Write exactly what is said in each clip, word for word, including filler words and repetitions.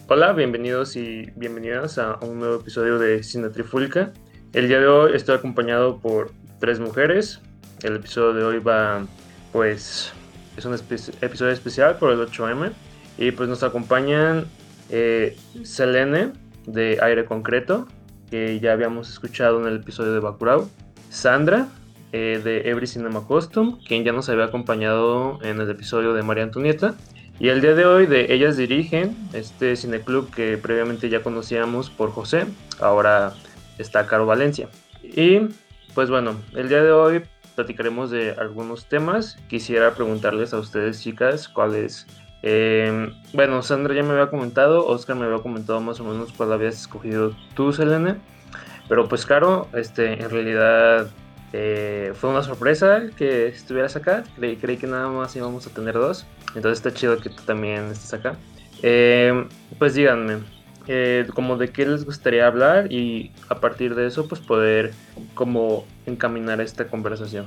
Hola, bienvenidos y bienvenidas a un nuevo episodio de Cine Trifulca. El día de hoy estoy acompañado por tres mujeres. El episodio de hoy va, pues, es un espe- episodio especial por el ocho eme. Y pues nos acompañan eh, Selene de Aire Concreto, que ya habíamos escuchado en el episodio de Bacurau. Sandra eh, de Every Cinema Custom, quien ya nos había acompañado en el episodio de María Antonieta. Y el día de hoy de Ellas Dirigen, este cineclub que previamente ya conocíamos por José, ahora está Caro Valencia. Y pues bueno, el día de hoy platicaremos de algunos temas. Quisiera preguntarles a ustedes, chicas, cuáles... Eh, bueno, Sandra ya me había comentado, Oscar me había comentado más o menos cuál habías escogido tú, Selene. Pero pues Caro, este, en realidad eh, fue una sorpresa que estuvieras acá. Creí, creí que nada más íbamos a tener dos. Entonces está chido que tú también estés acá. Eh, pues díganme, eh, como de qué les gustaría hablar y a partir de eso pues poder como encaminar esta conversación.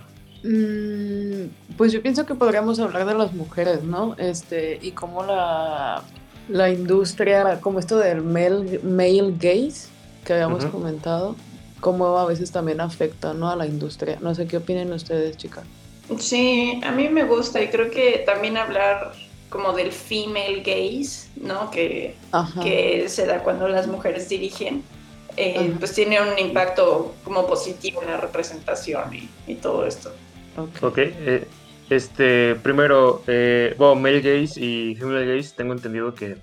Mm, pues yo pienso que podríamos hablar de las mujeres, ¿no? Este, y cómo la, la industria, como esto del male, male gaze que habíamos Uh-huh. comentado, cómo a veces también afecta, ¿no? A la industria. No sé qué opinen ustedes, chicas. Sí, a mí me gusta y creo que también hablar como del female gaze, ¿no? Que, Ajá, que se da cuando las mujeres dirigen, eh, ajá. pues tiene un impacto como positivo en la representación y, y todo esto. Ok. Ok, eh, este, primero, eh, bueno, male gaze y female gaze, tengo entendido que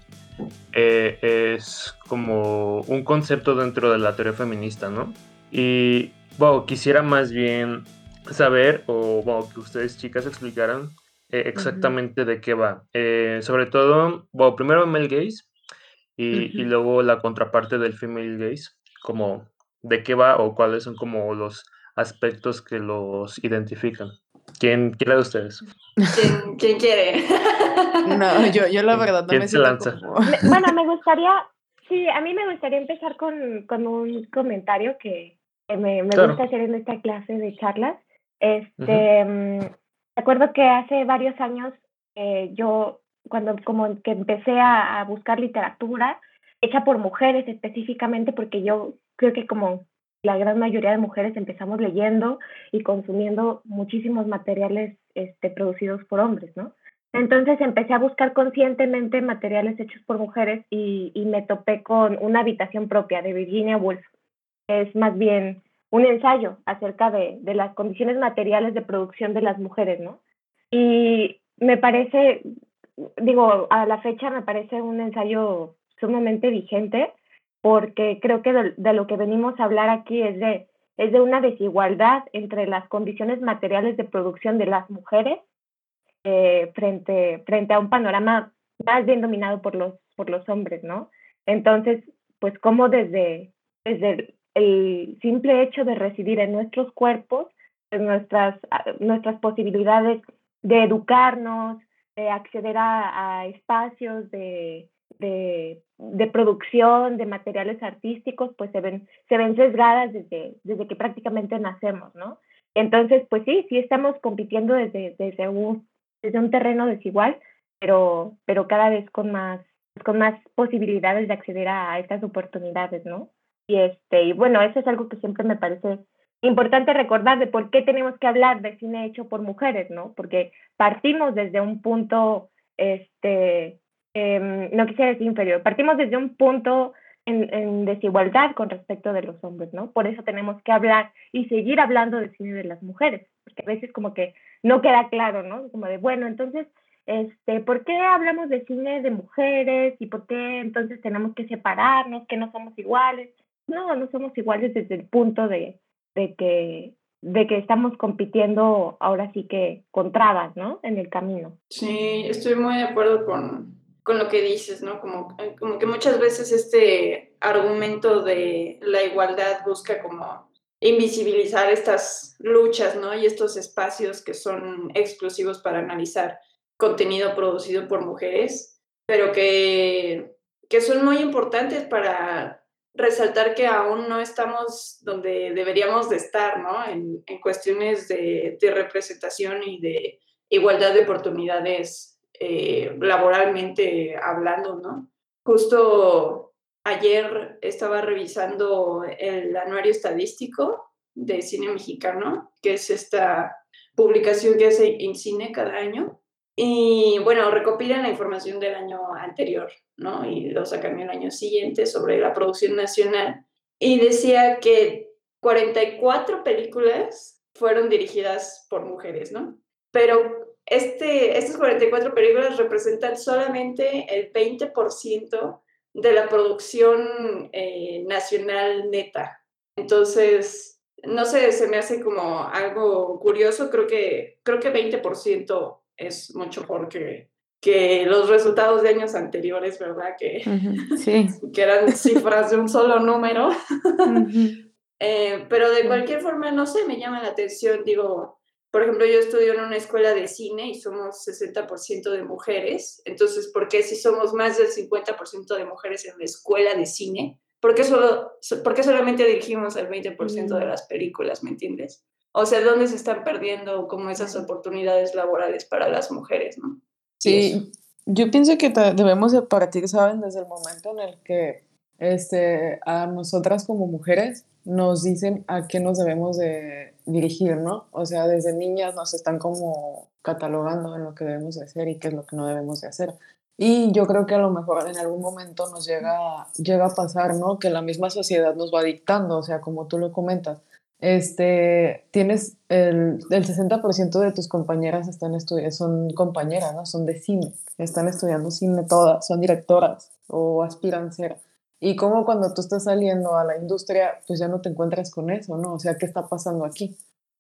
eh, es como un concepto dentro de la teoría feminista, ¿no? Y, bueno, quisiera más bien saber, o bueno, que ustedes chicas explicaran eh, Ujú, exactamente de qué va. Eh, sobre todo, bueno, primero male gaze y, y ujú. luego la contraparte del female gaze, como de qué va o cuáles son como los aspectos que los identifican. ¿Quién quiere de ustedes? ¿Quién, quién quiere? No, yo, yo la ¿Quién, verdad no quién me se siento lanza? como... Me- bueno, me gustaría, sí, a mí me gustaría empezar con, con un comentario que, que me, me Claro. gusta hacer en esta clase de charlas. Ujú. Este, mm, recuerdo que hace varios años eh, yo, cuando como que empecé a, a buscar literatura hecha por mujeres específicamente, porque yo creo que como la gran mayoría de mujeres empezamos leyendo y consumiendo muchísimos materiales este, producidos por hombres, ¿no? Entonces empecé a buscar conscientemente materiales hechos por mujeres y, y me topé con Una habitación propia de Virginia Woolf. Es más bien un ensayo acerca de, de las condiciones materiales de producción de las mujeres, ¿no? Y me parece, digo, a la fecha me parece un ensayo sumamente vigente porque creo que de, de lo que venimos a hablar aquí es de, es de una desigualdad entre las condiciones materiales de producción de las mujeres eh, frente, frente a un panorama más bien dominado por los, por los hombres, ¿no? Entonces, pues como desde, desde el, el simple hecho de residir en nuestros cuerpos, pues nuestras, nuestras posibilidades de educarnos, de acceder a, a espacios de, de, de, producción, de materiales artísticos, pues se ven, se ven sesgadas desde, desde que prácticamente nacemos, ¿no? Entonces, pues sí, sí estamos compitiendo desde, desde un desde un terreno desigual, pero, pero cada vez con más, con más posibilidades de acceder a, a estas oportunidades, ¿no? Y, este, y bueno, eso es algo que siempre me parece importante recordar de por qué tenemos que hablar de cine hecho por mujeres, ¿no? Porque partimos desde un punto, este, eh, no quisiera decir inferior, partimos desde un punto en, en desigualdad con respecto de los hombres, ¿no? Por eso tenemos que hablar y seguir hablando de cine de las mujeres, porque a veces como que no queda claro, ¿no? Como de, bueno, entonces, este, ¿por qué hablamos de cine de mujeres y por qué entonces tenemos que separarnos, que no somos iguales? No, no somos iguales desde el punto de, de que de que estamos compitiendo ahora sí que con trabas, ¿no? En el camino. Sí, estoy muy de acuerdo con, con lo que dices, ¿no? Como, como que muchas veces este argumento de la igualdad busca como invisibilizar estas luchas, ¿no? Y estos espacios que son exclusivos para analizar contenido producido por mujeres, pero que, que son muy importantes para resaltar que aún no estamos donde deberíamos de estar, ¿no? En, en cuestiones de, de representación y de igualdad de oportunidades eh, laboralmente hablando, ¿no? justo ayer estaba revisando el anuario estadístico de cine mexicano, que es esta publicación que hace INCINE cada año. Y bueno, recopilan la información del año anterior, ¿no? Y lo sacan el año siguiente sobre la producción nacional. Y decía que cuarenta y cuatro películas fueron dirigidas por mujeres, ¿no? Pero este, estas cuarenta y cuatro películas representan solamente el veinte por ciento de la producción eh, nacional neta. Entonces, no sé, se me hace como algo curioso. Creo que, creo que veinte por ciento es mucho mejor que, que los resultados de años anteriores, ¿verdad? Que, uh-huh. Sí. que eran cifras de un solo número. Uh-huh. eh, pero de cualquier forma, no sé, me llama la atención. Digo, por ejemplo, yo estudio en una escuela de cine y somos sesenta por ciento de mujeres. Entonces, ¿por qué si somos más del cincuenta por ciento de mujeres en la escuela de cine? ¿Por qué, solo, ¿por qué solamente dirigimos el veinte por ciento de las películas, me entiendes? O sea, ¿dónde se están perdiendo como esas oportunidades laborales para las mujeres, no? Sí, yo pienso que te, debemos de partir, ¿saben? Desde el momento en el que este, a nosotras como mujeres nos dicen a qué nos debemos de dirigir, ¿no? O sea, desde niñas nos están como catalogando en lo que debemos de hacer y qué es lo que no debemos de hacer. Y yo creo que a lo mejor en algún momento nos llega, llega a pasar, ¿no? Que la misma sociedad nos va dictando, o sea, como tú lo comentas. Este, tienes el, el sesenta por ciento de tus compañeras están estudiando, son compañeras, ¿no? Son de cine, están estudiando cine todas, son directoras o aspiran a ser. Y como cuando tú estás saliendo a la industria, pues ya no te encuentras con eso, ¿no? O sea, ¿qué está pasando aquí?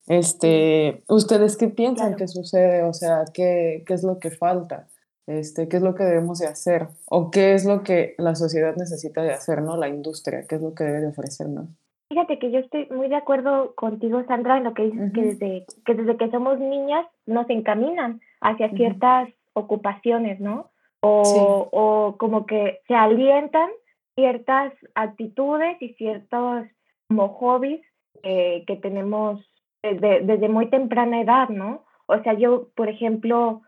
Este, ¿ustedes qué piensan Claro. que sucede? O sea, ¿qué, qué es lo que falta? Este, ¿qué es lo que debemos de hacer? ¿O qué es lo que la sociedad necesita de hacer, ¿no? La industria, ¿qué es lo que debe de ofrecernos? Fíjate que yo estoy muy de acuerdo contigo, Sandra, en lo que dices, Uh-huh. que, desde, que desde que somos niñas nos encaminan hacia Uh-huh. ciertas ocupaciones, ¿no? O, Sí. o como que se alientan ciertas actitudes y ciertos como hobbies eh, que tenemos desde, desde muy temprana edad, ¿no? O sea, yo, por ejemplo,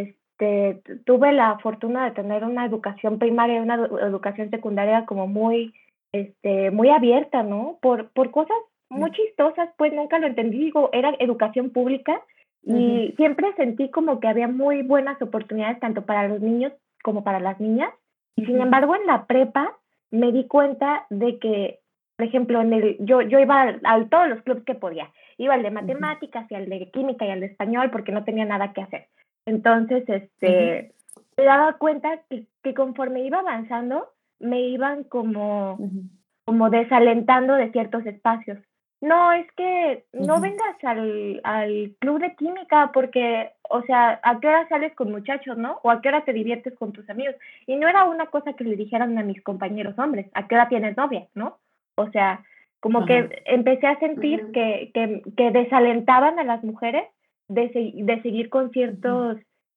este, tuve la fortuna de tener una educación primaria y una edu- educación secundaria como muy este, muy abierta, ¿no? Por, por cosas muy chistosas, pues nunca lo entendí, digo, era educación pública y Uh-huh. siempre sentí como que había muy buenas oportunidades tanto para los niños como para las niñas. Y sin Uh-huh. embargo, en la prepa me di cuenta de que, por ejemplo, en el, yo, yo iba a, a todos los clubes que podía. Iba al de matemáticas y al de química y al de español porque no tenía nada que hacer. Entonces, este, Uh-huh. me daba cuenta que, que conforme iba avanzando, me iban como, Uh-huh. como desalentando de ciertos espacios. No, es que no Uh-huh. vengas al, al club de química porque, o sea, ¿a qué hora sales con muchachos, no? O ¿a qué hora te diviertes con tus amigos? Y no era una cosa que le dijeran a mis compañeros hombres, ¿a qué hora tienes novia, no? O sea, como Ajá. que empecé a sentir Ujú. que, que, que desalentaban a las mujeres de, se- de seguir con ciertos,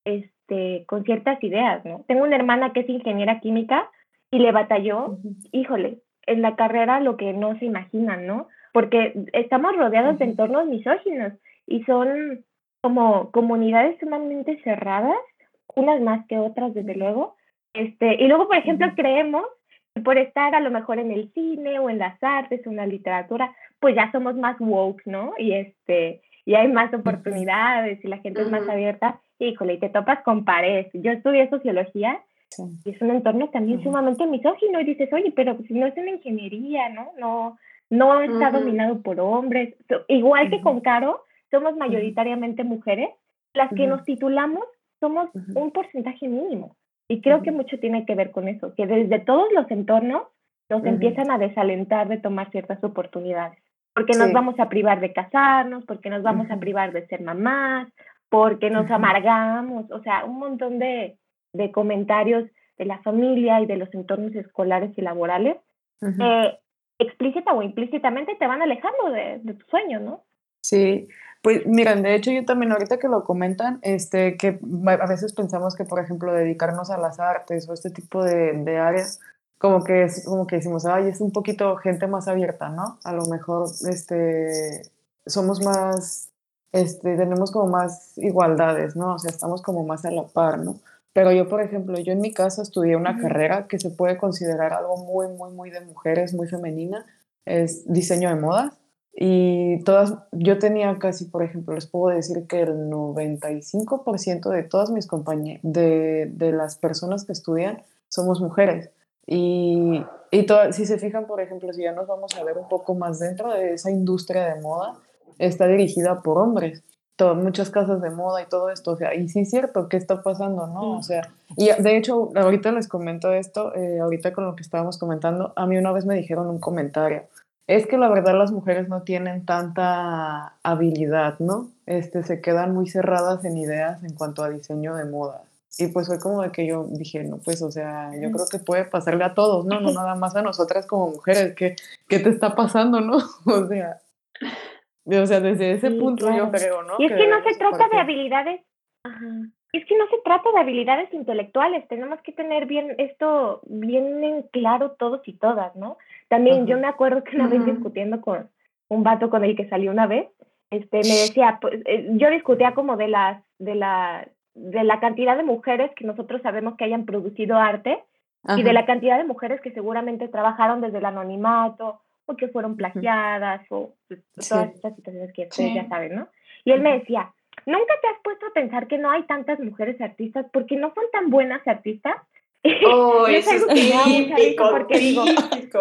este, con ciertas ideas, ¿no? Tengo una hermana que es ingeniera química y le batalló, Uh-huh. híjole, en la carrera lo que no se imaginan, ¿no? Porque estamos rodeados de Uh-huh. entornos misóginos y son como comunidades sumamente cerradas, unas más que otras, desde luego. Este, y luego, por ejemplo, Uh-huh. creemos que por estar a lo mejor en el cine o en las artes o en la literatura, pues ya somos más woke, ¿no? Y este, y hay más oportunidades y la gente es más Ujú. abierta. Híjole, y te topas con pared. Yo estudié sociología Sí. y es un entorno también Ujú. sumamente misógino y dices, oye, pero si no es una ingeniería, ¿no? No, no está Ujú. dominado por hombres. So, igual que Ujú. con Caro, somos Ujú. mayoritariamente mujeres, las que Ujú. nos titulamos somos Ujú. un porcentaje mínimo. Y creo que Ujú. mucho tiene que ver con eso, que desde todos los entornos nos Ujú. empiezan a desalentar de tomar ciertas oportunidades. Porque nos Sí. vamos a privar de casarnos, porque nos vamos a Ujú. privar de ser mamás, porque nos Ujú. amargamos, o sea, un montón de, de comentarios de la familia y de los entornos escolares y laborales, Ujú. eh, explícita o implícitamente te van alejando de, de tu sueño, ¿no? Sí, pues miren, de hecho yo también ahorita que lo comentan, este, que a a veces pensamos que, por ejemplo, dedicarnos a las artes o este tipo de, de áreas, como que es, como que decimos, ay, es un poquito gente más abierta, ¿no? A lo mejor, este, somos más, este, tenemos como más igualdades, ¿no? O sea, estamos como más a la par, ¿no? Pero yo, por ejemplo, yo en mi caso estudié una Ujú. carrera que se puede considerar algo muy, muy, muy de mujeres, muy femenina, es diseño de moda. Y todas, yo tenía casi, por ejemplo, les puedo decir que el noventa y cinco por ciento de todas mis compañeras, de, de las personas que estudian, somos mujeres. Y, y todas, si se fijan, por ejemplo, si ya nos vamos a ver un poco más dentro de esa industria de moda, está dirigida por hombres. To- muchas casas de moda y todo esto, o sea, y sí es cierto, ¿qué está pasando, no? O Sí. sea, y de hecho, ahorita les comento esto, eh, ahorita con lo que estábamos comentando, a mí una vez me dijeron un comentario, es que la verdad las mujeres no tienen tanta habilidad, ¿no? Este, se quedan muy cerradas en ideas en cuanto a diseño de moda. Y pues fue como de que yo dije, no, pues, o sea, yo creo que puede pasarle a todos, ¿no? No nada más a nosotras como mujeres, ¿qué, qué te está pasando, no? O sea, de- o sea, desde ese Sí, punto yo claro. creo, ¿no? Y Que es que no se debemos de trata de partir. habilidades, ajá. Y es que no se trata de habilidades intelectuales, tenemos que tener bien esto bien en claro todos y todas, ¿no? También yo Ajá. me acuerdo que una vez Ujú. discutiendo con un vato con el que salí una vez, este, me decía, pues, eh, yo discutía como de las, de la, de la cantidad de mujeres que nosotros sabemos que hayan producido arte y de Ajá. la cantidad de mujeres que seguramente trabajaron desde el anonimato o que fueron Ujú. plagiadas o pues, todas Sí. estas situaciones que ustedes ya Sí. saben, ¿no? Y él me Ujú. decía, ¿nunca te has puesto a pensar que no hay tantas mujeres artistas porque no son tan buenas artistas? Oh, Y es eso algo es que me da mucha risa típico, porque digo, típico.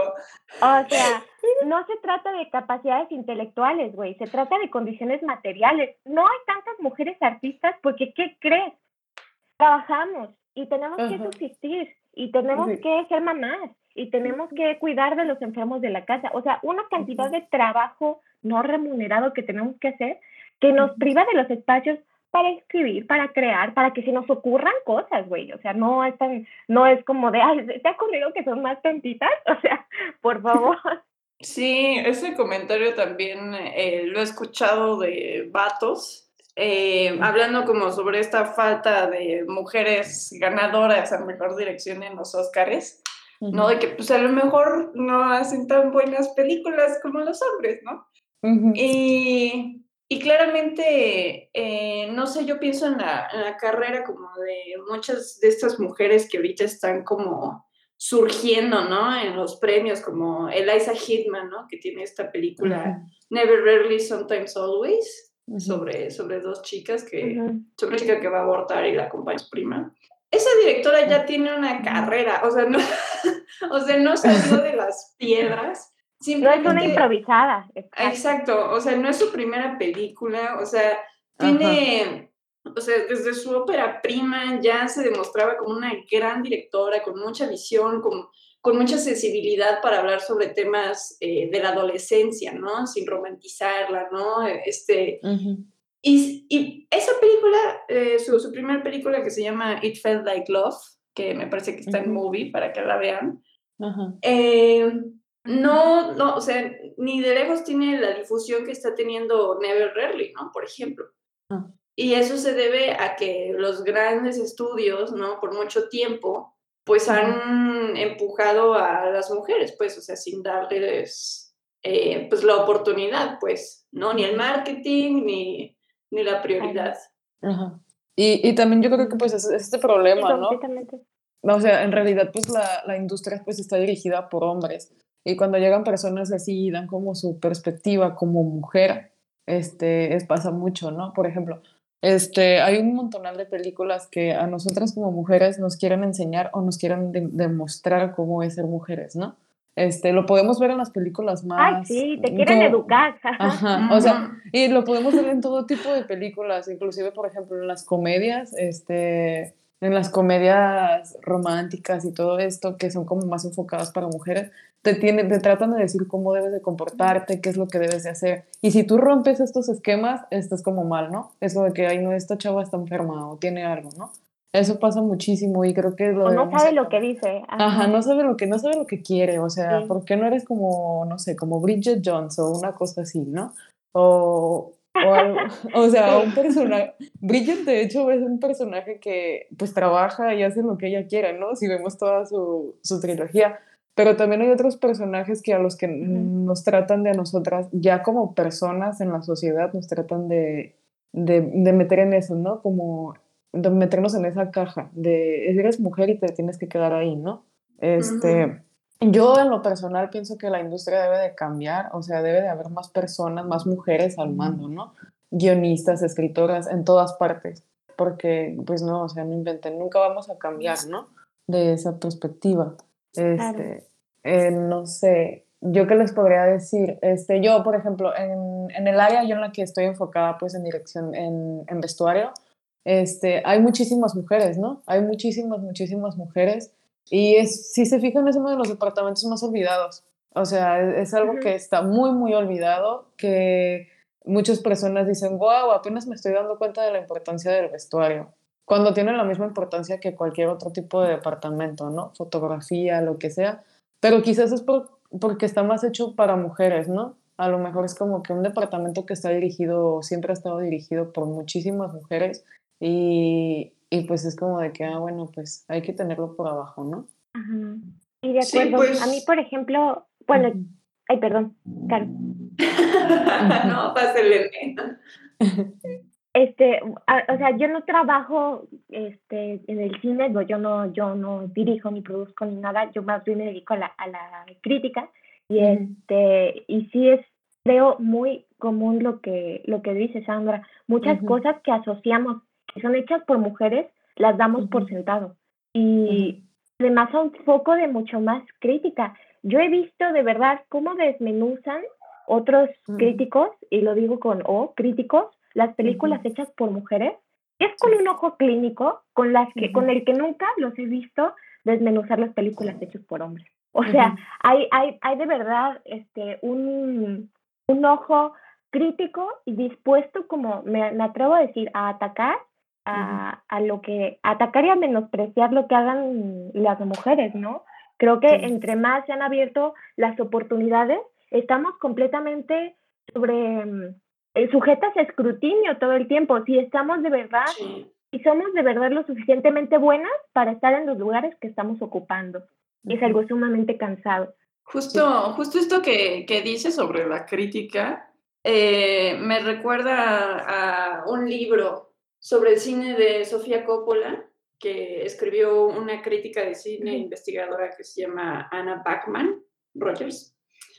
o sea, no se trata de capacidades intelectuales, güey, se trata de condiciones materiales. No hay tantas mujeres artistas porque, ¿qué crees? Trabajamos y tenemos que Ajá. subsistir y tenemos Sí. que ser mamás y tenemos que cuidar de los enfermos de la casa. O sea, una cantidad Ujú. de trabajo no remunerado que tenemos que hacer que nos Ujú. priva de los espacios para escribir, para crear, para que se nos ocurran cosas, güey. O sea, no es tan, no es como de, ay, ¿te ha ocurrido que son más tontitas? O sea, por favor. Sí, ese comentario también eh, lo he escuchado de vatos, eh, hablando como sobre esta falta de mujeres ganadoras a mejor dirección en los Óscares, ¿no? Ujú. De que pues a lo mejor no hacen tan buenas películas como los hombres, ¿no? Ujú. Y, y claramente, eh, no sé, yo pienso en la, en la carrera como de muchas de estas mujeres que ahorita están como surgiendo, ¿no? En los premios, como Eliza Hittman, ¿no? Que tiene esta película Ujú. Never, Rarely, Sometimes, Always, Ujú. sobre, sobre dos chicas que, Ujú. sobre una chica que va a abortar y la acompaña su prima. Esa directora ya tiene una carrera, o sea, no, o sea, no salió de las piedras, No es una simplemente. improvisada, exacto. Exacto, o sea, no es su primera película, o sea, Ajá. tiene, o sea, desde su ópera prima ya se demostraba como una gran directora, con mucha visión, con, con mucha sensibilidad para hablar sobre temas eh, de la adolescencia, ¿no? Sin romantizarla, ¿no? Este, Ujú. y, y esa película, eh, su, su primera película que se llama It Felt Like Love, que me parece que está en Ujú. Movie para que la vean, Ajá. eh, no, no, o sea, ni de lejos tiene la difusión que está teniendo Never Rarely, ¿no? Por ejemplo. Ah. Y eso se debe a que los grandes estudios, ¿no? Por mucho tiempo, pues Ujú. han empujado a las mujeres, pues, o sea, sin darles, eh, pues, la oportunidad, pues, ¿no? Ni el Ujú. marketing, ni, ni la Claro. prioridad. Ajá. Y, y también yo creo que Ujú. pues es, es este Sí, problema, ¿no? completamente. O sea, en realidad pues la, la industria pues está dirigida por hombres y cuando llegan personas así y dan como su perspectiva como mujer, este, es, pasa mucho, ¿no? Por ejemplo, este, hay un montonal de películas que a nosotras como mujeres nos quieren enseñar o nos quieren de- demostrar cómo es ser mujeres, ¿no? Este, lo podemos ver en las películas Ay, más, sí, te quieren como, educar. ajá, o sea, Ujú. y lo podemos ver en todo tipo de películas, inclusive, por ejemplo, en las comedias, este, en las comedias románticas y todo esto, que son como más enfocadas para mujeres, te, tienen, te tratan de decir cómo debes de comportarte, qué es lo que debes de hacer. Y si tú rompes estos esquemas, estás como mal, ¿no? Es como de que, ay, no, esta chava está enferma o tiene algo, ¿no? Eso pasa muchísimo y creo que lo O no debemos sabe de lo que cambiar. dice. Ajá, Ajá, no sabe lo que, no sabe lo que quiere, o sea, sí. ¿por qué no eres como, no sé, como Bridget Jones o una cosa así, ¿no? O, o algo, o sea, un Sí. personaje, Bridget de hecho es un personaje que pues trabaja y hace lo que ella quiere, ¿no? Si vemos toda su, su trilogía, pero también hay otros personajes que a los que Ujú. nos tratan de a nosotras, ya como personas en la sociedad, nos tratan de, de, de meter en eso, ¿no? Como de meternos en esa caja de eres mujer y te tienes que quedar ahí, ¿no? Este, Ujú. yo en lo personal pienso que la industria debe de cambiar, o sea, debe de haber más personas, más mujeres al mando, ¿no? Guionistas, escritoras, en todas partes, porque, pues no, o sea, no inventen, nunca vamos a cambiar, ¿no? De esa perspectiva. Claro. Este, eh, no sé, yo qué les podría decir, este, yo, por ejemplo, en, en el área yo en la que estoy enfocada, pues en dirección, en, en vestuario, este, hay muchísimas mujeres, ¿no? Hay muchísimas, muchísimas mujeres y es, si se fijan, es uno de los departamentos más olvidados. O sea, es, es algo que Ujú. está muy, muy olvidado, que muchas personas dicen, wow, apenas me estoy dando cuenta de la importancia del vestuario, cuando tiene la misma importancia que cualquier otro tipo de departamento, ¿no? Fotografía, lo que sea, pero quizás es por, porque está más hecho para mujeres, ¿no? A lo mejor es como que un departamento que está dirigido, siempre ha estado dirigido por muchísimas mujeres y, y pues es como de que, ah, bueno, pues hay que tenerlo por abajo, ¿no? Ajá. Y de Sí, acuerdo. A mí, pues. por ejemplo, bueno, Ujú, ay, perdón, Caro. ujú, No, pásale. Este, a- o sea, yo no trabajo este, en el cine, no, yo no, yo no dirijo ni produzco ni nada, yo más bien me dedico a la, a la crítica y ujú, este, y sí es, creo, muy común lo que, lo que dice Sandra, muchas ujú, cosas que asociamos, que son hechas por mujeres, las damos por ujú, sentado ujú, y además a un foco de mucho más crítica. Yo he visto de verdad cómo desmenuzan otros ujú, críticos, y lo digo con O, críticos, las películas ujú, hechas por mujeres, es sí, con un ojo clínico con las que, con ujú, el que nunca los he visto desmenuzar las películas hechas por hombres. O sea, ujú, hay, hay, hay de verdad este, un, un ojo crítico y dispuesto, como me, me atrevo a decir, a atacar ujú, a, a lo que, a atacar y a menospreciar lo que hagan las mujeres, ¿no? Creo que sí, entre más se han abierto las oportunidades, estamos completamente sobre mm, eh, sujetas a escrutinio todo el tiempo, si estamos de verdad Sí. y somos de verdad lo suficientemente buenas para estar en los lugares que estamos ocupando. Y es ujú, algo sumamente cansado. Justo, sí, justo esto que, que dice sobre la crítica, eh, me recuerda a un libro sobre el cine de Sofía Coppola, que escribió una crítica de cine Ujú, investigadora que se llama Anna Bachman Rogers.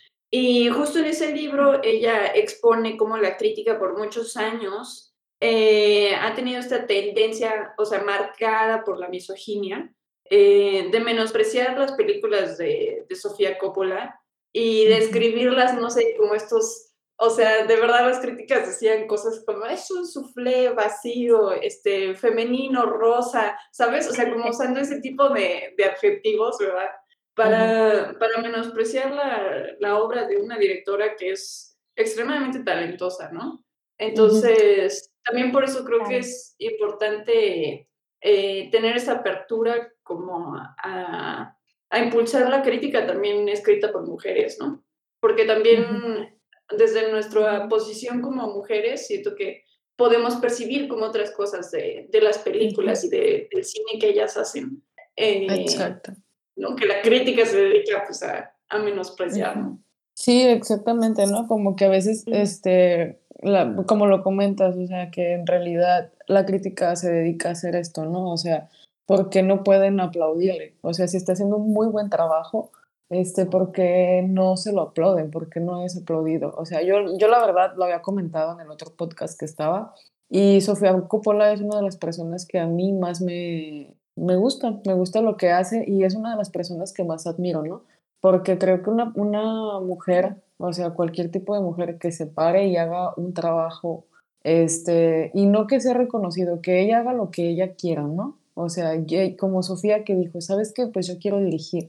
Y justo en ese libro ella expone cómo la crítica por muchos años eh, ha tenido esta tendencia, o sea, marcada por la misoginia, eh, de menospreciar las películas de, de Sofía Coppola y ujú, describirlas, no sé, como estos, o sea, de verdad las críticas decían cosas como, es un soufflé vacío, este, femenino, rosa, ¿sabes? O sea, como usando ese tipo de, de adjetivos, ¿verdad? ujú, Para, para menospreciar la, la obra de una directora que es extremadamente talentosa, ¿no? ujú, Entonces, también por eso creo que claro. es importante eh, tener esa apertura como a, a impulsar la crítica también escrita por mujeres, ¿no? Porque ujú, también desde nuestra posición como mujeres siento que podemos percibir como otras cosas de, de las películas ujú, y de, del cine que ellas hacen. Eh, exacto. ¿no? Que la crítica se dedica pues a, a menospreciar, Ujú. ¿no? Sí, exactamente, ¿no? Como que a veces, Sí. este, la- como lo comentas, o sea, que en realidad la crítica se dedica a hacer esto, ¿no? O sea, ¿por qué no pueden aplaudirle? O sea, si está haciendo un muy buen trabajo, este, ¿por qué no se lo aplauden? ¿Por qué no es aplaudido? O sea, yo, yo la verdad lo había comentado en el otro podcast que estaba, y Sofía Coppola es una de las personas que a mí más me, me gusta, me gusta lo que hace y es una de las personas que más admiro, ¿no? Porque creo que una, una mujer, o sea, cualquier tipo de mujer que se pare y haga un trabajo, este, y no que sea reconocido, que ella haga lo que ella quiera, ¿no? O sea, ye- como Sofía que dijo, ¿sabes qué? Pues yo quiero dirigir.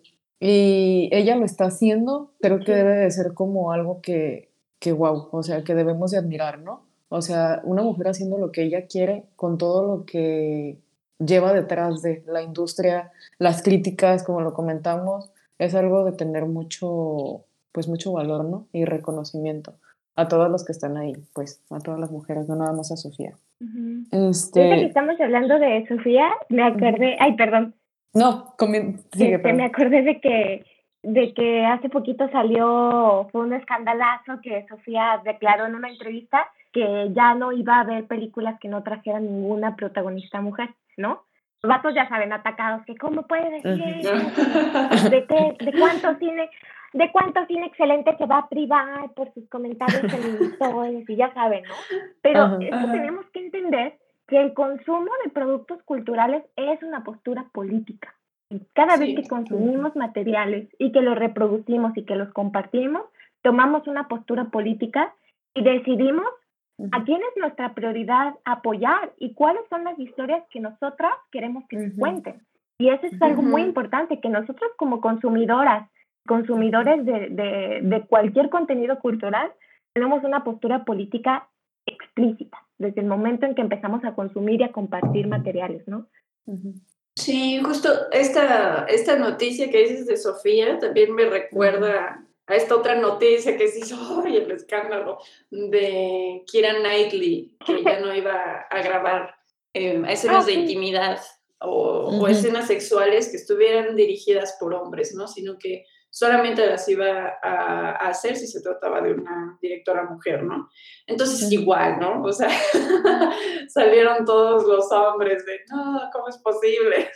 Y ella lo está haciendo, creo que Sí. debe de ser como algo que, que wow, o sea, que debemos de admirar, ¿no? O sea, una mujer haciendo lo que ella quiere con todo lo que lleva detrás de la industria, las críticas, como lo comentamos, es algo de tener mucho, pues mucho valor, ¿no? Y reconocimiento a todas las que están ahí, pues, a todas las mujeres, no nada más a Sofía. Ujú. Ahorita que Este, estamos hablando de Sofía, me ujú. acordé, ay, perdón, No, comi- sigue, este, me perdón. acordé de que de que hace poquito salió, fue un escandalazo que Sofía declaró en una entrevista que ya no iba a haber películas que no trajeran ninguna protagonista mujer, ¿no? Los vatos ya saben, atacados, que cómo puede decir eso, de, qué, de cuánto cine, de cuánto cine excelente se va a privar por sus comentarios feministas, y ya saben, ¿no? Pero Ajá. es que tenemos que entender que el consumo de productos culturales es una postura política. Y cada Sí. vez que consumimos materiales y que los reproducimos y que los compartimos, tomamos una postura política y decidimos a quién es nuestra prioridad apoyar y cuáles son las historias que nosotras queremos que se Ujú. cuenten. Y eso es algo muy Ujú. importante, que nosotros como consumidoras, consumidores de, de, de cualquier contenido cultural, tenemos una postura política explícita desde el momento en que empezamos a consumir y a compartir materiales, ¿no? Ujú. Sí, justo esta, esta noticia que dices de Sofía también me recuerda a esta otra noticia que se hizo hoy, el escándalo de Keira Knightley, que ya no iba a grabar eh, escenas Ah, de sí. intimidad o, o Ujú. escenas sexuales que estuvieran dirigidas por hombres, ¿no? Sino que solamente las iba a, a hacer si se trataba de una directora mujer, ¿no? Entonces, Ujú. igual, ¿no? O sea, salieron todos los hombres de, no, ¿cómo es posible?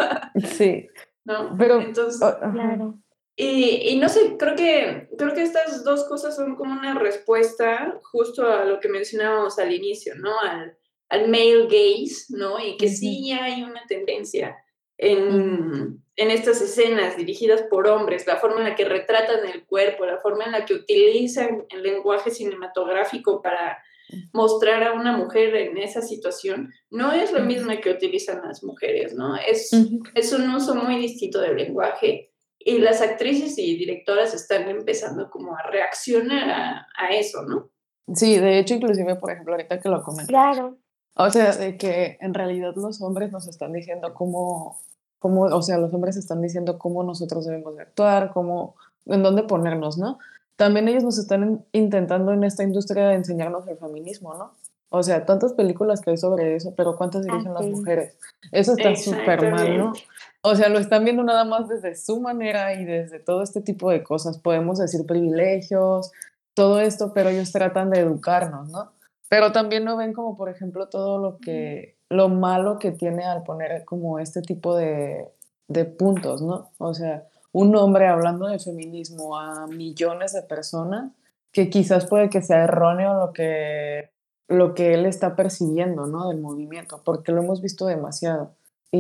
Sí, ¿No? pero... Entonces, ah, ajá. Claro. y, y no sé, creo que, creo que estas dos cosas son como una respuesta justo a lo que mencionábamos al inicio, ¿no? Al, al male gaze, ¿no? Y que Ujú. sí hay una tendencia Ujú. en, en estas escenas dirigidas por hombres, la forma en la que retratan el cuerpo, la forma en la que utilizan el lenguaje cinematográfico para mostrar a una mujer en esa situación, no es lo Ujú. mismo que utilizan las mujeres, ¿no? Es, Ujú. es un uso muy distinto del lenguaje y las actrices y directoras están empezando como a reaccionar a, a eso, ¿no? Sí, de hecho, inclusive, por ejemplo, ahorita que lo comentas, Claro. o sea, de que en realidad los hombres nos están diciendo cómo, cómo, o sea, los hombres están diciendo cómo nosotros debemos de actuar, cómo, en dónde ponernos, ¿no? También ellos nos están in- intentando en esta industria de enseñarnos el feminismo, ¿no? O sea, tantas películas que hay sobre eso, pero ¿cuántas Ah, dirigen las sí. mujeres? Eso está súper mal, ¿no? Exactamente. O sea, lo están viendo nada más desde su manera y desde todo este tipo de cosas. Podemos decir privilegios, todo esto, pero ellos tratan de educarnos, ¿no? Pero también no ven como, por ejemplo, todo lo que, lo malo que tiene al poner como este tipo de, de puntos, ¿no? O sea, un hombre hablando de feminismo a millones de personas, que quizás puede que sea erróneo lo que, lo que él está percibiendo, ¿no? Del movimiento, porque lo hemos visto demasiado.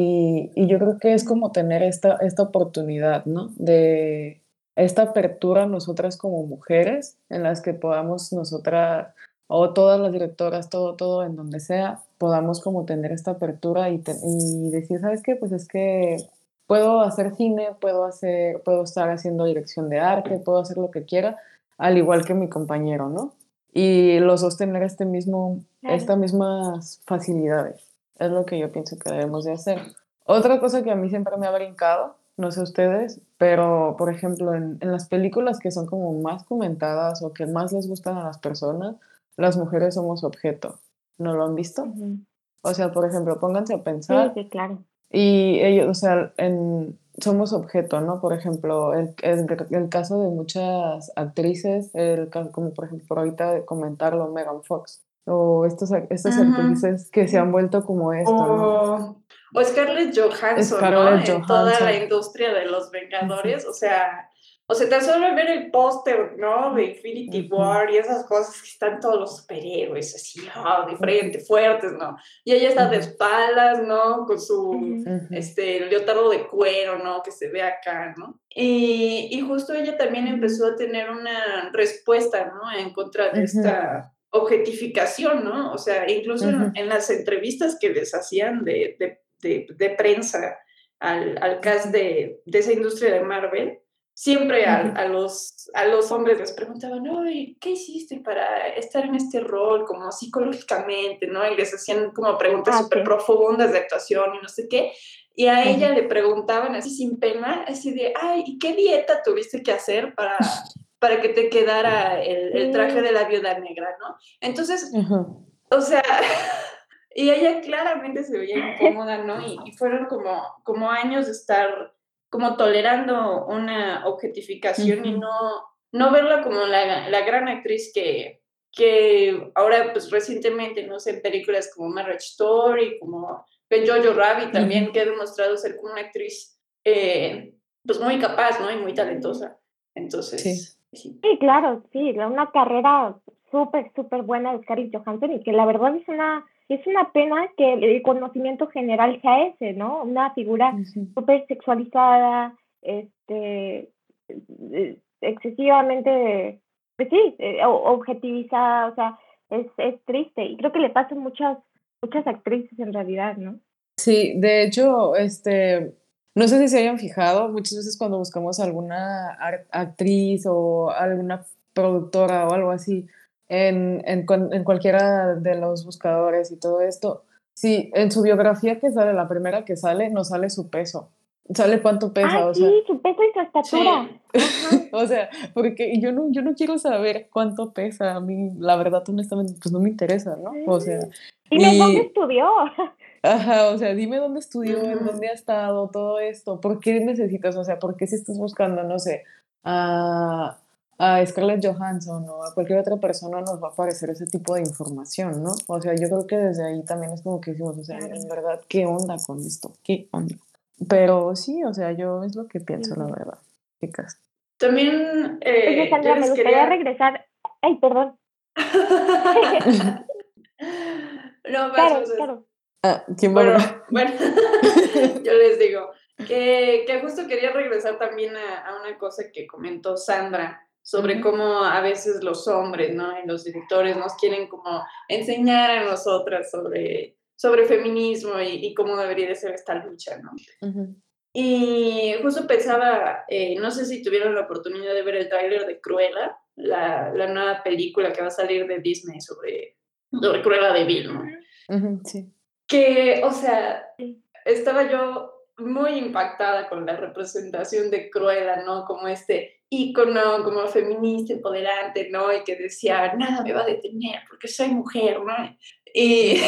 Y, y yo creo que es como tener esta, esta oportunidad, ¿no? De esta apertura nosotras como mujeres, en las que podamos nosotras o todas las directoras, todo, todo, en donde sea, podamos como tener esta apertura y, te- y decir, ¿sabes qué? Pues es que puedo hacer cine, puedo hacer, puedo estar haciendo dirección de arte, puedo hacer lo que quiera, al igual que mi compañero, ¿no? Y los dos tener este mismo, Claro. estas mismas facilidades. Es lo que yo pienso que debemos de hacer. Otra cosa que a mí siempre me ha brincado, no sé ustedes, pero por ejemplo en, en las películas que son como más comentadas o que más les gustan a las personas, las mujeres somos objeto. ¿No lo han visto? Ujú. O sea, por ejemplo, pónganse a Sí, pensar sí, claro. y ellos, o sea, en, somos objeto, ¿no? Por ejemplo, el, el, el caso de muchas actrices, el, ca- como por ejemplo ahorita de comentarlo, Megan Fox, o estos, ac- estas Ujú. actrices que se han vuelto como esto, ¿no? O, o Scarlett Johansson, ¿no? Scarlett En toda la Johansson. industria de los Ujú, Vengadores, o sea, o sea, tan solo ver el póster, ¿no? De Infinity ujú, War y esas cosas que están todos los superhéroes así, oh, de frente, ujú, fuertes, ¿no? Y ella está de ujú, espaldas, ¿no? Con su, Ujú. ujú, este, leotardo de cuero, ¿no? Que se ve acá, ¿no? Y, y justo ella también empezó a tener una respuesta, ¿no? En contra de ujú, esta objetificación, ¿no? O sea, incluso en, ujú, en las entrevistas que les hacían de, de, de, de prensa al, al cast de, de, esa industria de Marvel, siempre a, ujú, a, los, a los hombres les preguntaban, oye, ¿qué hiciste para estar en este rol como psicológicamente, ¿no? Y les hacían como preguntas Ah, súper sí. profundas de actuación y no sé qué. Y a ella ujú. le preguntaban así sin pena, así de, ay, ¿y qué dieta tuviste que hacer para, para que te quedara el, el traje Sí. de la viuda negra, ¿no? Entonces, Ujú, o sea, y ella claramente se veía incómoda, ¿no? Y, y fueron como, como años de estar como tolerando una objetificación Ujú. y no, no verla como la, la gran actriz que, que ahora, pues recientemente, no sé, en películas como Marriage Story, como en Jojo Rabbit también, Ujú. que ha demostrado ser como una actriz, eh, pues muy capaz, ¿no? Y muy talentosa. Sí. Entonces, sí. Sí, claro, sí, una carrera súper, súper buena de Scarlett Johansson y que la verdad es una, es una pena que el conocimiento general sea ese, ¿no? Una figura Ujú. súper sexualizada, este, eh, excesivamente, pues sí, eh, o- objetivizada, o sea, es, es triste y creo que le pasa a muchas, muchas actrices en realidad, ¿no? Sí, de hecho, este, no sé si se hayan fijado, muchas veces cuando buscamos alguna ar- actriz o alguna productora o algo así en, en, cuan- en cualquiera de los buscadores y todo esto, sí, en su biografía que sale, la primera que sale, no sale su peso, sale cuánto Ah, pesa, o sea, sí, su peso y su estatura. Sí. Ajá. o sea, porque yo no, yo no quiero saber cuánto pesa, a mí, la verdad, honestamente, pues no me interesa, ¿no? O sea, Dime dónde y estudió. ajá, o sea, dime dónde estudió, en Ujú. dónde ha estado, todo esto, ¿por qué necesitas? O sea, ¿por qué si estás buscando, no sé, a, a Scarlett Johansson o a cualquier otra persona nos va a aparecer ese tipo de información, ¿no? O sea, yo creo que desde ahí también es como que decimos, o sea, Claro. en verdad, ¿qué onda con esto? ¿Qué onda? Pero sí, o sea, yo es lo que pienso, la Sí. verdad, chicas. También Oye, eh, yo Sandra, me les gustaría quería... regresar. Ay, perdón. No, más, Claro, más, más. claro. Ah, ¿quién va a Bueno, hablar? bueno, yo les digo que, que justo quería regresar también a, a una cosa que comentó Sandra sobre Ujú. cómo a veces los hombres, ¿no? Y los directores nos quieren como enseñar a nosotras sobre, sobre feminismo y, y cómo debería de ser esta lucha, ¿no? Ujú. Y justo pensaba, eh, no sé si tuvieron la oportunidad de ver el tráiler de Cruella, la, la nueva película que va a salir de Disney sobre, sobre Cruella de Vil, ¿no? Ujú, sí. Que, o sea, Sí. estaba yo muy impactada con la representación de Cruella, ¿no? Como este ícono, como feminista, empoderante, ¿no? Y que decía, nada me va a detener porque soy mujer, ¿no? Y,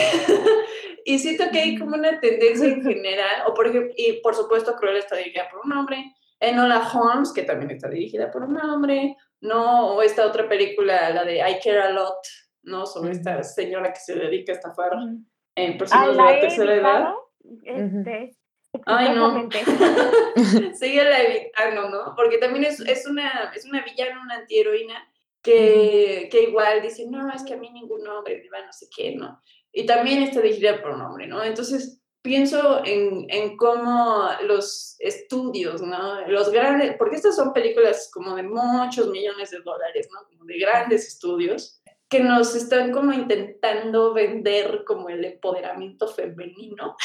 y siento que hay como una tendencia en general, o por ejemplo, y por supuesto Cruella está dirigida por un hombre, Enola Holmes, que también está dirigida por un hombre, ¿no? O esta otra película, la de I Care a Lot, ¿no? Sobre esta Ujú, señora que se dedica a estafar Ujú. eh, Ah, personas de la la he tercera edad. evitado, ujú. este, Ay, no. exitosamente. Síguela evitando, ¿no? Porque también es, es, una, es una villana, una antiheroína Ujú. que, que igual dice, no, es que a mí ningún hombre me va no sé qué, ¿no? Y también está dirigida por un hombre, ¿no? Entonces pienso en, en cómo los estudios, ¿no? Los grandes, porque estas son películas como de muchos millones de dólares, ¿no? Como de grandes estudios que nos están como intentando vender como el empoderamiento femenino.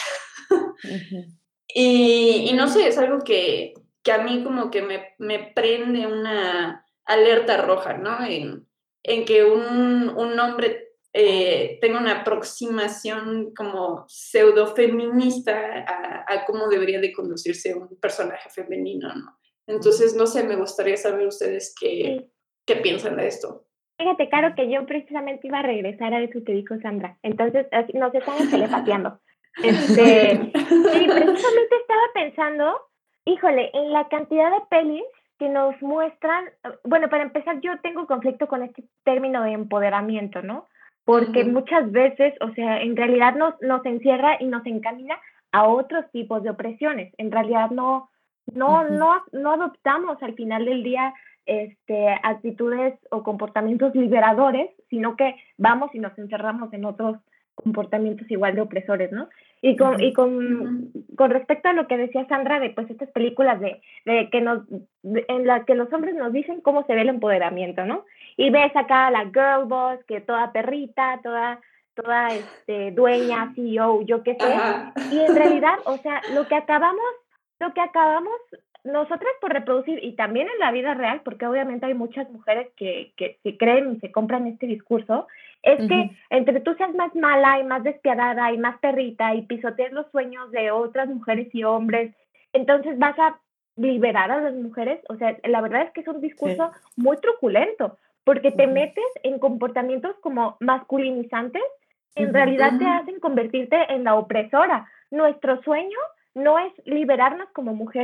Ujú. Y, y no sé, es algo que, que a mí como que me, me prende una alerta roja, ¿no? En, en que un, un hombre eh, tenga una aproximación como pseudo feminista a, a cómo debería de conducirse un personaje femenino, ¿no? Entonces, no sé, me gustaría saber ustedes qué, Sí. qué piensan de esto. Fíjate, Caro, que yo precisamente iba a regresar a eso que dijo Sandra. Entonces, así, nos estamos telepateando. Muy Este, bien. sí, precisamente estaba pensando, híjole, en la cantidad de pelis que nos muestran, bueno, para empezar, yo tengo conflicto con este término de empoderamiento, ¿no? Porque Ujú, muchas veces, o sea, en realidad nos, nos encierra y nos encamina a otros tipos de opresiones. En realidad no, no, Ujú. no, no adoptamos al final del día este, actitudes o comportamientos liberadores, sino que vamos y nos encerramos en otros comportamientos igual de opresores, ¿no? Y con, Ujú. y con, ujú. con respecto a lo que decía Sandra de pues estas películas de, de que nos, de, en las que los hombres nos dicen cómo se ve el empoderamiento, ¿no? Y ves acá a la girl boss, que toda perrita, toda, toda este, dueña, C E O, yo qué sé, Ajá. y en realidad, o sea, lo que acabamos, lo que acabamos nosotras por reproducir, y también en la vida real, porque obviamente hay muchas mujeres que, que, que creen y se compran este discurso, es Ujú. que entre tú seas más mala y más despiadada y más perrita y pisotees los sueños de otras mujeres y hombres, entonces vas a liberar a las mujeres. O sea, la verdad es que es un Sí. discurso muy truculento, porque te Ujú. metes en comportamientos como masculinizantes, en Ujú. realidad te Ujú. hacen convertirte en la opresora. Nuestro sueño no es liberarnos como mujeres,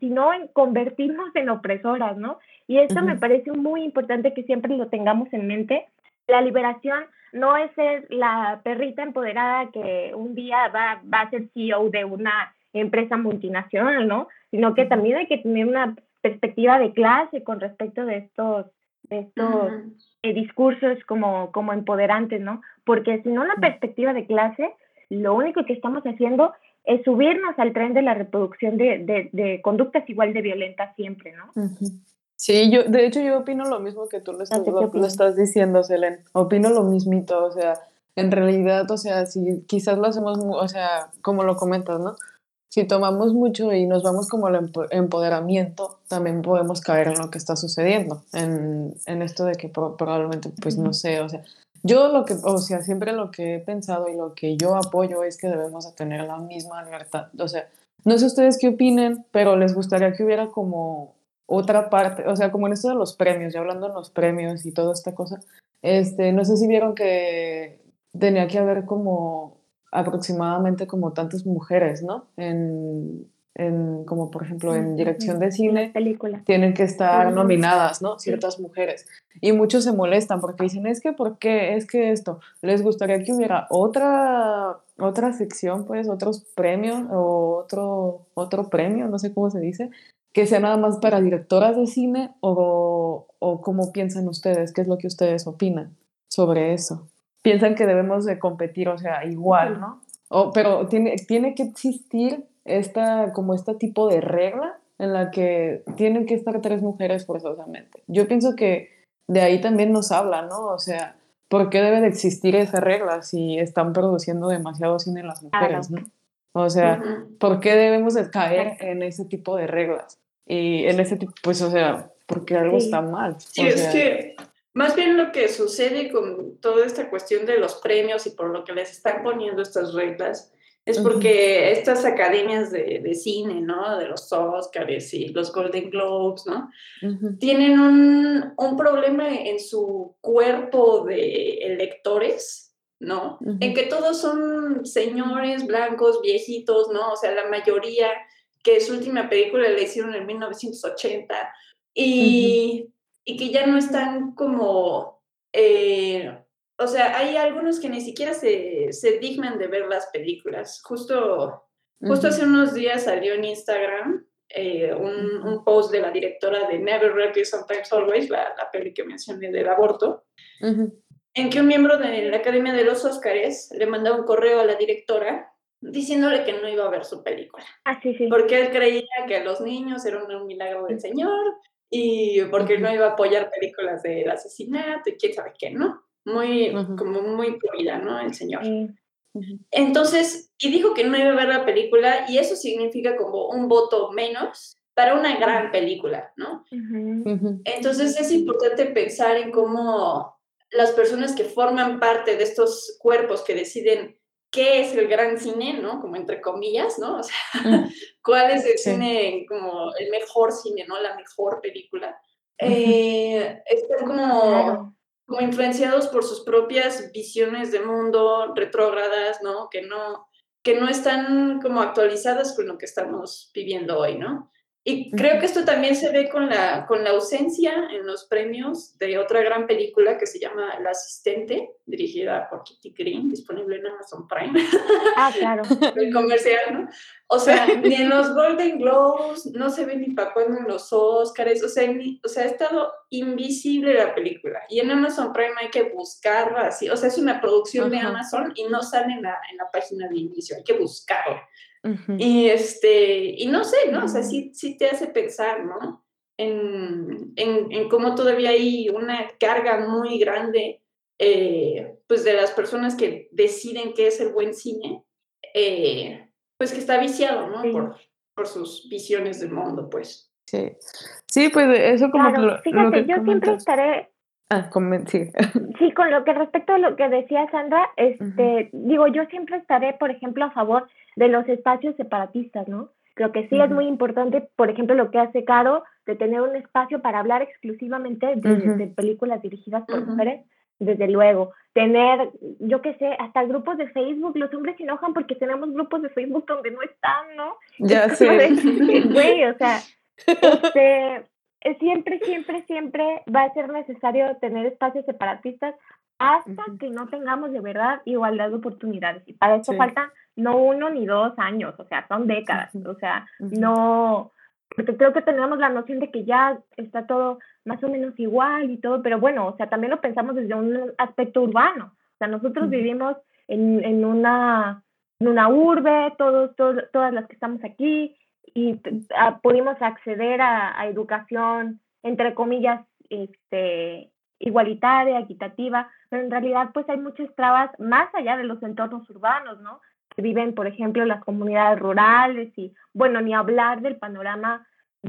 sino en convertirnos en opresoras, ¿no? Y esto uh-huh. me parece muy importante que siempre lo tengamos en mente. La liberación no es ser la perrita empoderada que un día va, va a ser C E O de una empresa multinacional, ¿no? Sino que uh-huh. también hay que tener una perspectiva de clase con respecto de estos, de estos uh-huh. eh, discursos como, como empoderantes, ¿no? Porque si no la perspectiva de clase, lo único que estamos haciendo es subirnos al tren de la reproducción de, de, de conductas igual de violentas siempre, ¿no? Uh-huh. Sí, yo, de hecho yo opino lo mismo que tú lo estás, lo, lo estás diciendo, Selene. Opino lo mismito, o sea, en realidad, o sea, si quizás lo hacemos, o sea, como lo comentas, ¿no? Si tomamos mucho y nos vamos como al empoderamiento, también podemos caer en lo que está sucediendo, en, en esto de que pro, probablemente, pues no sé, o sea, yo lo que, o sea, siempre lo que he pensado y lo que yo apoyo es que debemos de tener la misma libertad, o sea, no sé ustedes qué opinen, pero les gustaría que hubiera como otra parte, o sea, como en esto de los premios, ya hablando de los premios y toda esta cosa, este, no sé si vieron que tenía que haber como aproximadamente como tantas mujeres, ¿no? En, en como por ejemplo en dirección de cine, película. Tienen que estar uh-huh. nominadas, ¿no? Ciertas sí. mujeres. Y muchos se molestan porque dicen, es que, ¿por qué? Es que esto, les gustaría que hubiera otra, otra sección, pues, otros premios o otro, otro premio, no sé cómo se dice, que sea nada más para directoras de cine o, o cómo piensan ustedes, qué es lo que ustedes opinan sobre eso. Piensan que debemos de competir, o sea, igual, ¿no? O, pero tiene, tiene que existir esta, como este tipo de regla en la que tienen que estar tres mujeres forzosamente. Yo pienso que de ahí también nos habla, ¿no? O sea, ¿por qué debe de existir esa regla si están produciendo demasiado cine las mujeres, ¿no? O sea, uh-huh. ¿por qué debemos de caer en ese tipo de reglas? Y en ese tipo, pues, o sea, porque algo sí. está mal. Sí, o es sea, que más bien lo que sucede con toda esta cuestión de los premios y por lo que les están poniendo estas reglas es porque uh-huh. estas academias de, de cine, ¿no? De los Oscars y los Golden Globes, ¿no? Uh-huh. Tienen un, un problema en su cuerpo de electores, ¿no? Uh-huh. En que todos son señores blancos, viejitos, ¿no? O sea, la mayoría que su última película la hicieron en mil novecientos ochenta y, uh-huh. y que ya no están como... Eh, o sea, hay algunos que ni siquiera se, se dignan de ver las películas. Justo, justo uh-huh. hace unos días salió en Instagram eh, un, uh-huh. un post de la directora de Never Regret, Sometimes Always, la, la peli que mencioné del aborto, uh-huh. en que un miembro de la Academia de los Óscares le mandó un correo a la directora diciéndole que no iba a ver su película. Ah, sí, sí. Porque él creía que los niños eran un milagro del Señor y porque uh-huh. no iba a apoyar películas del asesinato y quién sabe qué, ¿no? Muy, uh-huh. como muy provida, ¿no? El señor. Uh-huh. Entonces, y dijo que no iba a ver la película y eso significa como un voto menos para una gran película, ¿no? Uh-huh. Entonces es importante pensar en cómo las personas que forman parte de estos cuerpos que deciden qué es el gran cine, ¿no? Como entre comillas, ¿no? O sea, uh-huh. cuál es el sí. cine, como el mejor cine, ¿no? La mejor película. Uh-huh. Eh, están como... Claro. como influenciados por sus propias visiones de mundo retrógradas, ¿no? Que no, que no están como actualizadas con lo que estamos viviendo hoy, ¿no? Y creo que esto también se ve con la, con la ausencia en los premios de otra gran película que se llama El Asistente, dirigida por Kitty Green, disponible en Amazon Prime. Ah, claro. El comercial, ¿no? O sea, ni en los Golden Globes, no se ve ni para cuándo en los Oscars, o sea, ni, o sea, ha estado invisible la película. Y en Amazon Prime hay que buscarla así, o sea, es una producción uh-huh. de Amazon y no sale en la, en la página de inicio, hay que buscarla. Uh-huh. Y este, y no sé, ¿no? Uh-huh. O sea, sí, sí te hace pensar, ¿no? En, en, en cómo todavía hay una carga muy grande, eh, pues de las personas que deciden qué es el buen cine, eh, pues que está viciado, ¿no? Sí. Por, por sus visiones del mundo, pues. Sí, sí, pues eso como claro, lo, fíjate, lo que yo comentas. siempre estaré... Ah, comen, sí. Sí, con lo que respecto a lo que decía Sandra, este, uh-huh. digo, yo siempre estaré, por ejemplo, a favor de los espacios separatistas, ¿no? Creo que sí uh-huh. es muy importante, por ejemplo, lo que hace Caro, de tener un espacio para hablar exclusivamente de, uh-huh. de películas dirigidas por uh-huh. mujeres. desde luego. Tener, yo qué sé, hasta grupos de Facebook, los hombres se enojan porque tenemos grupos de Facebook donde no están, ¿no? Ya Es como sé. de, güey, o sea, este, siempre, siempre, siempre va a ser necesario tener espacios separatistas hasta Ujú. que no tengamos de verdad igualdad de oportunidades. Y para eso Sí. faltan no uno ni dos años, o sea, son décadas. Ujú. O sea, Ujú. no, porque creo que tenemos la noción de que ya está todo más o menos igual y todo, pero bueno, o sea, también lo pensamos desde un aspecto urbano. O sea, nosotros Ujú. vivimos en, en una en una urbe, todos, todos, todas las que estamos aquí, y a, pudimos acceder a, a educación, entre comillas, este, igualitaria, equitativa, pero en realidad pues hay muchas trabas más allá de los entornos urbanos, ¿no? Que viven, por ejemplo, las comunidades rurales y, bueno, ni hablar del panorama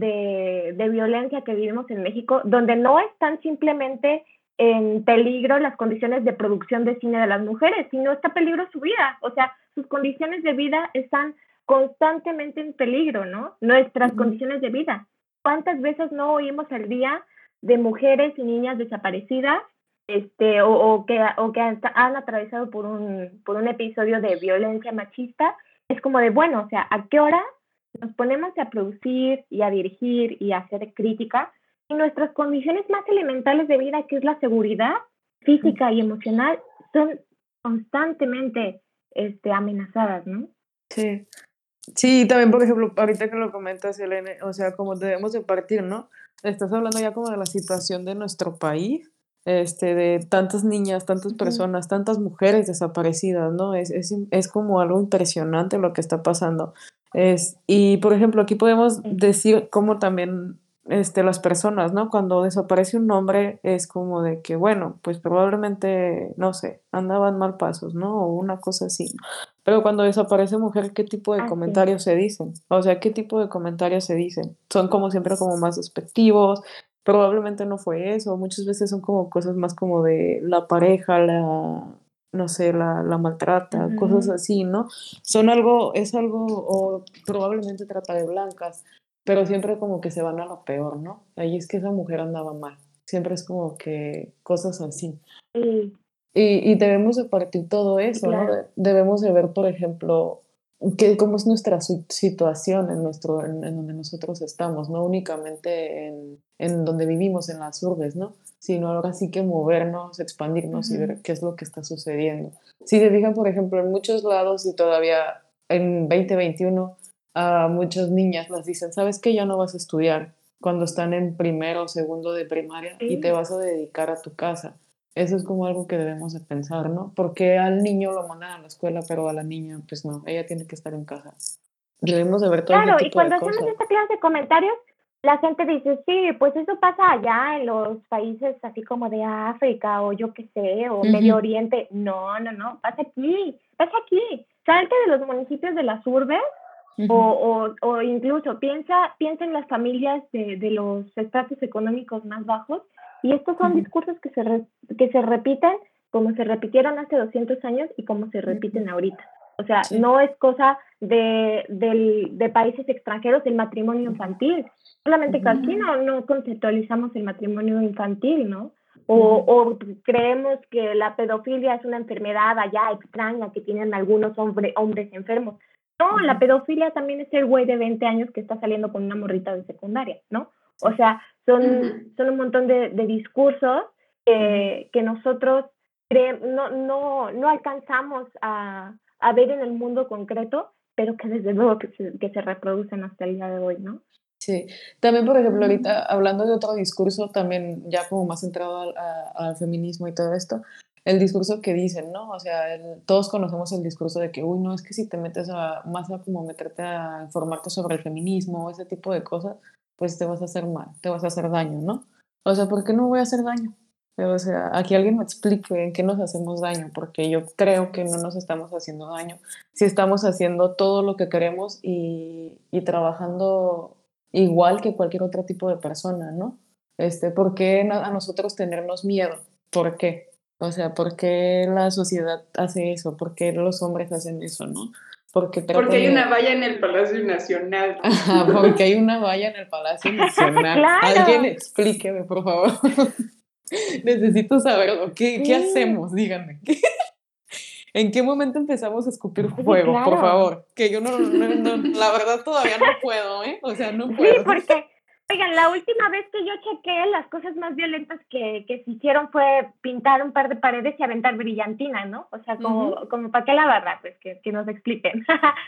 de, de violencia que vivimos en México, donde no están simplemente en peligro las condiciones de producción de cine de las mujeres, sino está en peligro su vida, o sea, sus condiciones de vida están constantemente en peligro, ¿no? Nuestras Ujú. condiciones de vida. ¿Cuántas veces no oímos al día de mujeres y niñas desaparecidas, este, o, o que, o que han, han atravesado por un, por un episodio de violencia machista? Es como de, bueno, o sea, ¿a qué hora nos ponemos a producir y a dirigir y a hacer crítica y nuestras condiciones más elementales de vida, que es la seguridad física y emocional, son constantemente este, amenazadas, ¿no? Sí. Sí, también, por ejemplo, ahorita que lo comentas, Elene, o sea, como debemos de partir, ¿no? Estás hablando ya como de la situación de nuestro país, este, de tantas niñas, tantas Uh-huh. personas, tantas mujeres desaparecidas, ¿no? Es, es, es como algo impresionante lo que está pasando. Es, y, por ejemplo, aquí podemos Sí. decir cómo también este, las personas, ¿no? Cuando desaparece un hombre es como de que, bueno, pues probablemente, no sé, andaban mal pasos, ¿no? O una cosa así. Pero cuando desaparece mujer, ¿qué tipo de Así es. comentarios se dicen? O sea, ¿qué tipo de comentarios se dicen? Son como siempre como más despectivos, probablemente no fue eso, muchas veces son como cosas más como de la pareja, la, no sé, la, la maltrata, Uh-huh. cosas así, ¿no? Son algo, es algo, o probablemente trata de blancas, pero siempre como que se van a lo peor, ¿no? Ahí es que esa mujer andaba mal, siempre es como que cosas así. Sí, Y, y debemos de partir todo sí, eso, ¿no? claro. De- debemos de ver, por ejemplo, que, cómo es nuestra su- situación en, nuestro, en, en donde nosotros estamos, no únicamente en, en donde vivimos, en las urbes, ¿no? Sino ahora sí que movernos, expandirnos y ver Uh-huh. qué es lo que está sucediendo. Si se fijan, por ejemplo, en muchos lados y todavía en veinte veintiuno a muchas niñas las dicen, ¿sabes qué? Ya no vas a estudiar cuando están en primero o segundo de primaria y te Sí. vas a dedicar a tu casa. Eso es como algo que debemos de pensar, ¿no? Porque al niño lo mandan a la escuela, pero a la niña, pues no, ella tiene que estar en casa. Debemos de ver todo ese Claro, y tipo de cuando hacemos cosas. esta clase de comentarios, la gente dice, sí, pues eso pasa allá en los países así como de África o yo qué sé, o Medio Ujú, Oriente. No, no, no, pasa aquí, pasa aquí. Salte de los municipios de las urbes o, ujú, o, o incluso piensa, piensa en las familias de, de los estratos económicos más bajos y estos son ujú, discursos que se, re, que se repiten como se repitieron hace doscientos años y como se repiten ujú. ahorita. O sea, Sí. no es cosa de, de, de países extranjeros el matrimonio infantil. Solamente que Ujú, aquí no, no conceptualizamos el matrimonio infantil, ¿no? O, ujú, o creemos que la pedofilia es una enfermedad allá extraña que tienen algunos hombre, hombres enfermos. No, la ujú. pedofilia también es el güey de veinte años que está saliendo con una morrita de secundaria, ¿no? O Sí. sea, son, Ujú. son un montón de, de discursos Ujú. que, que nosotros cre- no, no, no alcanzamos a, a ver en el mundo concreto, pero que desde luego que se, que se reproducen hasta el día de hoy, ¿no? Sí, también por ejemplo ahorita hablando de otro discurso, también ya como más centrado al, a- al feminismo y todo esto, el discurso que dicen, ¿no? O sea, el- todos conocemos el discurso de que, uy, no, es que si te metes a, más a como meterte a informarte sobre el feminismo o ese tipo de cosas, pues te vas a hacer mal, te vas a hacer daño, ¿no? O sea, ¿por qué no voy a hacer daño? Pero, o sea, aquí alguien me explique en qué nos hacemos daño, porque yo creo que no nos estamos haciendo daño si estamos haciendo todo lo que queremos y, y trabajando igual que cualquier otro tipo de persona, ¿no? Este, ¿por qué a nosotros tenernos miedo? ¿Por qué? O sea, ¿por qué la sociedad hace eso? ¿Por qué los hombres hacen eso, no? Porque Porque tratan hay una de... valla en el Palacio Nacional. Ajá, porque hay una valla en el Palacio Nacional. Alguien ¡Claro! explíqueme, por favor. Necesito saberlo. ¿Qué, Sí. ¿Qué hacemos? Díganme. ¿Qué- ¿En qué momento empezamos a escupir Sí, fuego? claro. Por favor. Que yo no, no, no, la verdad todavía no puedo, ¿eh? O sea, no Sí, puedo. porque, oigan, la última vez que yo chequé, las cosas más violentas que, que se hicieron fue pintar un par de paredes y aventar brillantina, ¿no? O sea, como, Ujú. como para qué la barra, pues que, que nos expliquen.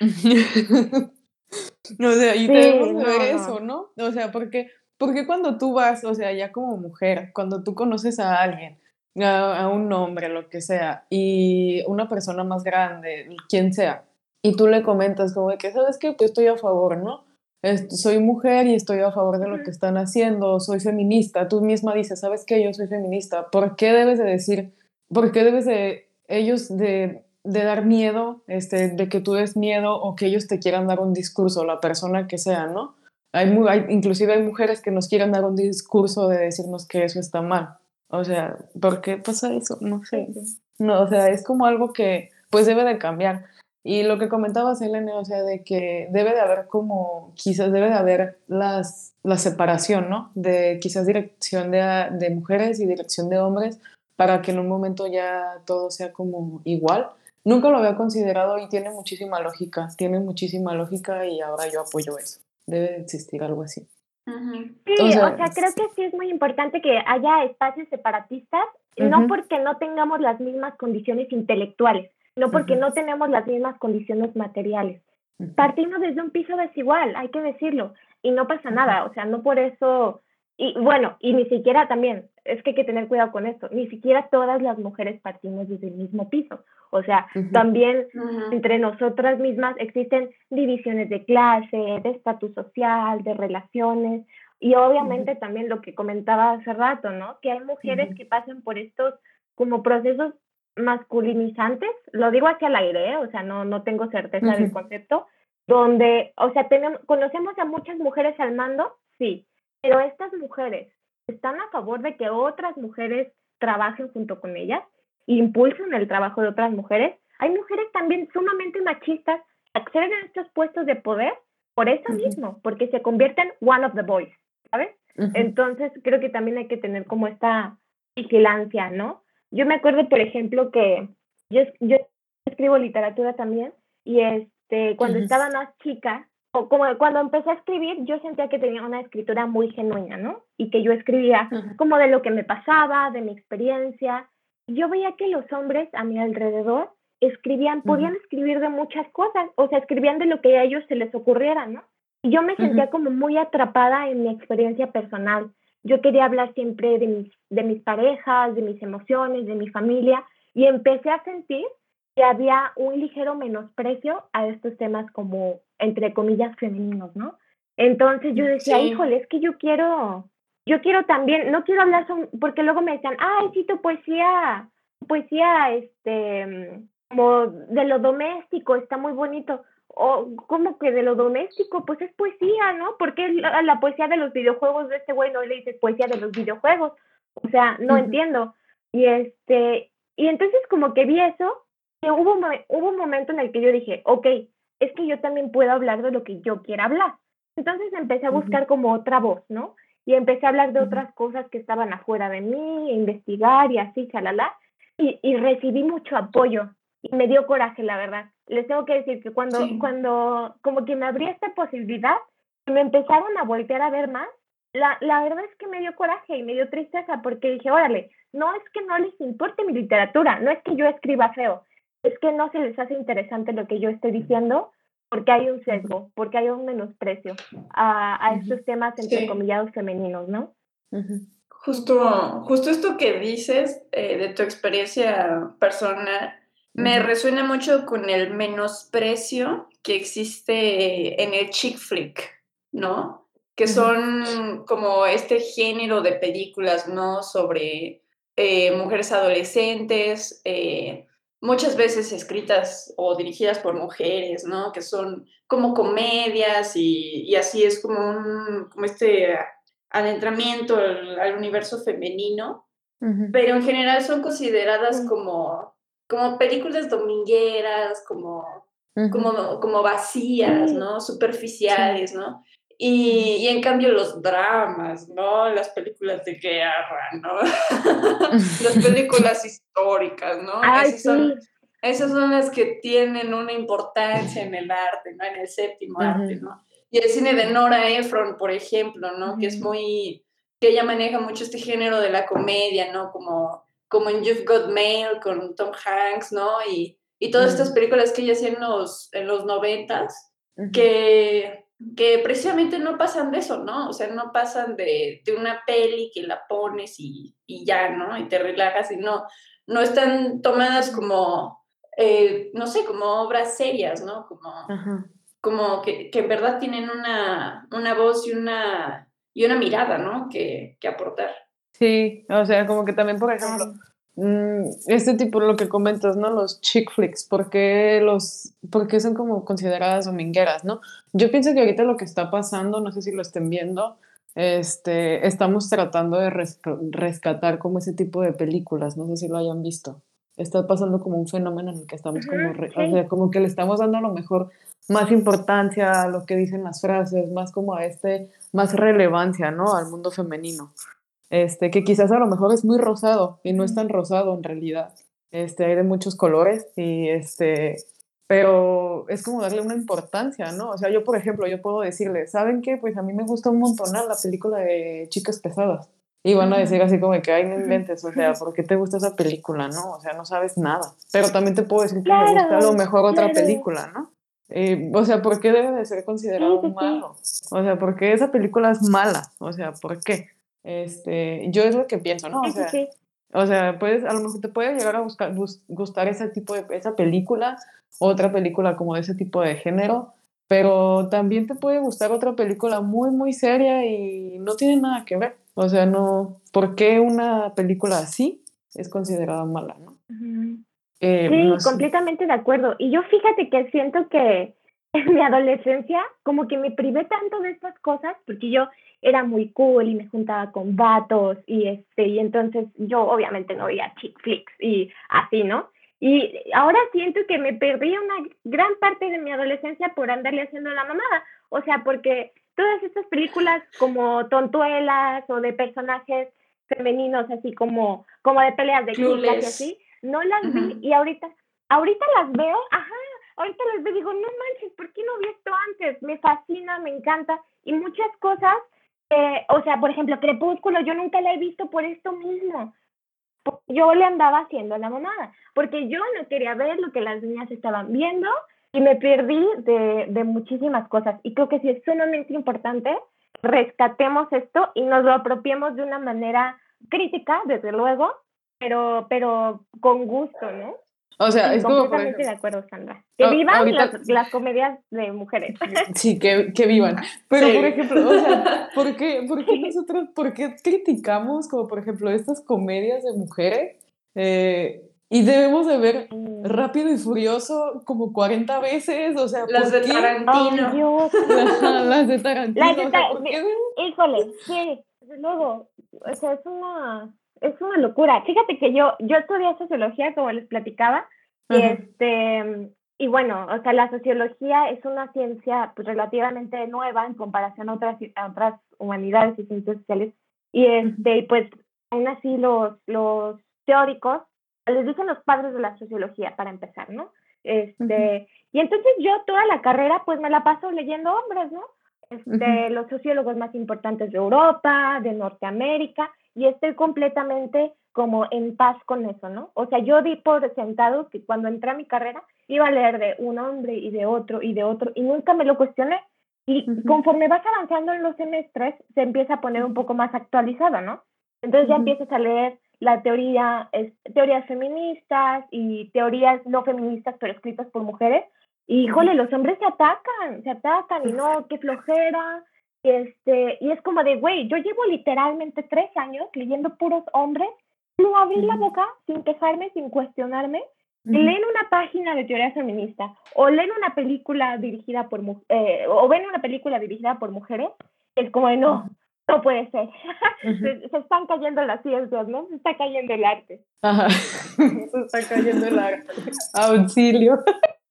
O sea, y Sí, debemos de no, ver no. eso, ¿no? O sea, porque, porque cuando tú vas, o sea, ya como mujer, cuando tú conoces a alguien, a, a un hombre, lo que sea, y una persona más grande, quien sea, y tú le comentas como de que, ¿sabes qué? Pues estoy a favor, ¿no? Est- soy mujer y estoy a favor de lo que Ujú. están haciendo, soy feminista. Tú misma dices, ¿sabes qué? Yo soy feminista. ¿Por qué debes de decir, por qué debes de ellos de, de dar miedo, este, de que tú des miedo o que ellos te quieran dar un discurso, la persona que sea, ¿no? Hay, mu- hay, inclusive hay mujeres que nos quieren dar un discurso de decirnos que eso está mal. O sea, ¿por qué pasa eso? No sé. Sí, sí. No, o sea, es como algo que pues debe de cambiar. Y lo que comentabas, Elena, o sea, de que debe de haber como, quizás debe de haber las, la separación, ¿no? De quizás dirección de, de mujeres y dirección de hombres para que en un momento ya todo sea como igual. Nunca lo había considerado y tiene muchísima lógica, tiene muchísima lógica y ahora yo apoyo eso. Debe de existir algo así. Ujú. Sí, O o sea, sea, creo que sí es muy importante que haya espacios separatistas, no ujú, porque no tengamos las mismas condiciones intelectuales, no porque ujú, no tenemos las mismas condiciones materiales. ujú, Partimos desde un piso desigual, hay que decirlo, y no pasa ujú, nada, o sea, no por eso, y bueno, y ni siquiera también, es que hay que tener cuidado con esto, ni siquiera todas las mujeres partimos desde el mismo piso, o sea, ujú, también Ujú. entre nosotras mismas existen divisiones de clase, de estatus social, de relaciones, y obviamente también lo que comentaba hace rato, ¿no? Que hay mujeres ujú, que pasan por estos como procesos masculinizantes, lo digo hacia el aire, ¿eh? O sea, no, no tengo certeza del ujú, concepto, donde, o sea, tenemos, conocemos a muchas mujeres al mando, sí, pero estas mujeres están a favor de que otras mujeres trabajen junto con ellas, impulsan el trabajo de otras mujeres. Hay mujeres también sumamente machistas que acceden a estos puestos de poder por eso ujú, mismo, porque se convierten one of the boys, ¿sabes? ujú, Entonces creo que también hay que tener como esta vigilancia, ¿no? Yo me acuerdo, por ejemplo, que yo, yo escribo literatura también y este, cuando ujú, estaba más chica, o como cuando empecé a escribir, yo sentía que tenía una escritura muy genuina, ¿no? Y que yo escribía ujú, como de lo que me pasaba, de mi experiencia. Y yo veía que los hombres a mi alrededor escribían, ujú, podían escribir de muchas cosas, o sea, escribían de lo que a ellos se les ocurriera, ¿no? Y yo me ujú, sentía como muy atrapada en mi experiencia personal. Yo quería hablar siempre de mis, de mis parejas, de mis emociones, de mi familia, y empecé a sentir que había un ligero menosprecio a estos temas como, entre comillas, femeninos, ¿no? Entonces yo decía, Sí. híjole, es que yo quiero, yo quiero también, no quiero hablar, son, porque luego me decían, ay, sí, tu poesía, tu poesía, este, como de lo doméstico, está muy bonito. O como que de lo doméstico, pues es poesía, ¿no? Porque la, la poesía de los videojuegos de este güey no le dices poesía de los videojuegos. O sea, no ujú, entiendo. Y este, y entonces como que vi eso, y hubo, hubo un momento en el que yo dije, ok, es que yo también puedo hablar de lo que yo quiera hablar. Entonces empecé a ujú, buscar como otra voz, ¿no? Y empecé a hablar de ujú, otras cosas que estaban afuera de mí, investigar y así, chalala. Y, y recibí mucho apoyo y me dio coraje, la verdad. Les tengo que decir que cuando, Sí. cuando como que me abrí esta posibilidad, me empezaron a voltear a ver más, la, la verdad es que me dio coraje y me dio tristeza porque dije, órale, no es que no les importe mi literatura, no es que yo escriba feo, es que no se les hace interesante lo que yo estoy diciendo porque hay un sesgo, porque hay un menosprecio a, a estos temas Sí. entrecomillados femeninos, ¿no? ujú, Justo, justo esto que dices eh, de tu experiencia personal me ujú, resuena mucho con el menosprecio que existe en el chick flick, ¿no? Que ujú, son como este género de películas, ¿no? Sobre eh, mujeres adolescentes, eh, muchas veces escritas o dirigidas por mujeres, ¿no? Que son como comedias y, y así es como un, como este adentramiento al, al universo femenino, ujú, pero en general son consideradas Sí. como, como películas domingueras, como, ujú, como, como vacías, Sí. ¿no? sí, Superficiales, ¿no? Y, y en cambio los dramas, ¿no? Las películas de guerra, ¿no? Las películas históricas, ¿no? Ay, Esas son, sí. esas son las que tienen una importancia en el arte, ¿no? En el séptimo Ujú. arte, ¿no? Y el cine de Nora Ephron, por ejemplo, ¿no? Que es Ujú. muy, que ella maneja mucho este género de la comedia, ¿no? Como, como en You've Got Mail con Tom Hanks, ¿no? Y, y todas estas Ujú. películas que ella hacía en los, en los noventas, Ujú. que que precisamente no pasan de eso, ¿no? O sea, no pasan de, de una peli que la pones y, y ya, ¿no? Y te relajas y no, no están tomadas como, eh, no sé, como obras serias, ¿no? Como, Ajá. como que, que en verdad tienen una, una voz y una, y una mirada, ¿no? Que, que aportar. Sí, o sea, como que también, por ejemplo, Claro. mm, este tipo, lo que comentas, ¿no? Los chick flicks, ¿por qué los, por qué son como consideradas domingueras, ¿no? Yo pienso que ahorita lo que está pasando, no sé si lo estén viendo, este, estamos tratando de resca- rescatar como ese tipo de películas, no sé si lo hayan visto. Está pasando como un fenómeno en el que estamos como, Ujú, re- o sí. sea, como que le estamos dando a lo mejor más importancia a lo que dicen las frases, más como a este, más relevancia, ¿no? Al mundo femenino. Este, que quizás a lo mejor es muy rosado y no es Ujú. tan rosado en realidad. Este, hay de muchos colores y este, pero es como darle una importancia, ¿no? O sea, yo, por ejemplo, yo puedo decirle, ¿saben qué? Pues a mí me gusta un montón la película de Chicas Pesadas. Y van a decir Ujú. así como que, ay, no Ujú. inventes, o sea, ¿por qué te gusta esa película, no? O sea, no sabes nada. Pero también te puedo decir que me gusta a lo Claro, mejor otra claro. película, ¿no? Eh, o sea, ¿por qué debe de ser Sí, considerado sí, sí. malo? O sea, ¿por qué esa película es mala? O sea, ¿por qué? Este, yo es lo que pienso, ¿no? O Sí, sí, sea, sí. o sea, puedes, a lo mejor te puede llegar a buscar, bus- gustar ese tipo de, esa película, otra película como de ese tipo de género, pero también te puede gustar otra película muy, muy seria y no tiene nada que ver. O sea, no, ¿por qué una película así es considerada mala, ¿no? Ujú. Eh, no Sí, sé. completamente de acuerdo. Y yo fíjate que siento que en mi adolescencia como que me privé tanto de estas cosas porque yo era muy cool y me juntaba con vatos y este y entonces yo obviamente no veía chick flicks y así, ¿no? Y ahora siento que me perdí una gran parte de mi adolescencia por andarle haciendo la mamada. O sea, porque todas estas películas como tontuelas o de personajes femeninos así como como de peleas de chicas y Clueless. así no las vi Ujú. y ahorita, ahorita las veo, ajá, ahorita las veo y digo, no manches, ¿por qué no vi esto antes? Me fascina, me encanta y muchas cosas, eh, o sea, por ejemplo, Crepúsculo, yo nunca la he visto por esto mismo, porque yo le andaba haciendo la mamada, porque yo no quería ver lo que las niñas estaban viendo y me perdí de, de muchísimas cosas y creo que sí es sumamente importante rescatemos esto y nos lo apropiemos de una manera crítica, desde luego, pero, pero con gusto, ¿no? O sea, Sí, es como, por completamente de ejemplo, acuerdo, Sandra. Que a- vivan las, ahorita, las comedias de mujeres. sí, que, que vivan. Pero, por Sí. ejemplo, o sea, ¿por qué, por qué nosotros, por qué criticamos, como por ejemplo, estas comedias de mujeres? Eh, y debemos de ver Mm. Rápido y Furioso como cuarenta veces, o sea, Las ¿por de qué? Ay, Tarantino. Dios. Ajá, las de Las Tarantino, de o sea, ta- ¿por qué? de- híjole, sí, desde luego. O sea, es una, es una locura. Fíjate que yo, yo estudié sociología, como les platicaba, y Ajá, este, y bueno, o sea, la sociología es una ciencia pues, relativamente nueva en comparación a otras, a otras humanidades y ciencias sociales. Y ujú, este, y pues aún así los, los teóricos, les dicen los padres de la sociología para empezar, ¿no? ujú, Este, y entonces yo toda la carrera pues me la paso leyendo hombres, ¿no? ujú, Este, los sociólogos más importantes de Europa, de Norteamérica, y estoy completamente como en paz con eso, ¿no? O sea, yo di por sentado que cuando entré a mi carrera iba a leer de un hombre y de otro y de otro, y nunca me lo cuestioné. Y ujú, conforme vas avanzando en los semestres, se empieza a poner un poco más actualizado, ¿no? Entonces ya ujú, empiezas a leer la teoría, es, teorías feministas y teorías no feministas, pero escritas por mujeres, y, ujú, híjole, los hombres se atacan, se atacan y no, qué flojera. Y, este, y es como de, güey, yo llevo literalmente tres años leyendo puros hombres, no abrir la ujú, boca sin quejarme, sin cuestionarme. Y ujú, leen una página de teoría feminista o leen una película dirigida por eh, o ven una película dirigida por mujeres, es como de, no, no puede ser. ujú, se, se están cayendo las ciencias, ¿no? Se está cayendo el arte. ajá, se está cayendo el arte. Auxilio.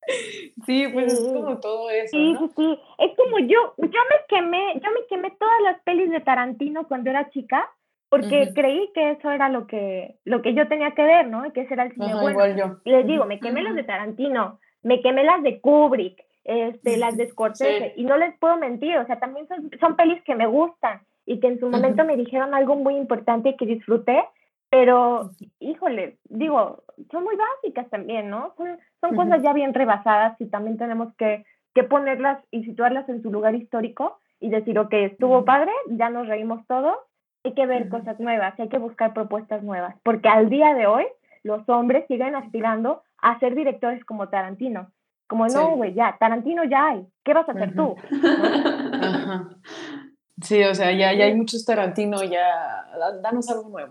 Sí, pues es Sí. como todo eso, Sí, ¿no? sí, sí. Es como yo, yo me quemé, yo me quemé todas las pelis de Tarantino cuando era chica, porque Ujú. creí que eso era lo que, lo que yo tenía que ver, ¿no? Y que ese era el cine Ajá, bueno. igual yo. Y les digo, Ujú. me quemé las de Ujú. Tarantino, me quemé las de Kubrick, este, las de Scorsese, Sí. y no les puedo mentir, o sea, también son, son pelis que me gustan y que en su momento Ujú. me dijeron algo muy importante y que disfruté, pero, híjole, digo, son muy básicas también, ¿no? Son, son cosas Ujú. ya bien rebasadas y también tenemos que, que ponerlas y situarlas en su lugar histórico y decir, ok, estuvo Ujú. padre, ya nos reímos todos, hay que ver Ujú. cosas nuevas, hay que buscar propuestas nuevas, porque al día de hoy los hombres siguen aspirando a ser directores como Tarantino. Como, no, Sí. güey, ya, Tarantino ya hay, ¿qué vas a hacer Ujú. tú? ¿No? Ajá. Sí, o sea, ya, ya hay Sí, muchos Tarantino, ya, da- danos algo nuevo.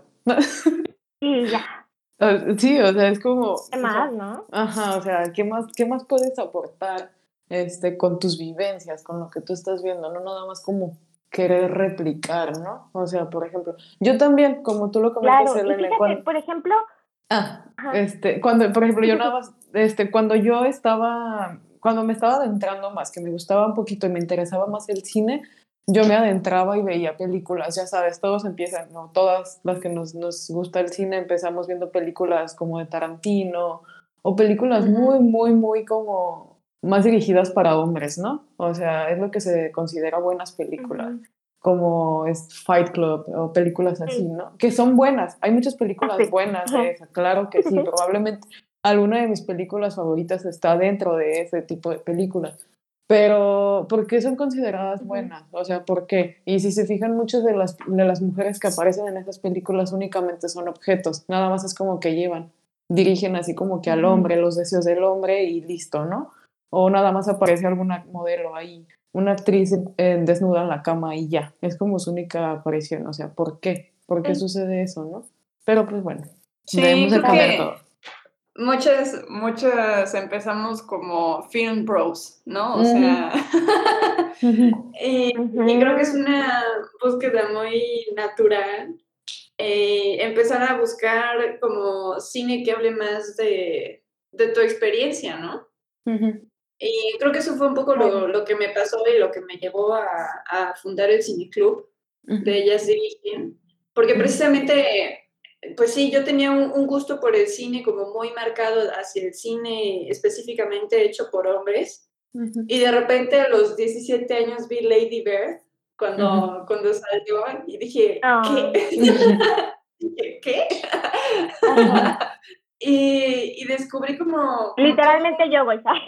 sí, ya, Ah, sí, o sea, es como, ¿qué o sea, más, no? ajá, o sea, ¿qué más, qué más puedes aportar, este, con tus vivencias, con lo que tú estás viendo, no nada más como querer replicar, ¿no? O sea, por ejemplo, yo también, como tú lo comentas, Claro, y Elena, fíjate, cuando, por ejemplo, ah, ajá, este, cuando, por ejemplo, sí, yo sí, nada sí. más, este, cuando yo estaba, cuando me estaba adentrando más, que me gustaba un poquito y me interesaba más el cine, yo me adentraba y veía películas, ya sabes, todos empiezan, ¿no? Todas las que nos, nos gusta el cine empezamos viendo películas como de Tarantino o películas muy, Ujú. muy, muy como más dirigidas para hombres, ¿no? O sea, es lo que se considera buenas películas Ujú, como es Fight Club o películas así, sí, ¿no? Que son buenas, hay muchas ah, películas sí, buenas de ajá, esa, claro sí, que sí, sí, sí. probablemente alguna de mis películas favoritas está dentro de ese tipo de películas, pero ¿por qué son consideradas Ujú, buenas? O sea, ¿por qué? Y si se fijan, muchas de las, de las mujeres que aparecen en esas películas únicamente son objetos, nada más es como que llevan, dirigen así como que al Ujú. hombre, los deseos del hombre y listo, ¿no? O nada más aparece alguna modelo ahí, una actriz eh, desnuda en la cama y ya, es como su única aparición, o sea, ¿por qué? ¿Por qué sí, sucede eso, no? Pero pues bueno, Sí, debemos de creo claro. cambiar todo. que muchas, muchas empezamos como film bros, ¿no? O Ujú, sea, ujú, y, y creo que es Ujú, una búsqueda muy natural, eh, empezar a buscar como cine que hable más de, de tu experiencia, ¿no? ujú, Y creo que eso fue un poco claro. lo, lo que me pasó y lo que me llevó a, a fundar el cineclub de ujú, Ellas Dirigen, porque ujú, precisamente, pues sí, yo tenía un, un gusto por el cine como muy marcado hacia el cine específicamente hecho por hombres, ujú, y de repente a los diecisiete años vi Lady Bird ujú, cuando, cuando salió y dije, ¿qué? Ah, ujú, Dije, ¿qué? ujú. ajá. y, y descubrí como, como todo Literalmente yo, güey, ¿sabes?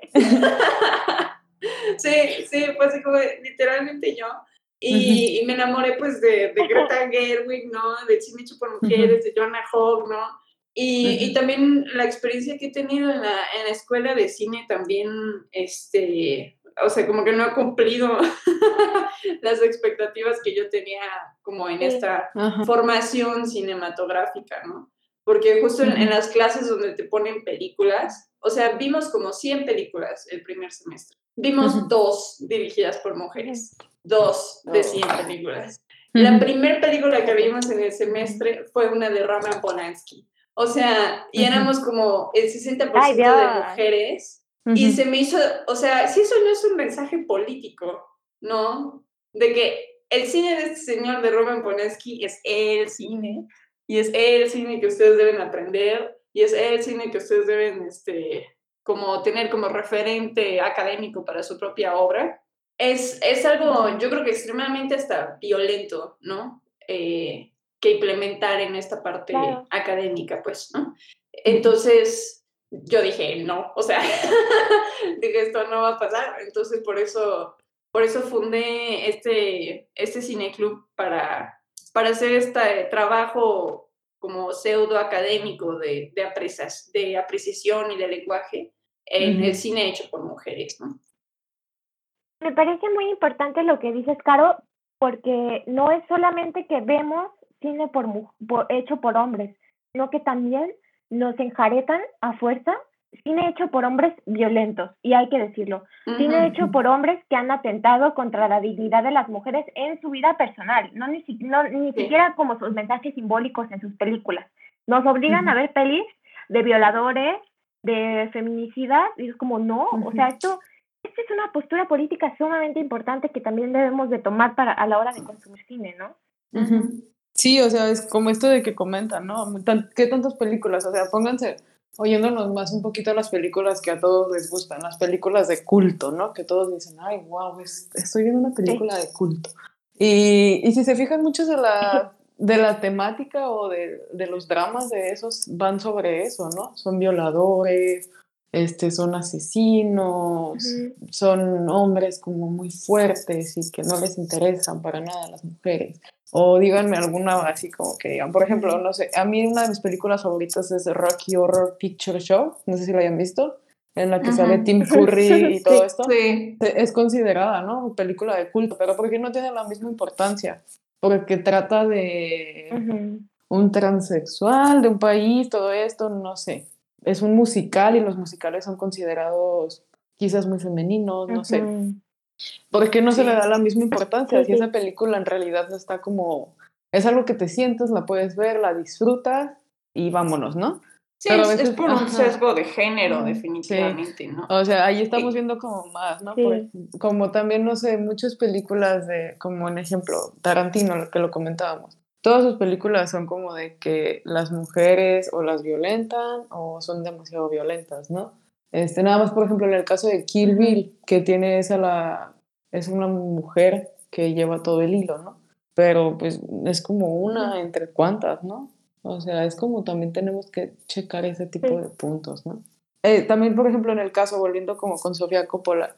sí, sí, fue así como de- literalmente yo. Ujú, Y, y me enamoré pues de, de Greta Gerwig, ¿no? Del cine hecho por ujú, mujeres, de Joanna Hogg, ¿no? Y, y ujú, también la experiencia que he tenido en la, en la escuela de cine también, este, o sea, como que no he cumplido las expectativas que yo tenía como en Sí, esta ajá, formación cinematográfica, ¿no? Porque justo en, en ujú, las clases donde te ponen películas, o sea, vimos como cien películas el primer semestre. Vimos ujú. dos dirigidas por ujú, mujeres, dos de Oh, cien películas. La ujú, primera película que fíjate. vimos en el semestre fue una de Roman Polanski. O sea, y ujú, éramos como el sesenta por Ay, ciento de Dios. mujeres y ujú, se me hizo, o sea, si eso no es un mensaje político, ¿no? De que el cine de este señor de Roman Polanski es el cine y es el cine que ustedes deben aprender y es el cine que ustedes deben, este, como tener como referente académico para su propia obra. Es, es algo, yo creo que extremadamente hasta violento, ¿no? Eh, que implementar en esta parte Claro. académica, pues, ¿no? ujú, Entonces, yo dije, no, o sea, dije, esto no va a pasar. Entonces, por eso, por eso fundé este, este cineclub para, para hacer este trabajo como pseudo académico de, de, aprecias, de apreciación y de lenguaje en el ujú, cine hecho por mujeres, ¿no? Me parece muy importante lo que dices, Caro, porque no es solamente que vemos cine por, mu- por- hecho por hombres, sino que también nos enjaretan a fuerza cine hecho por hombres violentos, y hay que decirlo, cine Uh-huh. hecho por hombres que han atentado contra la dignidad de las mujeres en su vida personal, no ni, si- no, ni Sí. siquiera como sus mensajes simbólicos en sus películas. Nos obligan a ujú, ver pelis de violadores, de feminicidad, y es como, no, uh-huh. o sea, esto, esta es una postura política sumamente importante que también debemos de tomar para a la hora de consumir cine, ¿no? Uh-huh. Sí, o sea, es como esto de que comentan, ¿no? ¿Qué tantas películas? O sea, pónganse oyéndonos más un poquito las películas que a todos les gustan, las películas de culto, ¿no? Que todos dicen, ay, wow, es, estoy viendo una película de culto. Y, y si se fijan, muchos de la, de la temática o de, de los dramas de esos van sobre eso, ¿no? Son violadores, este, son asesinos, uh-huh. son hombres como muy fuertes y que no les interesan para nada a las mujeres. O díganme alguna así como que digan, por ejemplo, no sé, a mí una de mis películas favoritas es Rocky Horror Picture Show, no sé si la hayan visto, en la que uh-huh. sale Tim Curry y todo sí, esto. Sí. Es considerada, ¿no? Película de culto, pero porque no tiene la misma importancia, porque trata de uh-huh. un transexual, de un país, todo esto, no sé. Es un musical y los musicales son considerados quizás muy femeninos, no uh-huh. sé. ¿Por qué no sí. se le da la misma importancia? Sí, si sí. esa película en realidad está como... Es algo que te sientes, la puedes ver, la disfrutas y vámonos, ¿no? Sí, Pero es, veces, es por ajá. un sesgo de género, definitivamente, sí. ¿no? O sea, ahí estamos sí. viendo como más, ¿no? Sí. Por, como también, no sé, muchas películas de... Como un ejemplo, Tarantino, lo que lo comentábamos. Todas sus películas son como de que las mujeres o las violentan o son demasiado violentas, ¿no? Este, nada más, por ejemplo, en el caso de Kill Bill, que tiene esa la... Es una mujer que lleva todo el hilo, ¿no? Pero pues es como una entre cuantas, ¿no? O sea, es como también tenemos que checar ese tipo sí. de puntos, ¿no? Eh, también, por ejemplo, en el caso, volviendo como con Sofía Coppola,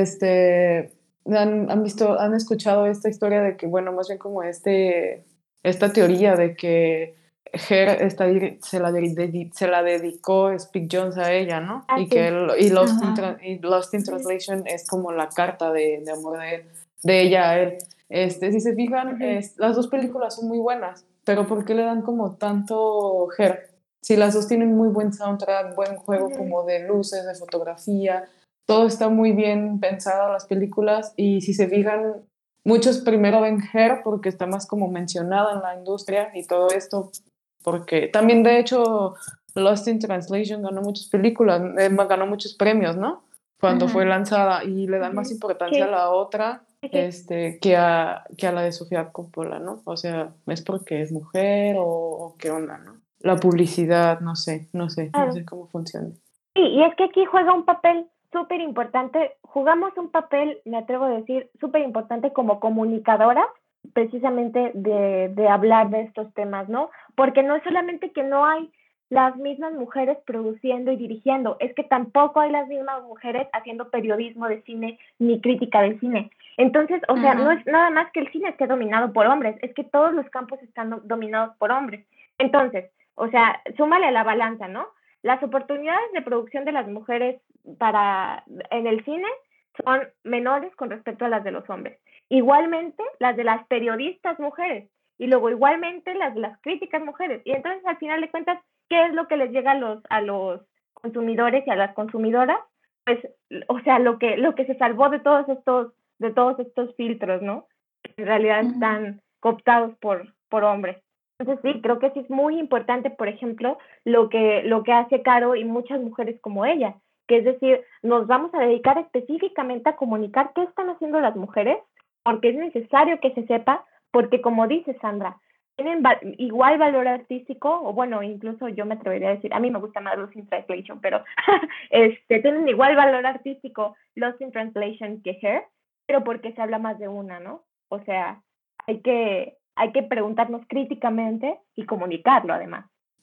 este, han, han visto, han escuchado esta historia de que, bueno, más bien como este, esta teoría de que Her está, se, la de, se la dedicó Spike Jonze a ella, ¿no? Ah, y sí. que el, y, Lost in Tra- y Lost in Translation es como la carta de, de amor de, de ella a él. Este, si se fijan, uh-huh. es, las dos películas son muy buenas, pero ¿por qué le dan como tanto Her? Si las dos tienen muy buen soundtrack, buen juego uh-huh. como de luces, de fotografía, todo está muy bien pensado las películas, y si se fijan, muchos primero ven Her porque está más como mencionada en la industria y todo esto, porque también de hecho Lost in Translation ganó muchas películas, eh, ganó muchos premios, ¿no? Cuando uh-huh. fue lanzada, y le dan uh-huh. más importancia sí. a la otra sí. este, que, a, que a la de Sofía Coppola, ¿no? O sea, ¿es porque es mujer o, o qué onda, no? La publicidad, no sé, no sé, claro. no sé cómo funciona. Sí, y es que aquí juega un papel súper importante, jugamos un papel, me atrevo a decir, súper importante como comunicadoras, precisamente de, de hablar de estos temas, ¿no? Porque no es solamente que no hay las mismas mujeres produciendo y dirigiendo, es que tampoco hay las mismas mujeres haciendo periodismo de cine ni crítica del cine. Entonces, o sea, uh-huh. no es nada más que el cine esté dominado por hombres, es que todos los campos están do- dominados por hombres. Entonces, o sea, súmale a la balanza, ¿no? Las oportunidades de producción de las mujeres para en el cine son menores con respecto a las de los hombres. Igualmente, las de las periodistas mujeres, y luego igualmente las de las críticas mujeres. Y entonces, al final de cuentas, ¿qué es lo que les llega a los, a los consumidores y a las consumidoras? Pues, o sea, lo que, lo que se salvó de todos estos, de todos estos filtros, ¿no? Que en realidad uh-huh. están cooptados por, por hombres. Entonces, sí, creo que sí es muy importante, por ejemplo, lo que, lo que hace Caro y muchas mujeres como ella, que es decir, nos vamos a dedicar específicamente a comunicar qué están haciendo las mujeres, porque es necesario que se sepa, porque como dice Sandra, tienen va- igual valor artístico, o bueno, incluso yo me atrevería a decir, a mí me gusta más Lost in Translation, pero este, tienen igual valor artístico Lost in Translation que Her, pero porque se habla más de una, ¿no? O sea, hay que, hay que preguntarnos críticamente y comunicarlo además.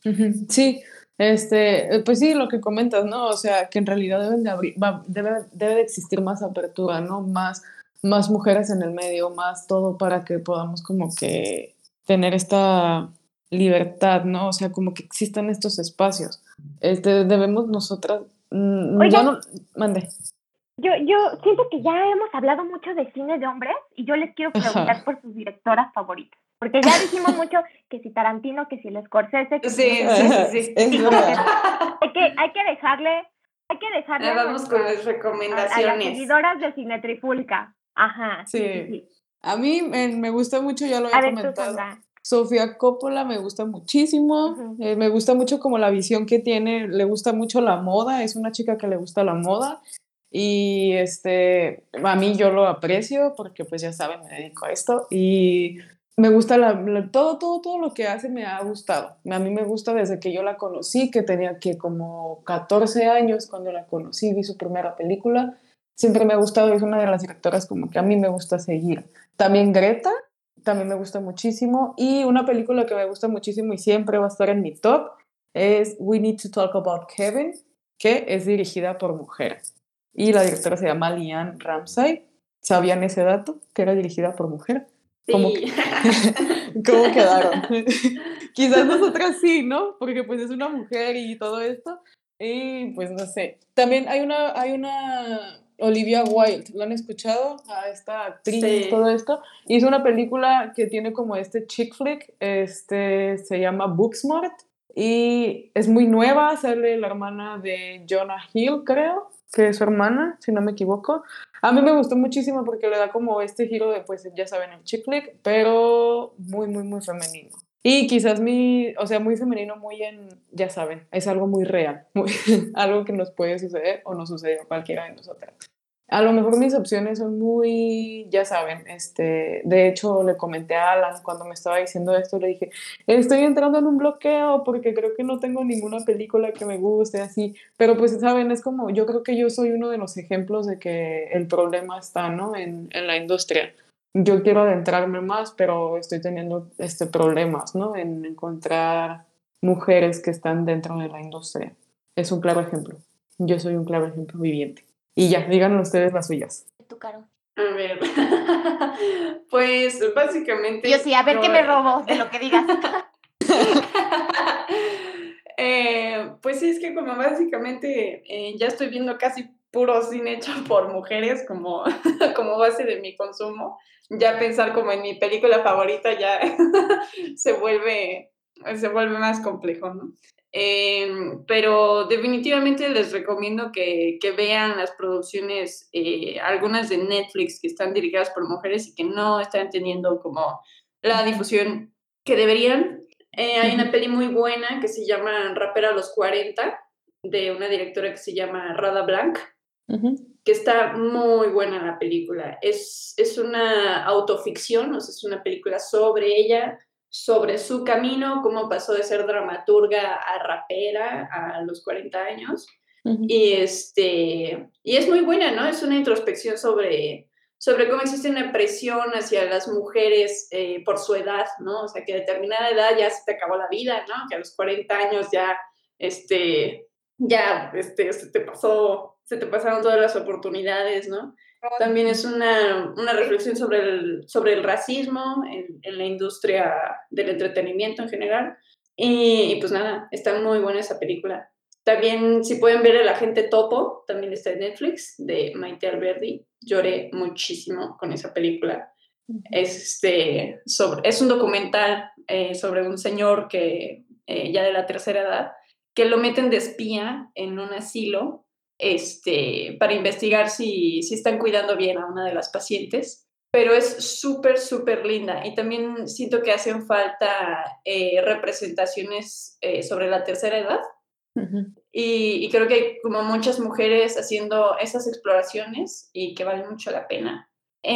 Sí, este, pues sí, lo que comentas, ¿no? O sea, que en realidad deben de abrir, va, debe, debe de existir más apertura, ¿no? Más, más mujeres en el medio, más todo para que podamos como que tener esta libertad, ¿no? O sea, como que existan estos espacios. Este, debemos nosotras, mmm, Oiga, ya no, mande. Yo, yo siento que ya hemos hablado mucho de cine de hombres y yo les quiero preguntar Ajá. por sus directoras favoritas. Porque ya dijimos mucho que si Tarantino, que si el Scorsese, que sí, si... Sí, sí, sí. Es verdad. Hay que, hay que dejarle, hay que dejarle ah, vamos con las recomendaciones. A, a las seguidoras de Cine Trifulca. Ajá, sí, sí. sí, sí. A mí me, me gusta mucho, ya lo había a ver, comentado. Tú, Sandra. Sofía Coppola me gusta muchísimo, Ujú. eh, me gusta mucho como la visión que tiene, le gusta mucho la moda, es una chica que le gusta la moda y este, a mí yo lo aprecio porque pues ya saben, me dedico a esto y me gusta la, la- todo, todo, todo lo que hace me ha gustado. A mí me gusta desde que yo la conocí, que tenía que como catorce años cuando la conocí, vi su primera película. Siempre me ha gustado, es una de las directoras como que a mí me gusta seguir. También Greta, también me gusta muchísimo. Y una película que me gusta muchísimo y siempre va a estar en mi top es We Need to Talk About Kevin, que es dirigida por mujeres. Y la directora se llama Leanne Ramsay. ¿Sabían ese dato? Que era dirigida por mujer. ¿Cómo, Sí. ¿Cómo quedaron? Quizás nosotras sí, ¿no? Porque pues es una mujer y todo esto. Y pues no sé. También hay una, hay una Olivia Wilde, ¿la han escuchado? A esta actriz, todo Sí. esto. Hizo una película que tiene como este chick flick, este se llama Booksmart y es muy nueva, sale la hermana de Jonah Hill, creo, que es su hermana, si no me equivoco. A mí me gustó muchísimo porque le da como este giro de, pues ya saben, el chick flick, pero muy, muy, muy femenino. Y quizás mi, o sea, muy femenino, muy en, ya saben, es algo muy real, muy, algo que nos puede suceder o nos sucede a cualquiera de nosotras. A lo mejor mis opciones son muy, ya saben, este, de hecho le comenté a Alan cuando me estaba diciendo esto, le dije, estoy entrando en un bloqueo porque creo que no tengo ninguna película que me guste así, pero pues saben, es como, yo creo que yo soy uno de los ejemplos de que el problema está, ¿no? En, en la industria. Yo quiero adentrarme más, pero estoy teniendo este, problemas, ¿no? En encontrar mujeres que están dentro de la industria. Es un claro ejemplo. Yo soy un claro ejemplo viviente. Y ya, díganme ustedes las suyas. Tu caro. A ver. Pues básicamente Yo sí, a ver yo... qué me robo de lo que digas. Eh, pues sí, es que como básicamente eh, ya estoy viendo casi puro cine hecho por mujeres como, como base de mi consumo, ya pensar como en mi película favorita ya se vuelve, se vuelve más complejo, ¿no? Eh, pero definitivamente les recomiendo que, que vean las producciones, eh, algunas de Netflix que están dirigidas por mujeres y que no están teniendo como la difusión que deberían. Eh, hay una peli muy buena que se llama Rapera a los cuarenta, de una directora que se llama Rada Blanc, Uh-huh. que está muy buena la película. Es, es una autoficción, o sea, es una película sobre ella, sobre su camino, cómo pasó de ser dramaturga a rapera a los cuarenta años. Uh-huh. Y, este, y es muy buena, ¿no? Es una introspección sobre, sobre cómo existe una presión hacia las mujeres eh, por su edad, ¿no? O sea, que a determinada edad ya se te acabó la vida, ¿no? Que a los cuarenta años ya, este, ya, este, se te pasó, se te pasaron todas las oportunidades, ¿no? También es una, una reflexión sobre el, sobre el racismo en, en la industria del entretenimiento en general. Y, y pues nada, está muy buena esa película. También, si pueden ver El Agente Topo, también está en Netflix, de Maite Alberdi. Lloré muchísimo con esa película. Es, este, sobre, es un documental eh, sobre un señor que eh, ya de la tercera edad, que lo meten de espía en un asilo este, para investigar si, si están cuidando bien a una de las pacientes. Pero es súper, súper linda. Y también siento que hacen falta eh, representaciones eh, sobre la tercera edad. Uh-huh. Y, y creo que hay como muchas mujeres haciendo esas exploraciones y que valen mucho la pena.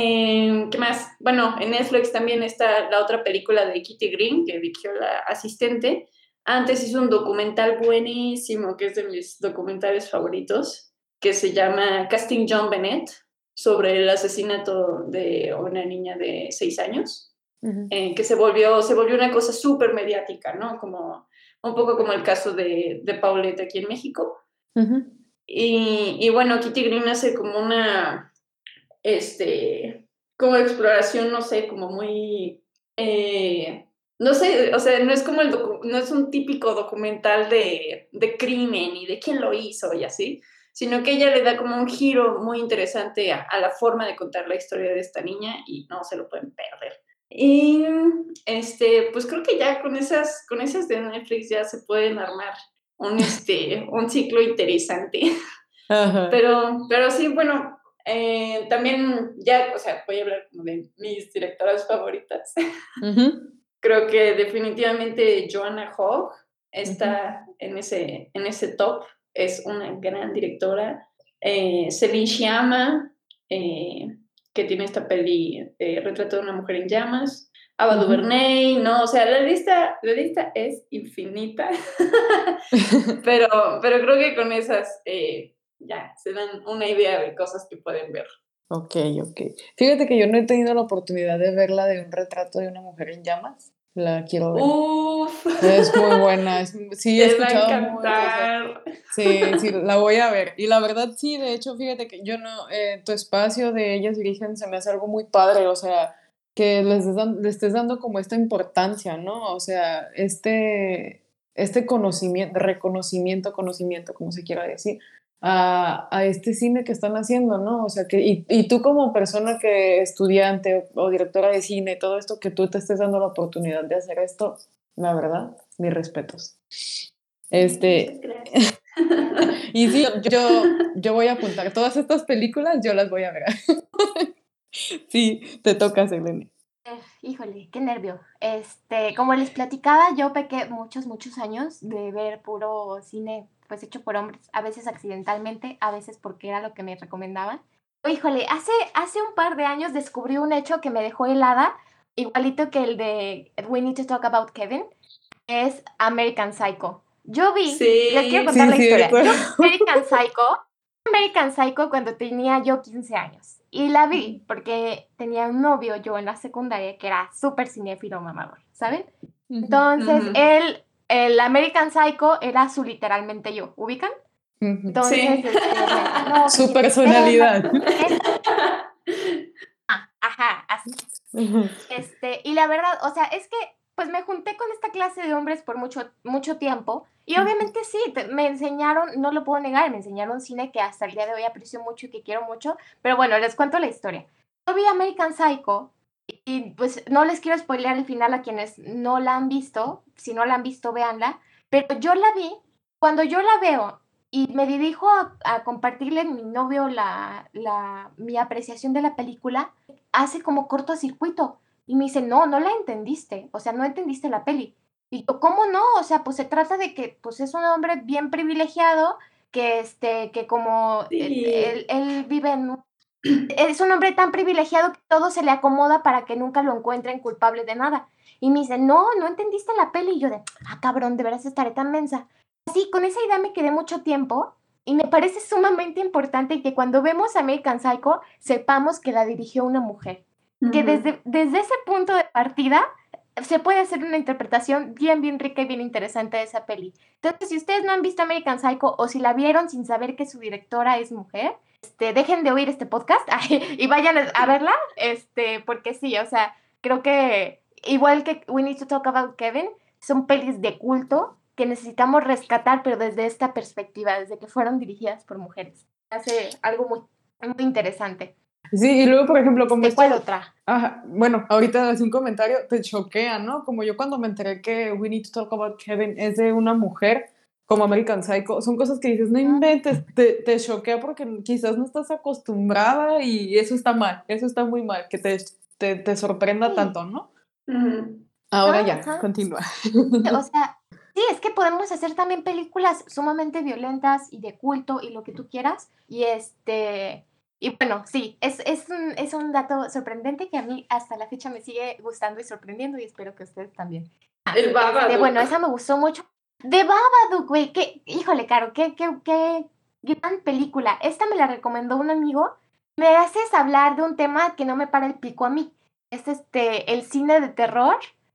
Eh, ¿Qué más? Bueno, en Netflix también está la otra película de Kitty Green, que dirigió la asistente. Antes hizo un documental buenísimo, que es de mis documentales favoritos, que se llama Casting John Bennett, sobre el asesinato de una niña de seis años, Uh-huh. eh, que se volvió, se volvió una cosa súper mediática, ¿no? Como, un poco como el caso de, de Paulette aquí en México. Uh-huh. Y, y bueno, Kitty Green hace como una, este, como exploración, no sé, como muy, eh, no sé, o sea, no es como el, docu- no es un típico documental de, de crimen y de quién lo hizo y así, sino que ella le da como un giro muy interesante a, a la forma de contar la historia de esta niña y no se lo pueden perder. Y este, pues creo que ya con esas, con esas de Netflix ya se pueden armar un, este, un ciclo interesante. Ajá. Pero, pero sí, bueno, eh, también ya, o sea, voy a hablar como de mis directoras favoritas. Uh-huh. creo que definitivamente Joanna Hogg está uh-huh. en, ese, en ese top, es una gran directora. Eh, Celine Sciamma, eh, que tiene esta peli eh, Retrato de una mujer en llamas, Ava uh-huh. DuVernay, no, o sea, la lista, la lista es infinita, pero, pero creo que con esas eh, ya se dan una idea de cosas que pueden ver. Ok, ok. Fíjate que yo no he tenido la oportunidad de verla de Un retrato de una mujer en llamas. La quiero ver. Uf. Es muy buena. Es, sí, he Te escuchado va a encantar. Muy cosas. Sí, sí, la voy a ver. Y la verdad, sí, de hecho, fíjate que yo no, eh, tu espacio de Ellas Dirigen se me hace algo muy padre, o sea, que les, des, les estés dando como esta importancia, ¿no? O sea, este, este conocimiento, reconocimiento, conocimiento, como se quiera decir, a, a este cine que están haciendo, ¿no? O sea, que, y, y tú como persona que estudiante o, o directora de cine y todo esto, que tú te estés dando la oportunidad de hacer esto, la verdad, mis respetos. Este, y sí, yo, yo voy a apuntar todas estas películas, yo las voy a ver. Sí, te toca, Selene. Eh, híjole, qué nervio. Este, como les platicaba, yo pequé muchos, muchos años de ver puro cine, pues hecho por hombres, a veces accidentalmente, a veces porque era lo que me recomendaban. Híjole, hace, hace un par de años descubrí un hecho que me dejó helada, igualito que el de We Need to Talk About Kevin, es American Psycho. Yo vi, sí, les quiero contar sí, la sí, historia. Yo American Psycho, American Psycho cuando tenía yo quince años. Y la vi porque tenía un novio yo en la secundaria que era súper cinéfilo mamador, ¿saben? Entonces, uh-huh. él, el American Psycho era su literalmente yo, ¿ubican? Uh-huh. Entonces, sí. este, no, su personalidad. Ah, ajá, así. Uh-huh. Este, y la verdad, o sea, es que pues me junté con esta clase de hombres por mucho, mucho tiempo y obviamente sí, te, me enseñaron, no lo puedo negar, me enseñaron cine que hasta el día de hoy aprecio mucho y que quiero mucho, pero bueno, les cuento la historia. Yo vi American Psycho y, y pues no les quiero spoilear el final a quienes no la han visto, si no la han visto, véanla, pero yo la vi, cuando yo la veo y me dirijo a, a compartirle a mi novio la, la, mi apreciación de la película, hace como cortocircuito. Y me dice, no, no la entendiste, o sea, no entendiste la peli. Y yo, ¿cómo no? O sea, pues se trata de que pues es un hombre bien privilegiado, que, este, que como sí. él, él, él vive en... Un, es un hombre tan privilegiado que todo se le acomoda para que nunca lo encuentren culpable de nada. Y me dice, no, no entendiste la peli. Y yo de, ah, cabrón, de veras estaré tan mensa. Así, con esa idea me quedé mucho tiempo y me parece sumamente importante que cuando vemos American Psycho sepamos que la dirigió una mujer. Que desde, desde ese punto de partida se puede hacer una interpretación bien, bien rica y bien interesante de esa peli. Entonces, si ustedes no han visto American Psycho o si la vieron sin saber que su directora es mujer, este, dejen de oír este podcast y vayan a verla, este, porque sí, o sea, creo que igual que We Need to Talk About Kevin, son pelis de culto que necesitamos rescatar, pero desde esta perspectiva, desde que fueron dirigidas por mujeres. Hace algo muy, muy interesante. Sí, y luego, por ejemplo, como ¿De esto, cuál otra? Ajá, bueno, ahorita hace un comentario, te choquea, ¿no? Como yo cuando me enteré que We Need to Talk About Kevin es de una mujer, como American Psycho, son cosas que dices, no inventes, te, te choquea porque quizás no estás acostumbrada y eso está mal, eso está muy mal, que te, te, te sorprenda sí. tanto, ¿no? Uh-huh. Ahora ah, ya, ajá. continúa. O sea, sí, es que podemos hacer también películas sumamente violentas y de culto y lo que tú quieras, y este... Y bueno, sí, es, es, un, es un dato sorprendente que a mí hasta la fecha me sigue gustando y sorprendiendo y espero que ustedes también. El Babadook. Este, bueno, esa me gustó mucho. De Babadook, güey, que, híjole, Caro, qué, qué, qué gran película. Esta me la recomendó un amigo. Me haces hablar de un tema que no me para el pico a mí. Es este, el cine de terror.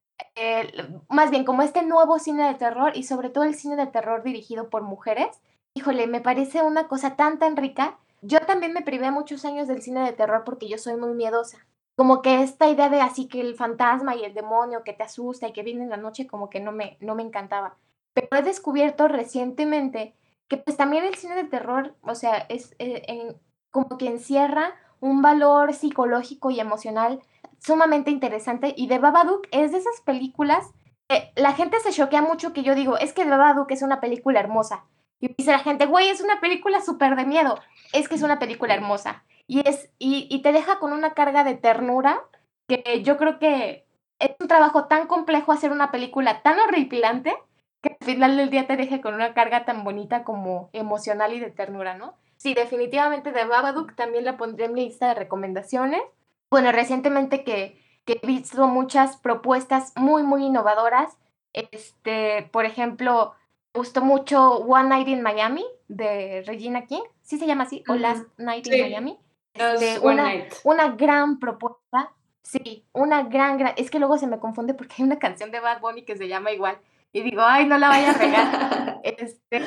Eh, más bien, como este nuevo cine de terror y sobre todo el cine de terror dirigido por mujeres. Híjole, me parece una cosa tan, tan rica. Yo también me privé muchos años del cine de terror porque yo soy muy miedosa. Como que esta idea de así que el fantasma y el demonio que te asusta y que viene en la noche como que no me, no me encantaba. Pero he descubierto recientemente que pues también el cine de terror, o sea, es eh, en, como que encierra un valor psicológico y emocional sumamente interesante. Y The Babadook es de esas películas que la gente se choquea mucho que yo digo, es que The Babadook es una película hermosa. Y dice la gente, güey, es una película súper de miedo. Es que es una película hermosa. Y, es, y, y te deja con una carga de ternura que yo creo que es un trabajo tan complejo hacer una película tan horripilante que al final del día te deje con una carga tan bonita como emocional y de ternura, ¿no? Sí, definitivamente The Babadook también la pondré en mi lista de recomendaciones. Bueno, recientemente que, que he visto muchas propuestas muy, muy innovadoras. Este, por ejemplo, me gustó mucho One Night in Miami de Regina King. ¿Sí se llama así? O Ujú. Last Night in Sí. Miami. No, es Este, One una, Night. una gran propuesta. Sí, una gran, gran... Es que luego se me confunde porque hay una canción de Bad Bunny que se llama igual. Y digo, ay, no la vaya a regar. este,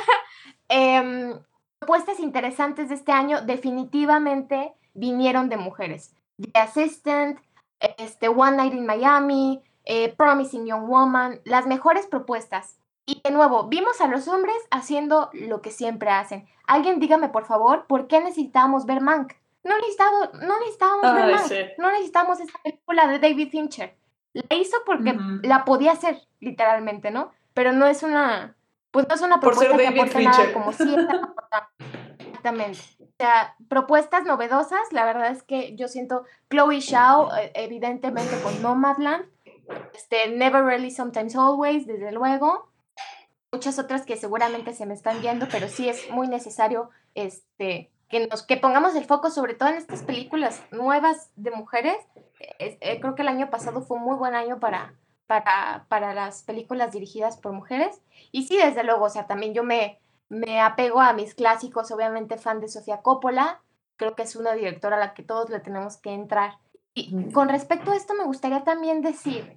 em, propuestas interesantes de este año definitivamente vinieron de mujeres. The Assistant, este, One Night in Miami, eh, Promising Young Woman, las mejores propuestas. Y de nuevo, vimos a los hombres haciendo lo que siempre hacen. Alguien dígame, por favor, ¿por qué necesitábamos ver Mank? No necesitábamos, no necesitábamos ver Ay, Mank. sí. No necesitábamos esta película de David Fincher. La hizo porque Ujú. la podía hacer, literalmente, ¿no? Pero no es una, pues no es una Por ser propuesta que David aporte nada Fincher. como sí está aportando. Exactamente. O sea, propuestas novedosas, la verdad es que yo siento Chloe Zhao, eh, evidentemente con Nomadland, este, Never Really, Sometimes Always, desde luego, muchas otras que seguramente se me están yendo, pero sí es muy necesario este, que, nos, que pongamos el foco sobre todo en estas películas nuevas de mujeres. Eh, eh, creo que el año pasado fue un muy buen año para, para, para las películas dirigidas por mujeres. Y sí, desde luego, o sea, también yo me, me apego a mis clásicos, obviamente fan de Sofía Coppola, creo que es una directora a la que todos le tenemos que entrar. Y con respecto a esto me gustaría también decir,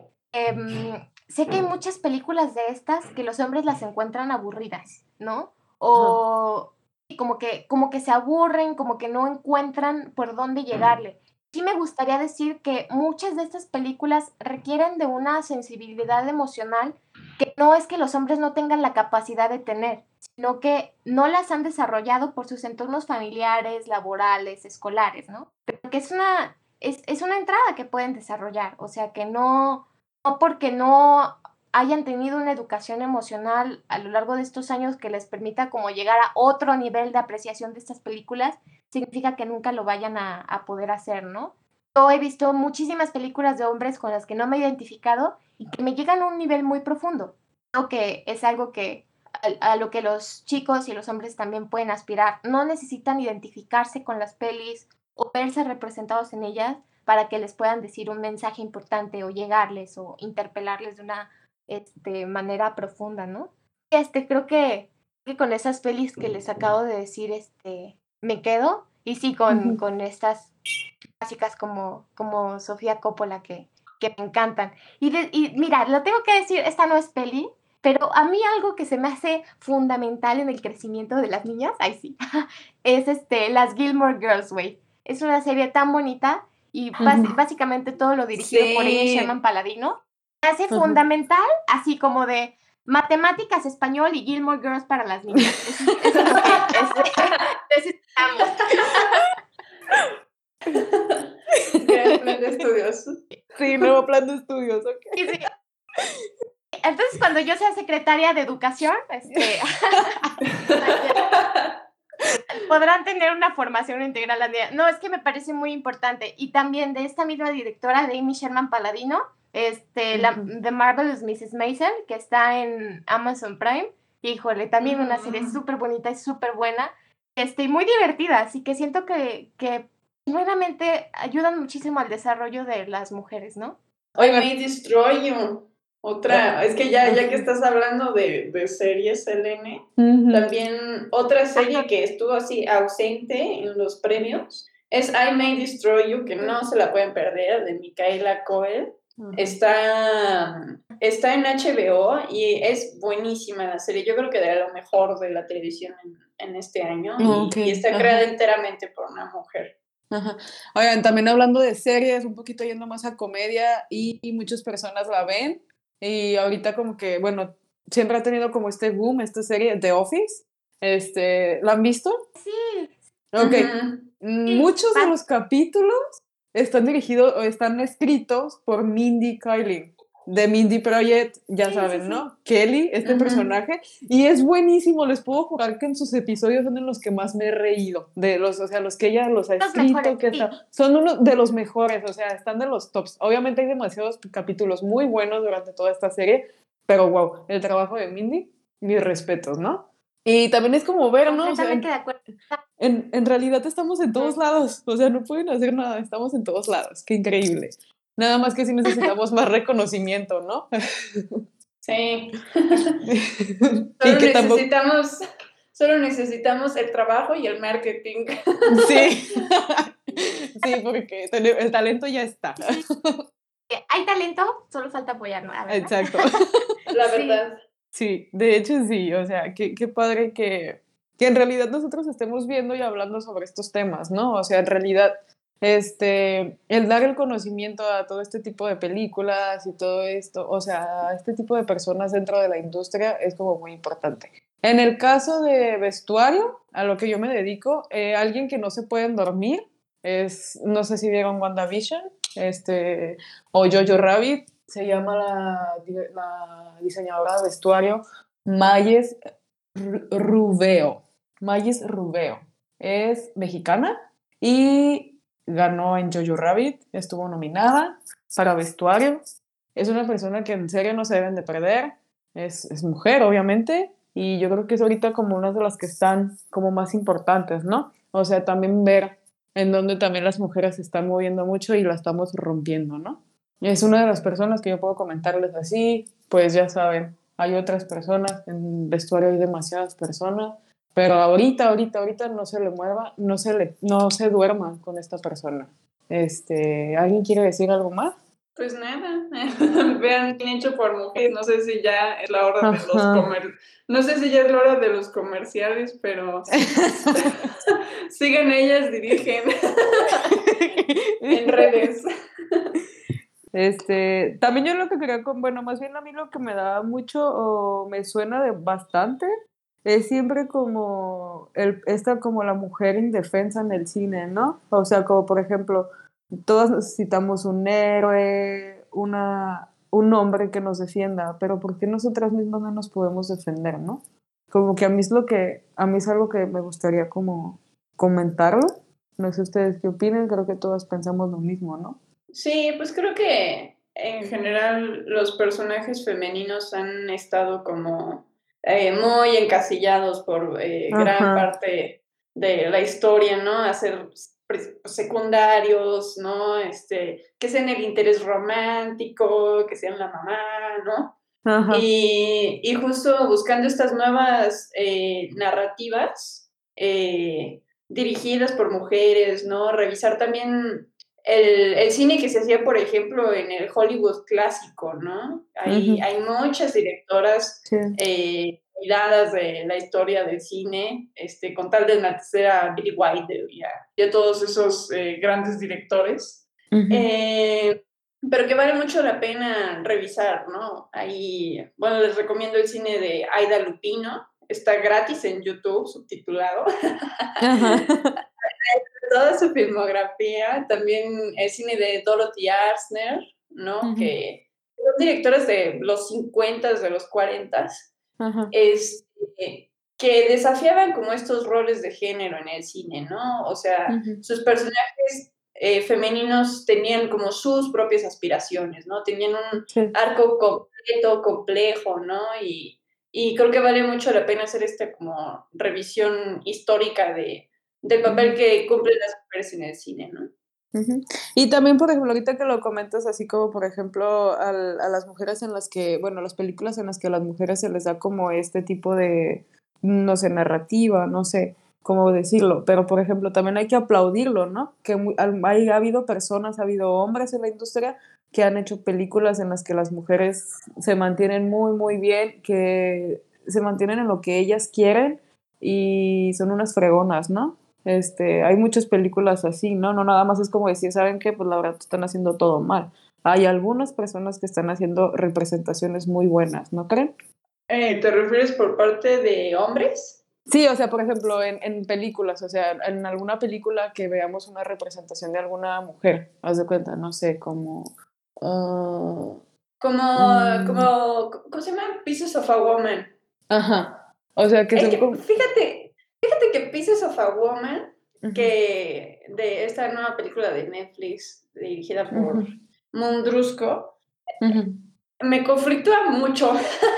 eh, sé que hay muchas películas de estas que los hombres las encuentran aburridas, ¿no? O y como que, como que se aburren, como que no encuentran por dónde llegarle. Sí me gustaría decir que muchas de estas películas requieren de una sensibilidad emocional que no es que los hombres no tengan la capacidad de tener, sino que no las han desarrollado por sus entornos familiares, laborales, escolares, ¿no? Pero que es una, es, es una entrada que pueden desarrollar, o sea, que no, no porque no hayan tenido una educación emocional a lo largo de estos años que les permita como llegar a otro nivel de apreciación de estas películas, significa que nunca lo vayan a, a poder hacer, ¿no? Yo he visto muchísimas películas de hombres con las que no me he identificado y que me llegan a un nivel muy profundo. Creo que es algo que a, a lo que los chicos y los hombres también pueden aspirar. No necesitan identificarse con las pelis o verse representados en ellas para que les puedan decir un mensaje importante o llegarles o interpelarles de una este, manera profunda, ¿no? Este, creo que, que con esas pelis que les acabo de decir, este, me quedo. Y sí, con, Ujú. con estas clásicas como, como Sofía Coppola que, que me encantan. Y, de, y mira, lo tengo que decir, esta no es peli, pero a mí algo que se me hace fundamental en el crecimiento de las niñas, ay sí, es este, las Gilmore Girls, güey. Es una serie tan bonita y bas- Ujú. básicamente todo lo dirigido por Amy Sherman Sí. Palladino. Me hace Ajá. fundamental, así como de matemáticas, español y Gilmore Girls para las niñas. Eso, es- eso es lo que es- necesitamos. Gran plan de estudios. Sí, nuevo plan de estudios, ok. Sí, sí. Entonces, cuando yo sea secretaria de educación, este, podrán tener una formación integral. No, es que me parece muy importante. Y también de esta misma directora, de Amy Sherman Palladino, este, la, Ujú. The Marvelous missus Maisel, que está en Amazon Prime. Híjole, también una serie Mm. súper bonita y súper buena. Este, y muy divertida, así que siento que, que realmente ayudan muchísimo al desarrollo de las mujeres, ¿no? I Oigan, May Destroy You. Otra, es que ya, ya que estás hablando de, de series, Selene, ujú. también otra serie que estuvo así ausente en los premios es I May Destroy You, que no se la pueden perder, de Micaela Coel. Ajá. Está, está en H B O y es buenísima la serie. Yo creo que de lo mejor de la televisión en, en este año y, Ok, y está ajá. creada enteramente por una mujer. Ajá. Oigan, también hablando de series, un poquito yendo más a comedia y, y muchas personas la ven y ahorita como que, bueno, siempre ha tenido como este boom, esta serie The Office, este, ¿la han visto? Sí, Ok, Ujú. muchos de fan. los capítulos están dirigidos o están escritos por Mindy Kaling. de Mindy Project, ya Sí, saben, sí, ¿no? Kelly, este Ujú. personaje, y es buenísimo, les puedo jurar que en sus episodios son en los que más me he reído, de los, o sea, los que ella los ha Los escrito, mejores, que sí. está, son uno de los mejores, o sea, están de los tops. Obviamente hay demasiados capítulos muy buenos durante toda esta serie, pero wow, el trabajo de Mindy, mis respetos, ¿no? Y también es como ver, ¿no? O sea, Completamente en, de acuerdo. en, en realidad estamos en todos Ujú. lados, o sea, no pueden hacer nada, estamos en todos lados, qué increíble. Nada más que sí necesitamos más reconocimiento, ¿no? Sí. Y Solo que tampoco... necesitamos, solo necesitamos el trabajo y el marketing. Sí, sí, porque tele- el talento ya está. Sí. Eh, Hay talento, solo falta apoyarnos, la verdad. Exacto. La Sí. verdad. Sí, de hecho sí, o sea, qué, qué padre que, que en realidad nosotros estemos viendo y hablando sobre estos temas, ¿no? O sea, en realidad, este, el dar el conocimiento a todo este tipo de películas y todo esto, o sea, a este tipo de personas dentro de la industria es como muy importante. En el caso de vestuario, a lo que yo me dedico, eh, alguien que no se pueden dormir es, no sé si vieron WandaVision, este, o Jojo Rabbit, se llama la, la diseñadora de vestuario Mayes Ru- Rubeo. Mayes Rubeo. Es mexicana y ganó en Jojo Rabbit, estuvo nominada para vestuario. Es una persona que en serio no se deben de perder. Es, es mujer, obviamente, y yo creo que es ahorita como una de las que están como más importantes, ¿no? O sea, también ver en donde también las mujeres se están moviendo mucho y la estamos rompiendo, ¿no? Es una de las personas que yo puedo comentarles así, pues ya saben, hay otras personas, en vestuario hay demasiadas personas, pero ahorita, ahorita, ahorita no se le mueva, no se le, no se duerma con esta persona. Este, ¿alguien quiere decir algo más? Pues nada, vean Bien hecho por mujeres, no sé si ya es la hora de los Ajá. comer, no sé si ya es la hora de los comerciales, pero sigan ellas, dirigen en redes. Este, también yo lo que quería con, bueno, más bien a mí lo que me da mucho o me suena de bastante es siempre como el, esta como la mujer indefensa en el cine, ¿no? O sea, como por ejemplo, todas necesitamos un héroe, una, un hombre que nos defienda, pero ¿por qué nosotras mismas no nos podemos defender, no? Como que a mí es lo que, a mí es algo que me gustaría como comentarlo. No sé ustedes qué opinan, creo que todas pensamos lo mismo, ¿no? Sí, pues creo que en general los personajes femeninos han estado como eh, muy encasillados por eh, gran Ajá. parte de la historia, ¿no? Hacer pre- secundarios, ¿no? Este, que sean el interés romántico, que sean la mamá, ¿no? Ajá. Y, y justo buscando estas nuevas eh, narrativas eh, dirigidas por mujeres, ¿no? Revisar también el, el cine que se hacía, por ejemplo, en el Hollywood clásico, ¿no? Hay, Ujú. hay muchas directoras Sí. eh, cuidadas de la historia del cine, este, con tal de enaltecer a Billy Wilder y a, y a todos esos eh, grandes directores. Ujú. Eh, pero que vale mucho la pena revisar, ¿no? Ahí, bueno, les recomiendo el cine de Aida Lupino, está gratis en YouTube, subtitulado. Ajá. Toda su filmografía, también el cine de Dorothy Arzner, ¿no? Ujú. Que son directores de los cincuenta, de los cuarenta, Ajá. este, que desafiaban como estos roles de género en el cine, ¿no? O sea, Ujú. sus personajes eh, femeninos tenían como sus propias aspiraciones, ¿no? Tenían un Sí. arco completo, complejo, ¿no? Y, y creo que vale mucho la pena hacer esta como revisión histórica de, del papel Ujú. que cumplen las mujeres en el cine, ¿no? Ujú. Y también, por ejemplo, ahorita que lo comentas, así como, por ejemplo, al- a las mujeres en las que, bueno, las películas en las que a las mujeres se les da como este tipo de, no sé, narrativa, no sé cómo decirlo, pero, por ejemplo, también hay que aplaudirlo, ¿no? Que mu- al- hay, ha habido personas, ha habido hombres en la industria que han hecho películas en las que las mujeres se mantienen muy, muy bien, que se mantienen en lo que ellas quieren y son unas fregonas, ¿no? Este, hay muchas películas así, ¿no? No nada más es como decir, ¿saben qué? Pues la verdad están haciendo todo mal. Hay algunas personas que están haciendo representaciones muy buenas, ¿no creen? Eh, ¿te refieres por parte de hombres? Sí, o sea, por ejemplo, en, en películas, o sea, en alguna película que veamos una representación de alguna mujer, haz de cuenta, no sé, como... ah, Como, Mm. como, ¿cómo se llama? Pieces of a Woman. Ajá. O sea, que Es son que, como... fíjate, fíjate que Pieces of a Woman, Ujú, que de esta nueva película de Netflix dirigida por ujú, Mundrusco, ujú. me conflictúa mucho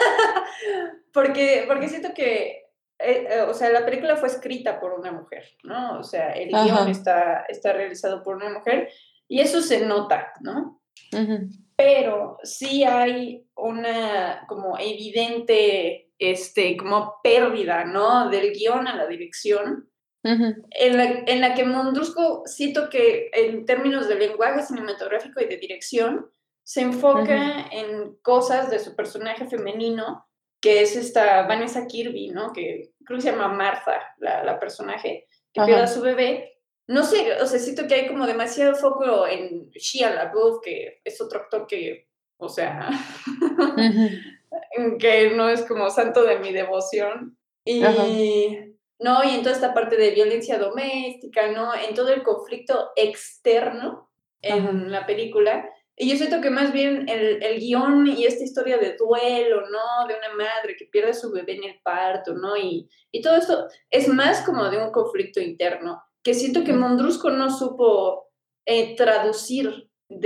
porque, porque siento que, eh, eh, o sea, la película fue escrita por una mujer, ¿no? O sea, el guión Ajá. está, está realizado por una mujer y eso se nota, ¿no? Ujú, Pero sí hay una como evidente, este, como pérdida, ¿no? Del guión a la dirección, ujú, en la, en la que Mondrusco siento que en términos de lenguaje cinematográfico y de dirección se enfoca ujú. en cosas de su personaje femenino, que es esta Vanessa Kirby, ¿no? Que creo que se llama Martha, la, la personaje, que pierde a Ajá. su bebé. No sé, o sea, siento que hay como demasiado foco en Shia LaBeouf, que es otro actor que, o sea, Ujú, que no es como santo de mi devoción. ajá. Y no, y en toda esta parte de violencia doméstica, ¿no? En todo el conflicto externo Ajá. en la película. Y yo siento que más bien el, el guión y esta historia de duelo, ¿no? De una madre que pierde a su bebé en el parto, ¿no? Y, y todo esto es más como de un conflicto interno, que siento que Mm. Mondrusco no supo eh, traducir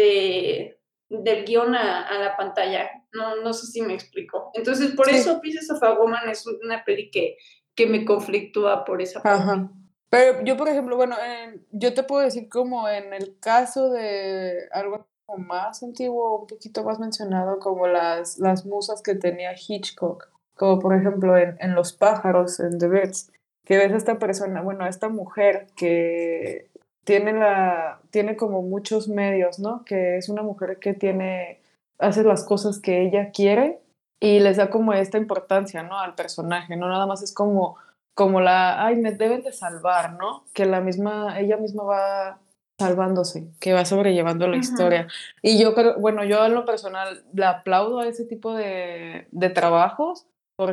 de, del guión a, a la pantalla. No, no sé si me explico. Entonces, por Sí. eso Pieces of a Woman es una peli que, que me conflictúa por esa parte. Ajá. Pero yo, por ejemplo, bueno, en- yo te puedo decir como en el caso de algo como más antiguo, un poquito más mencionado, como las, las musas que tenía Hitchcock, como por ejemplo en, en Los pájaros, en The Birds, que ves a esta persona, bueno, a esta mujer que tiene la, tiene como muchos medios, ¿no? Que es una mujer que tiene, hace las cosas que ella quiere y les da como esta importancia, ¿no? Al personaje, no nada más es como como la, ay, me deben de salvar, ¿no? Que la misma, ella misma va salvándose, que va sobrellevando la Ujú. historia. Y yo creo, bueno, yo en lo personal le aplaudo a ese tipo de, de trabajos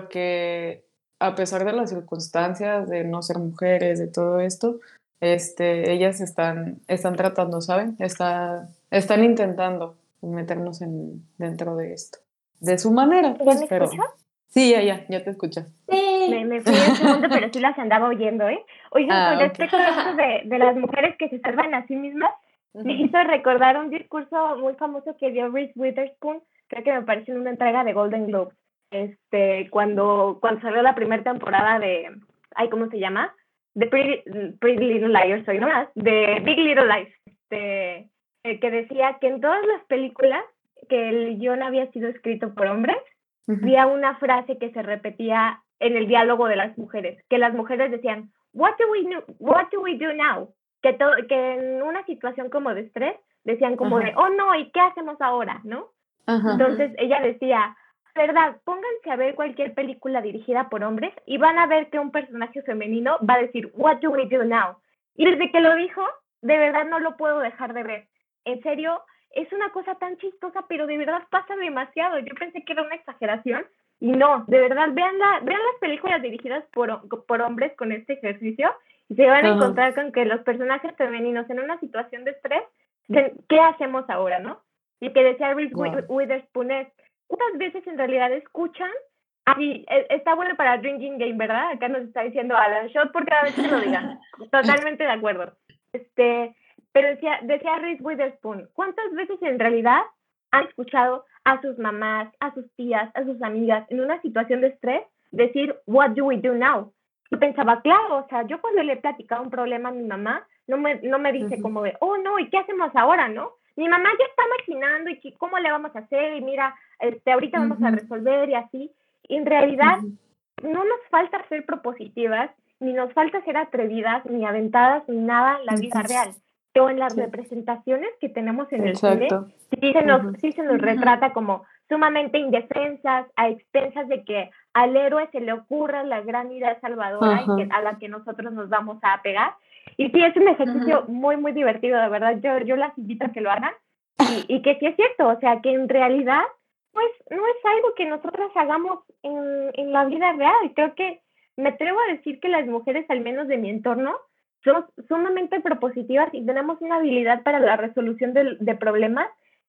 porque a pesar de las circunstancias de no ser mujeres, de todo esto, este, ellas están, están tratando, ¿saben? Está, están intentando meternos en, dentro de esto. De su manera, ¿Ya pues, me pero escuchas? sí, ya, ya, ya te escuchas. Me, me fui un segundo, pero sí las andaba oyendo, ¿eh? Oigan, con Ah, ok. respecto a esto de, de las mujeres que se salvan a sí mismas, me Ujú. hizo recordar un discurso muy famoso que dio Reese Witherspoon, creo que me pareció en una entrega de Golden Globe, este, cuando, cuando salió la primera temporada de, ay, ¿cómo se llama? De Pretty, Pretty Little Liars, soy nomás, de Big Little Lies, este, eh, que decía que en todas las películas que el guión había sido escrito por hombres, Ujú. había una frase que se repetía en el diálogo de las mujeres, que las mujeres decían, what do we do, what do, we do now? Que, to, que en una situación como de estrés decían como Ajá. de, oh no, ¿y qué hacemos ahora? ¿No? Ajá. Entonces ella decía, verdad, pónganse a ver cualquier película dirigida por hombres y van a ver que un personaje femenino va a decir, what do we do now? Y desde que lo dijo, de verdad no lo puedo dejar de ver. En serio, es una cosa tan chistosa, pero de verdad pasa demasiado. Yo pensé que era una exageración y no, de verdad, vean, la, vean las películas dirigidas por, por hombres con este ejercicio y se van a Ajá. encontrar con que los personajes femeninos en una situación de estrés, de, ¿qué hacemos ahora, no? Y que decía Reese Wow. Witherspoon es, ¿cuántas veces en realidad escuchan? Así, está bueno para Drinking Game, ¿verdad? Acá nos está diciendo Alan, shot por cada vez que lo digan. Totalmente de acuerdo. Este, pero decía, decía Reese Witherspoon, ¿cuántas veces en realidad han escuchado a sus mamás, a sus tías, a sus amigas en una situación de estrés decir, what do we do now? Y pensaba, claro, o sea, yo cuando le he platicado un problema a mi mamá, no me, no me dice Ujú. como de, oh no, ¿y qué hacemos ahora, no? Mi mamá ya está imaginando y que, cómo le vamos a hacer y mira, este, ahorita vamos a Ujú. resolver y así. Y en realidad Ujú. no nos falta ser propositivas, ni nos falta ser atrevidas, ni aventadas, ni nada en la vida Ujú. real. Pero en las Sí. representaciones que tenemos en el cine, Exacto. sí se nos, Ujú. sí se nos Ujú. retrata como sumamente indefensas, a expensas de que al héroe se le ocurra la gran idea salvadora Ajá. y que, a la que nosotros nos vamos a apegar. Y sí, es un ejercicio Ujú. muy, muy divertido, de verdad. Yo, yo las invito a que lo hagan. Y, y que sí es cierto, o sea, que en realidad, pues, no es algo que nosotras hagamos en, en la vida real. Creo que me atrevo a decir que las mujeres, al menos de mi entorno, somos sumamente propositivas y tenemos una habilidad para la resolución de, de problemas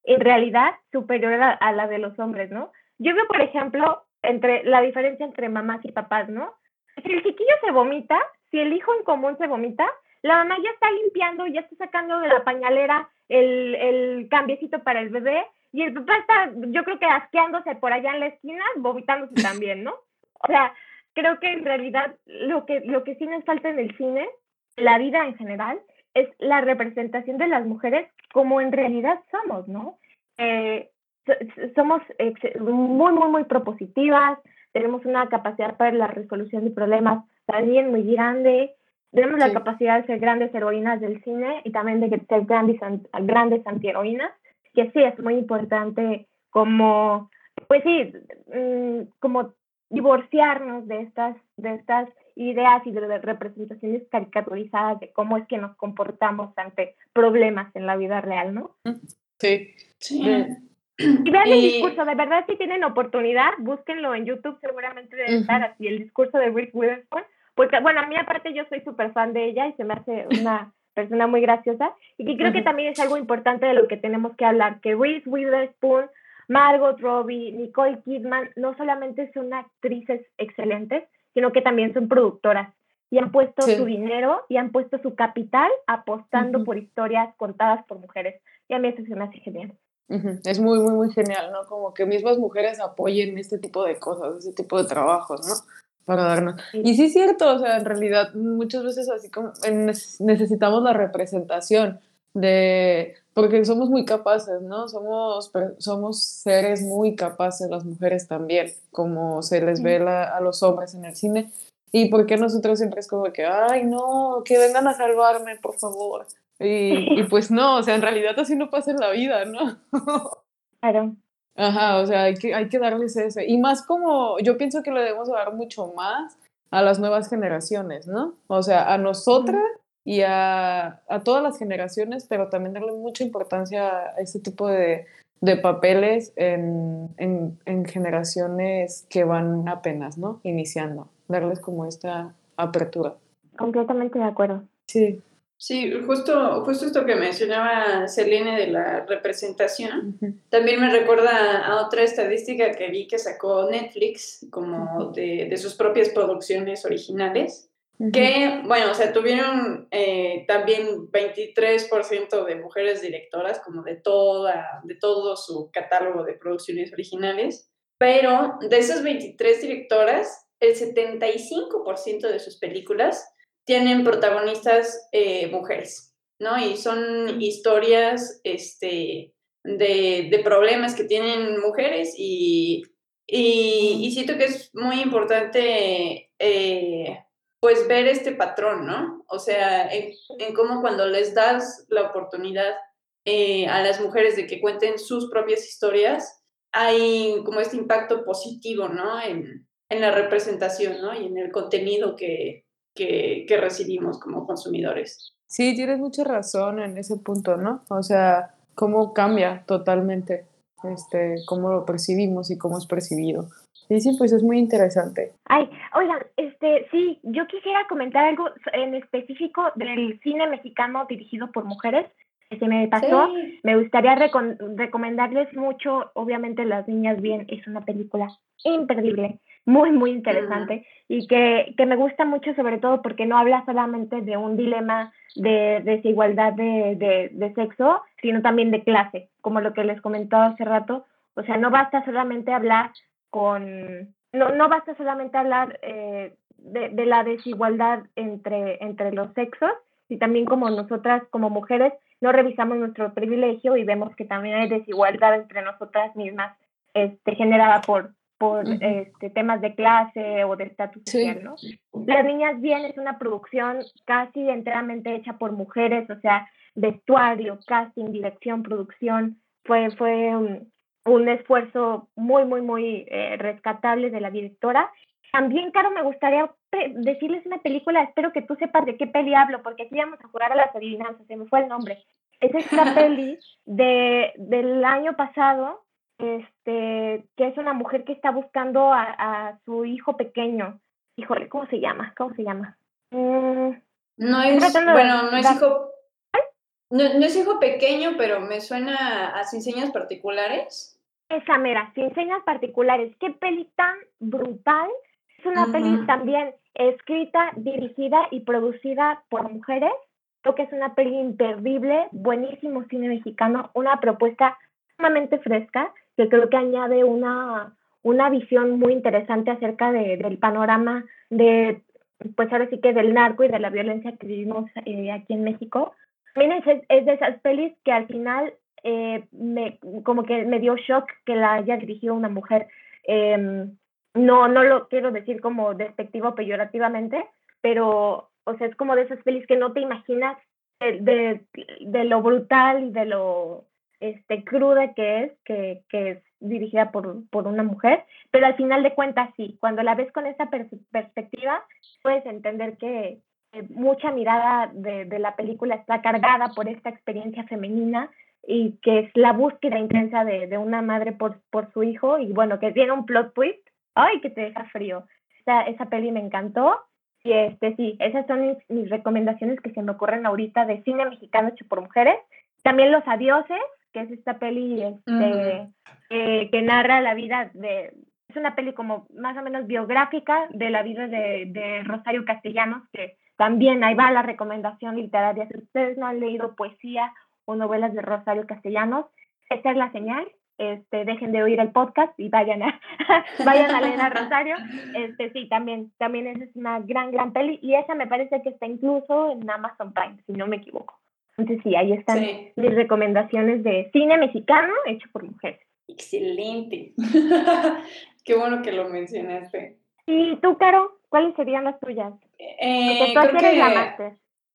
en realidad superior a, a la de los hombres, ¿no? Yo veo, por ejemplo, entre la diferencia entre mamás y papás, ¿no? Si el chiquillo se vomita, si el hijo en común se vomita, la mamá ya está limpiando, ya está sacando de la pañalera el, el cambiecito para el bebé, y el papá está, yo creo que asqueándose por allá en la esquina, vomitándose también, ¿no? O sea, creo que en realidad lo que, lo que sí nos falta en el cine, la vida en general, es la representación de las mujeres como en realidad somos, ¿no? Eh, somos muy, muy, muy propositivas, tenemos una capacidad para la resolución de problemas también muy grande, tenemos sí. la capacidad de ser grandes heroínas del cine y también de ser grandes, grandes antiheroínas, que sí es muy importante como, pues sí, como divorciarnos de estas, de estas ideas y de representaciones caricaturizadas de cómo es que nos comportamos ante problemas en la vida real, ¿no? Sí. Sí. De, y vean el discurso, de verdad, si tienen oportunidad, búsquenlo en YouTube, seguramente debe uh-huh. estar así, el discurso de Reese Witherspoon, porque, bueno, a mí aparte yo soy súper fan de ella y se me hace una persona muy graciosa, y que creo uh-huh. que también es algo importante de lo que tenemos que hablar, que Reese Witherspoon, Margot Robbie, Nicole Kidman, no solamente son actrices excelentes, sino que también son productoras, y han puesto sí. su dinero y han puesto su capital apostando uh-huh. por historias contadas por mujeres, y a mí eso se me hace genial. Uh-huh. Es muy, muy, muy genial, ¿no? Como que mismas mujeres apoyen este tipo de cosas, este tipo de trabajos, ¿no? Para darnos. Sí. Y sí es cierto, o sea, en realidad muchas veces así como necesitamos la representación de, porque somos muy capaces, ¿no? Somos, somos seres muy capaces, las mujeres también, como se les ve la, a los hombres en el cine. ¿Y por qué nosotros siempre es como que, ay, no, que vengan a salvarme, por favor? Y, y pues no, o sea, en realidad así no pasa en la vida, ¿no? Claro. Ajá, o sea, hay que, hay que darles ese. Y más como, yo pienso que le debemos dar mucho más a las nuevas generaciones, ¿no? O sea, a nosotras uh-huh. y a, a todas las generaciones, pero también darle mucha importancia a este tipo de, de papeles en, en, en generaciones que van apenas, ¿no? Iniciando. Darles como esta apertura. Completamente de acuerdo. Sí. Sí, justo, justo esto que mencionaba Selene de la representación, uh-huh. también me recuerda a otra estadística que vi que sacó Netflix, como uh-huh. de, de sus propias producciones originales, uh-huh. que, bueno, o sea, tuvieron eh, también veintitrés por ciento de mujeres directoras, como de, toda, de todo su catálogo de producciones originales, pero de esas veintitrés directoras, el setenta y cinco por ciento de sus películas tienen protagonistas eh, mujeres, ¿no? Y son historias este, de, de problemas que tienen mujeres y, y, y siento que es muy importante eh, pues ver este patrón, ¿no? O sea, en, en cómo cuando les das la oportunidad eh, a las mujeres de que cuenten sus propias historias, hay como este impacto positivo, ¿no? En, en la representación, ¿no? Y en el contenido que Que, que recibimos como consumidores. Sí, tienes mucha razón en ese punto, ¿no? O sea, cómo cambia totalmente este, cómo lo percibimos y cómo es percibido. Sí, sí, pues es muy interesante. Ay, oigan, este, sí, yo quisiera comentar algo en específico del cine mexicano dirigido por mujeres, que se me pasó. Sí. Me gustaría recom- recomendarles mucho, obviamente Las Niñas Bien es una película imperdible, muy, muy interesante, uh-huh. y que, que me gusta mucho sobre todo porque no habla solamente de un dilema de desigualdad de, de, de sexo, sino también de clase, como lo que les comentaba hace rato. O sea, no basta solamente hablar con... No, no basta solamente hablar eh, de, de la desigualdad entre, entre los sexos, y también como nosotras, como mujeres, no revisamos nuestro privilegio y vemos que también hay desigualdad entre nosotras mismas, este, generada por, por uh-huh. este, temas de clase o de estatus sí. social, ¿no? Las Niñas Bien es una producción casi enteramente hecha por mujeres, o sea, vestuario, casting, dirección, producción, fue, fue un, un esfuerzo muy, muy, muy eh, rescatable de la directora. También, Caro, me gustaría pe- decirles una película, espero que tú sepas de qué peli hablo, porque aquí vamos a jugar a las adivinanzas, se me fue el nombre. Es esta peli de, del año pasado, este, que es una mujer que está buscando a, a su hijo pequeño. Híjole, ¿cómo se llama? ¿Cómo se llama? Mm, no es, bueno, no es hijo, No, no es hijo pequeño, pero me suena a Sin Señas Particulares. Esa mera, Sin Señas Particulares. Qué peli tan brutal. Es una uh-huh. peli también escrita, dirigida y producida por mujeres. Creo que es una peli imperdible, buenísimo cine mexicano, una propuesta sumamente fresca que creo que añade una, una visión muy interesante acerca de, del panorama de, pues ahora sí que del narco y de la violencia que vivimos eh, aquí en México. También es, es de esas pelis que al final eh, me, como que me dio shock que la haya dirigido una mujer. Eh, no, no lo quiero decir como despectivo o peyorativamente, pero o sea, es como de esas pelis que no te imaginas de, de, de lo brutal y de lo este, cruda que es, que, que es dirigida por, por una mujer, pero al final de cuentas sí, cuando la ves con esa pers- perspectiva, puedes entender que eh, mucha mirada de, de la película está cargada por esta experiencia femenina y que es la búsqueda intensa de, de una madre por, por su hijo, y bueno, que tiene un plot twist, ¡ay, que te deja frío! Esa, esa peli me encantó. Y este, sí, esas son mis, mis recomendaciones que se me ocurren ahorita de cine mexicano hecho por mujeres. También Los Adioses, que es esta peli este, uh-huh. eh, que narra la vida de... Es una peli como más o menos biográfica de la vida de, de Rosario Castellanos, que también ahí va la recomendación literaria. Si ustedes no han leído poesía o novelas de Rosario Castellanos, esta es la señal. Este, dejen de oír el podcast y vayan a, vayan a leer a Rosario. Este, sí, también, también esa es una gran, gran peli, y esa me parece que está incluso en Amazon Prime, si no me equivoco. Entonces sí, ahí están sí. mis recomendaciones de cine mexicano hecho por mujeres. Excelente. Qué bueno que lo mencionaste. ¿Y tú, Caro? ¿Cuáles serían las tuyas? Eh, Porque tú creo eres que... la máster.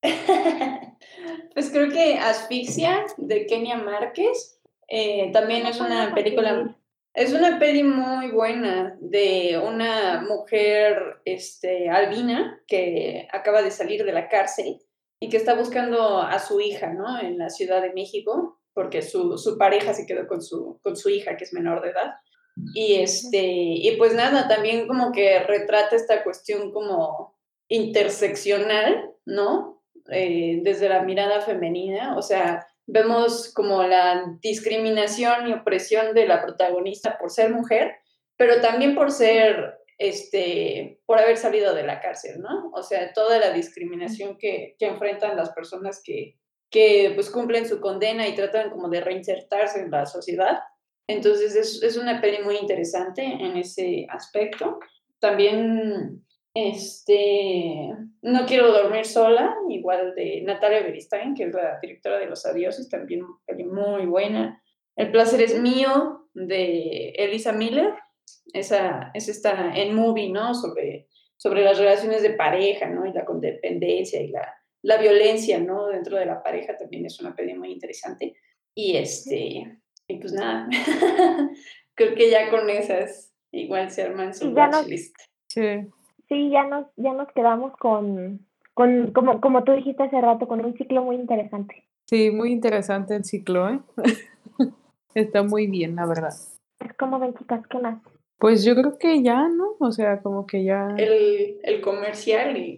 Pues creo que Asfixia, de Kenia Márquez. Eh, también no es una película, conseguir. es una peli muy buena de una mujer este, albina que acaba de salir de la cárcel y que está buscando a su hija, ¿no? En la Ciudad de México, porque su, su pareja se quedó con su, con su hija, que es menor de edad. Y, este, y pues nada, también como que retrata esta cuestión como interseccional, ¿no? Eh, desde la mirada femenina, o sea, vemos como la discriminación y opresión de la protagonista por ser mujer, pero también por ser, este, por haber salido de la cárcel, ¿no? O sea, toda la discriminación que, que enfrentan las personas que, que pues cumplen su condena y tratan como de reinsertarse en la sociedad. Entonces es, es una peli muy interesante en ese aspecto. También... Este, No quiero dormir sola, igual de Natalia Beristain, que es la directora de Los Adioses, también muy buena. El placer es mío, de Elisa Miller, esa, esa está en Movie, ¿no? Sobre, sobre las relaciones de pareja, ¿no? Y la codependencia y la, la violencia, ¿no? Dentro de la pareja también es una peli muy interesante. Y este, y pues nada, creo que ya con esas igual se arman su watchlist. Sí. Sí, ya nos, ya nos quedamos con, con como, como tú dijiste hace rato, con un ciclo muy interesante. Sí, muy interesante el ciclo, ¿eh? Está muy bien, la verdad. Es como ven, chicas, ¿qué más? Pues yo creo que ya, ¿no? O sea, como que ya... El, el comercial y...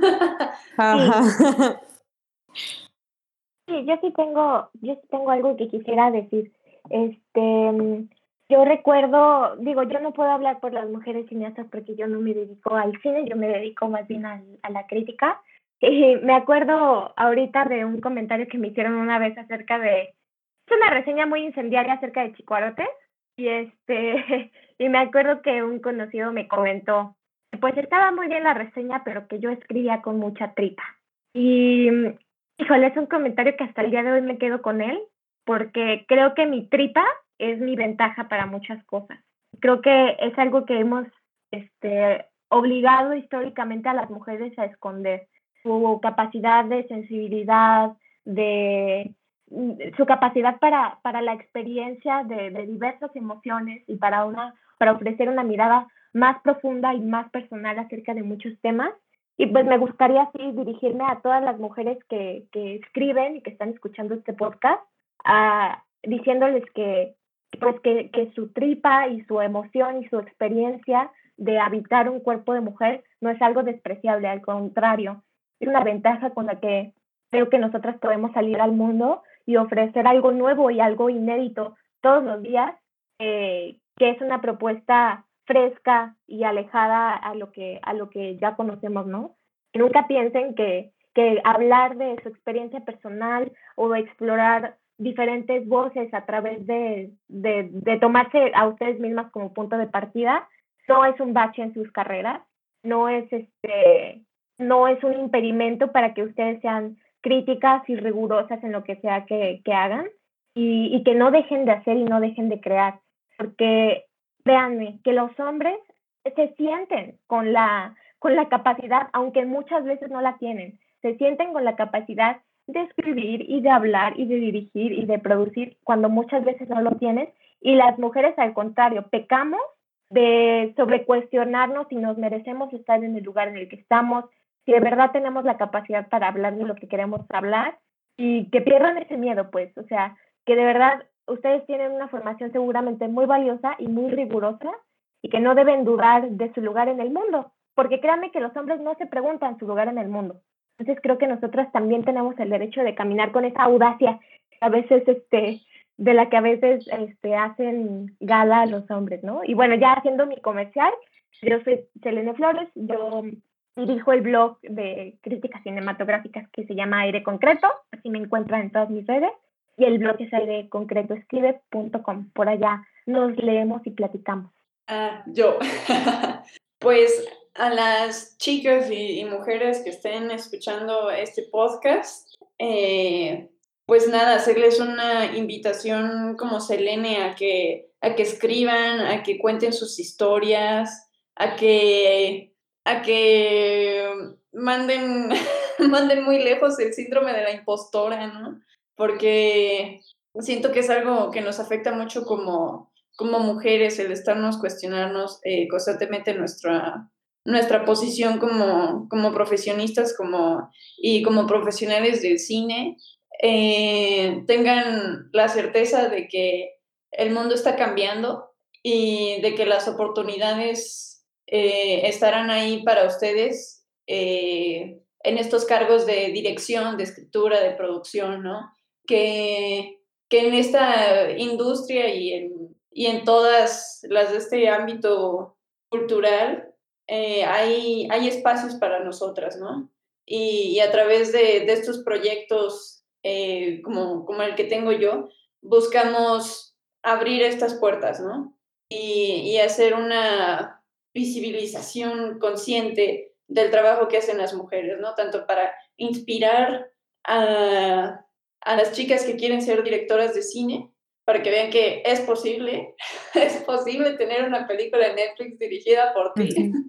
Ajá. Sí, yo sí tengo, yo sí tengo algo que quisiera decir. Este... Yo recuerdo, digo, yo no puedo hablar por las mujeres cineastas porque yo no me dedico al cine, yo me dedico más bien a, a la crítica. Y me acuerdo ahorita de un comentario que me hicieron una vez acerca de, es una reseña muy incendiaria acerca de Chicuarotes, y este, y me acuerdo que un conocido me comentó, pues estaba muy bien la reseña, pero que yo escribía con mucha tripa. Y, híjole, es un comentario que hasta el día de hoy me quedo con él, porque creo que mi tripa es mi ventaja para muchas cosas. Creo que es algo que hemos este, obligado históricamente a las mujeres a esconder. Su capacidad de sensibilidad, de su capacidad para, para la experiencia de, de diversas emociones y para, una, para ofrecer una mirada más profunda y más personal acerca de muchos temas. Y pues me gustaría así dirigirme a todas las mujeres que, que escriben y que están escuchando este podcast, a, diciéndoles que pues que, que su tripa y su emoción y su experiencia de habitar un cuerpo de mujer no es algo despreciable, al contrario, es una ventaja con la que creo que nosotras podemos salir al mundo y ofrecer algo nuevo y algo inédito todos los días, eh, que es una propuesta fresca y alejada a lo que, a lo que ya conocemos, ¿no? Que nunca piensen que, que hablar de su experiencia personal o explorar diferentes voces a través de, de, de tomarse a ustedes mismas como punto de partida no es un bache en sus carreras, no es, este, no es un impedimento para que ustedes sean críticas y rigurosas en lo que sea que, que hagan y, y que no dejen de hacer y no dejen de crear, porque véanme, que los hombres se sienten con la, con la capacidad, aunque muchas veces no la tienen, se sienten con la capacidad de escribir y de hablar y de dirigir y de producir cuando muchas veces no lo tienen, y las mujeres al contrario, pecamos de sobrecuestionarnos si nos merecemos estar en el lugar en el que estamos, si de verdad tenemos la capacidad para hablar de lo que queremos hablar, y que pierdan ese miedo, pues, o sea, que de verdad ustedes tienen una formación seguramente muy valiosa y muy rigurosa y que no deben dudar de su lugar en el mundo, porque créanme que los hombres no se preguntan su lugar en el mundo. Entonces creo que nosotras también tenemos el derecho de caminar con esa audacia a veces este de la que a veces este hacen gala a los hombres, ¿no? Y bueno, ya haciendo mi comercial, yo soy Selene Flores, yo dirijo el blog de críticas cinematográficas que se llama Aire Concreto, así me encuentran en todas mis redes, y el blog es aire concreto escribe punto com. Por allá nos leemos y platicamos. Ah, yo. Pues a las chicas y, y mujeres que estén escuchando este podcast, eh, pues nada, hacerles una invitación como Selene a que, a que escriban, a que cuenten sus historias, a que, a que manden, manden muy lejos el síndrome de la impostora, ¿no? Porque siento que es algo que nos afecta mucho como, como mujeres, el estarnos cuestionarnos eh, constantemente nuestra, nuestra posición como, como profesionistas como, y como profesionales del cine. Eh, tengan la certeza de que el mundo está cambiando y de que las oportunidades eh, estarán ahí para ustedes eh, en estos cargos de dirección, de escritura, de producción, ¿no? Que, que en esta industria y en, y en todas las de este ámbito cultural eh, hay, hay espacios para nosotras, ¿no? Y, y a través de, de estos proyectos eh, como, como el que tengo yo, buscamos abrir estas puertas, ¿no? Y, y hacer una visibilización consciente del trabajo que hacen las mujeres, ¿no? Tanto para inspirar a, a las chicas que quieren ser directoras de cine, para que vean que es posible, es posible tener una película en Netflix dirigida por ti. Uh-huh.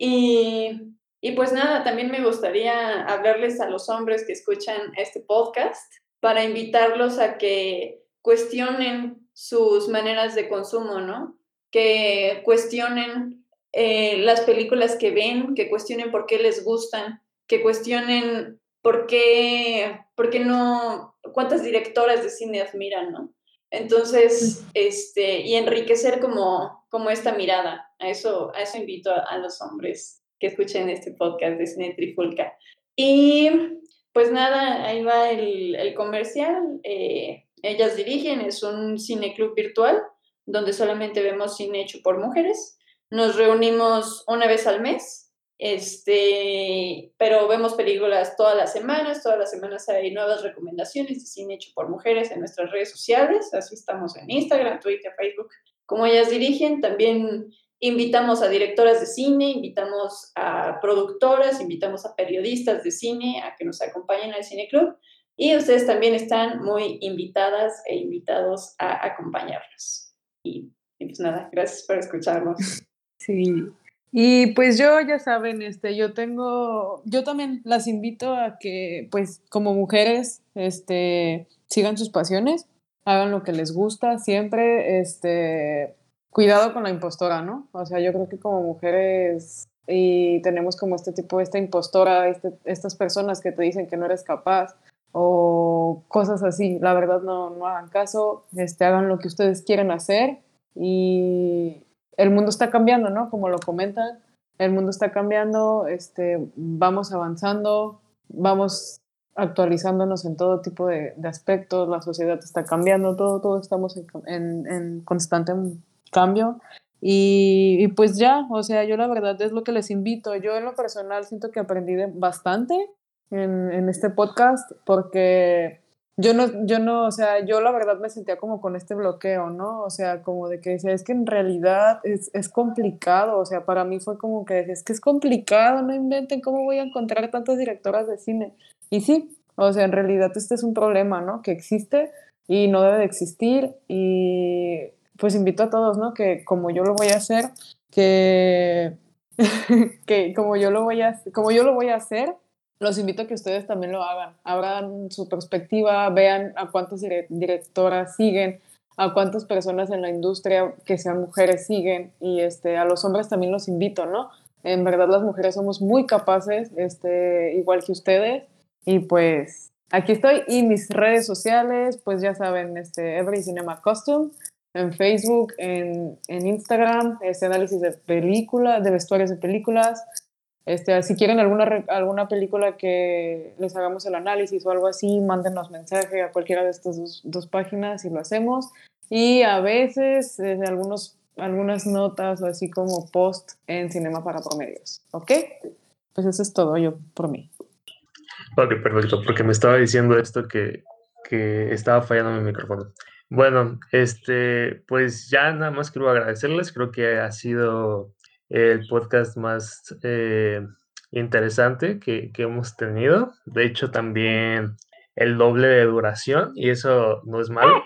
Y, y pues nada, también me gustaría hablarles a los hombres que escuchan este podcast para invitarlos a que cuestionen sus maneras de consumo, ¿no? Que cuestionen eh, las películas que ven, que cuestionen por qué les gustan, que cuestionen por qué, por qué no, cuántas directoras de cine admiran, ¿no? Entonces, este, y enriquecer como, como esta mirada. A eso, a eso invito a, a los hombres que escuchen este podcast de Cine Trifulca. Y pues nada, ahí va el, el comercial. Eh, ellas dirigen, es un cineclub virtual donde solamente vemos cine hecho por mujeres. Nos reunimos una vez al mes. Este, pero vemos películas todas las semanas, todas las semanas hay nuevas recomendaciones de cine hecho por mujeres en nuestras redes sociales, así estamos en Instagram, Twitter, Facebook, como ellas dirigen. También invitamos a directoras de cine, invitamos a productoras, invitamos a periodistas de cine a que nos acompañen al Cine Club, y ustedes también están muy invitadas e invitados a acompañarnos. Y, y pues nada, gracias por escucharnos. Sí. Y pues yo, ya saben, este, yo tengo, yo también las invito a que, pues, como mujeres, este, sigan sus pasiones, hagan lo que les gusta, siempre, este, cuidado con la impostora, ¿no? O sea, yo creo que como mujeres y tenemos como este tipo, esta impostora, este, estas personas que te dicen que no eres capaz o cosas así, la verdad no, no hagan caso, este, hagan lo que ustedes quieren hacer y el mundo está cambiando, ¿no? Como lo comentan, el mundo está cambiando, este, vamos avanzando, vamos actualizándonos en todo tipo de, de aspectos, la sociedad está cambiando, todo, todo estamos en, en, en constante cambio. Y, y pues ya, o sea, yo la verdad es lo que les invito. Yo en lo personal siento que aprendí de bastante en, en este podcast porque yo no, yo no, o sea, yo la verdad me sentía como con este bloqueo, ¿no? O sea, como de que decía, es que en realidad es, es complicado, o sea, para mí fue como que decía, es que es complicado, no inventen cómo voy a encontrar tantas directoras de cine. Y sí, o sea, en realidad este es un problema, ¿no? Que existe y no debe de existir y pues invito a todos, ¿no? Que como yo lo voy a hacer, que, que como yo lo voy a, como yo lo voy a hacer, los invito a que ustedes también lo hagan. Abran su perspectiva, vean a cuántas dire- directoras siguen, a cuántas personas en la industria que sean mujeres siguen y este, a los hombres también los invito, ¿no? En verdad las mujeres somos muy capaces, este, igual que ustedes y pues aquí estoy y mis redes sociales, pues ya saben, este, Every Cinema Costume en Facebook, en, en Instagram, este análisis de películas, de vestuarios de películas. Este, si quieren alguna, alguna película que les hagamos el análisis o algo así, mándenos mensaje a cualquiera de estas dos, dos páginas y lo hacemos. Y a veces eh, algunos, algunas notas o así como post en Cinema para Promedios. ¿Ok? Pues eso es todo yo por mí. Ok, perfecto, porque me estaba diciendo esto que, que estaba fallando mi micrófono. Bueno, este, pues ya nada más quiero agradecerles, creo que ha sido el podcast más eh, interesante que, que hemos tenido. De hecho, también el doble de duración, y eso no es malo.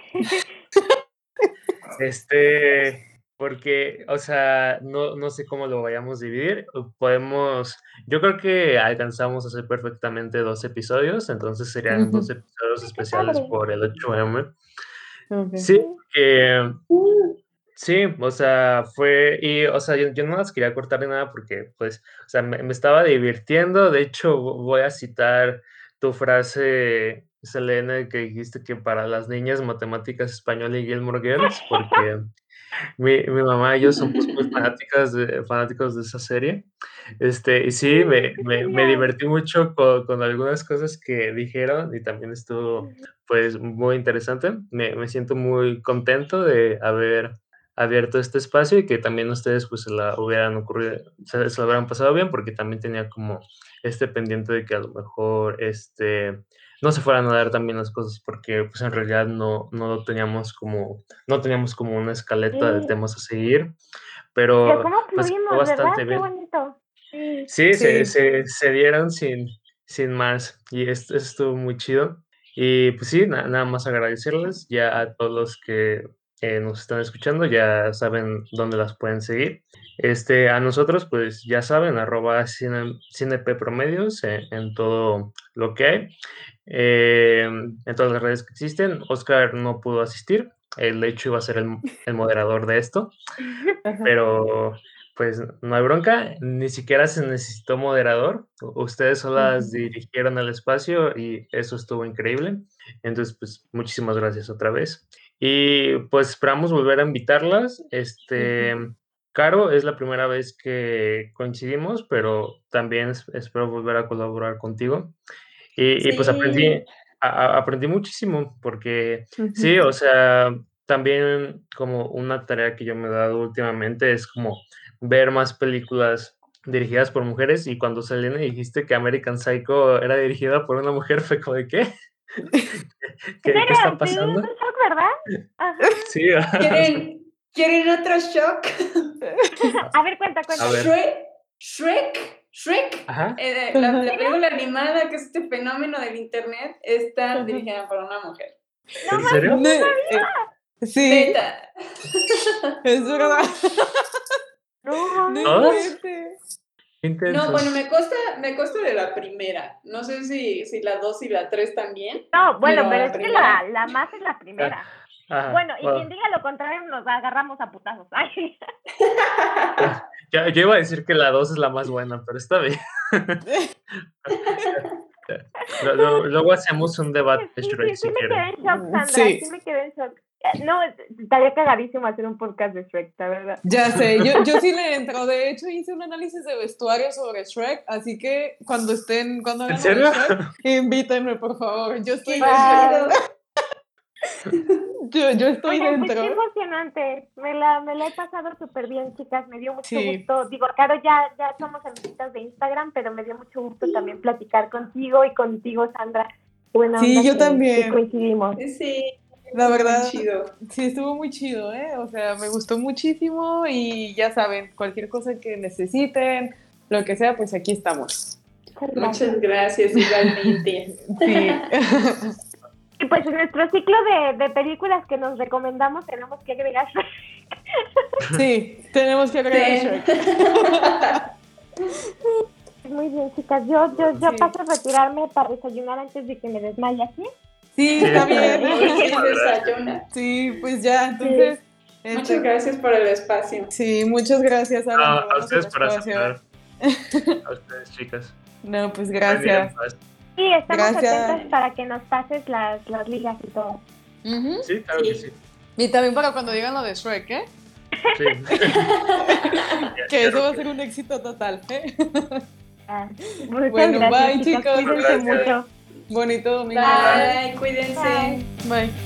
Este, porque, o sea, no, no sé cómo lo vayamos a dividir. Podemos, yo creo que alcanzamos a hacer perfectamente dos episodios, entonces serían dos episodios Ay, qué especiales padre. por el ocho eme. Okay. Sí, que sí, o sea, fue, y, o sea, yo, yo no las quería cortar de nada porque, pues, o sea, me, me estaba divirtiendo. De hecho, voy a citar tu frase, Selena, que dijiste que para las niñas matemáticas, español y Gilmore Girls, porque mi, mi mamá y yo somos muy fanáticas de, fanáticos de esa serie. Este, y sí, me, Qué me, me genial. divertí mucho con, con algunas cosas que dijeron y también estuvo, pues, muy interesante. Me, me siento muy contento de haber abierto este espacio y que también ustedes, pues, se la hubieran ocurrido, se, se la hubieran pasado bien, porque también tenía como este pendiente de que a lo mejor, este, no se fueran a dar también las cosas, porque, pues, en realidad no, no lo teníamos como no teníamos como una escaleta de Sí. temas a seguir, Pero pero cómo pues fue fluimos, ¿verdad? bastante Qué bien. bonito. Sí. Sí, se, Sí. se, se dieron sin, sin más y esto estuvo muy chido. Y pues sí, na- nada más agradecerles ya a todos los que eh, nos están escuchando, ya saben dónde las pueden seguir. Este, a nosotros, pues ya saben, arroba cine, cineppromedios en, en todo lo que hay. Eh, en todas las redes que existen. Oscar no pudo asistir, él de hecho iba a ser el, el moderador de esto, pero pues no hay bronca, ni siquiera se necesitó moderador, ustedes solas dirigieron el espacio y eso estuvo increíble, entonces pues muchísimas gracias otra vez y pues esperamos volver a invitarlas. Este, Caro, es la primera vez que coincidimos, pero también es- espero volver a colaborar contigo. Y, y, pues aprendí, Sí. a- a- aprendí muchísimo, porque Ujú. sí, o sea, también como una tarea que yo me he dado últimamente es como ver más películas dirigidas por mujeres, y cuando Selena dijiste que American Psycho era dirigida por una mujer, fue como de ¿qué? ¿En ¿Qué, qué está serio? Sí, es pasando? un shock, ¿verdad? Ajá. Sí, o sea, ¿Quieren, ¿quieren otro shock? A ver, cuenta, a cuenta. ver, Shrek, Shrek, Shrek, ajá, eh, la, la película animada, que es este fenómeno del internet, está dirigida por una mujer. No ¿en manches, serio? no Ne- eh, sabía. sí, Neta. es verdad. No, No ¿Todas? inventes. No, bueno, Intensos. me consta, me consta de la primera. No sé si, si la dos y la tres también, no, bueno, pero pero la es que la, primera. la más es la primera. Ajá, Bueno, y bueno. quien diga lo contrario nos agarramos a putazos. Ay. Yo, yo iba a decir que la dos es la más buena, pero está bien. Lo- lo- Luego hacemos un debate, Sí, sí, Shrek, sí si me quedé quieren. en shock, Sandra, Sí. sí me quedé en shock. No, estaría cagadísimo hacer un podcast de Shrek, la verdad. Ya sé, yo, yo sí le entro. De hecho, hice un análisis de vestuario sobre Shrek, así que cuando estén, cuando hagan ¿En serio? Shrek, invítenme, por favor. Yo estoy Wow. yo, yo estoy Oigan, dentro. pues qué emocionante. Me la, me la he pasado súper bien, chicas. Me dio mucho Sí. gusto. Digo, claro, ya, ya somos amiguitas de Instagram, pero me dio mucho gusto también platicar contigo y contigo, Sandra. Buena Sí, onda yo que, también. que coincidimos. Sí, La verdad, muy chido. sí, estuvo muy chido, ¿eh? O sea, me gustó muchísimo y ya saben, cualquier cosa que necesiten, lo que sea, pues aquí estamos. Muchas gracias, igualmente. Sí. Y pues en nuestro ciclo de, de películas que nos recomendamos tenemos que agregar Sí, tenemos que agregar Sí. Shrek. Muy bien, chicas. Yo, yo, yo Sí. paso a retirarme para desayunar antes de que me desmaye, ¿sí? Sí, está bien. Sí, desayuna. Sí, pues ya, entonces. Muchas este, gracias por el espacio. Sí, muchas gracias, Alan, Ah, por a darnos el ustedes por espacio. aceptar. A ustedes, chicas. No, pues Buen gracias. día, pues. Sí, estamos Gracias. atentos para que nos pases las, las ligas y todo. Ujú. Sí, claro que sí. Y también para cuando digan lo de Shrek, ¿eh? Sí. Que eso va a ser un éxito total, ¿eh? Ah, muchas Bueno, gracias, bye, chicas. chicos. Cuídense Gracias. mucho. Bonito domingo. Bye, cuídense. Bye. Bye.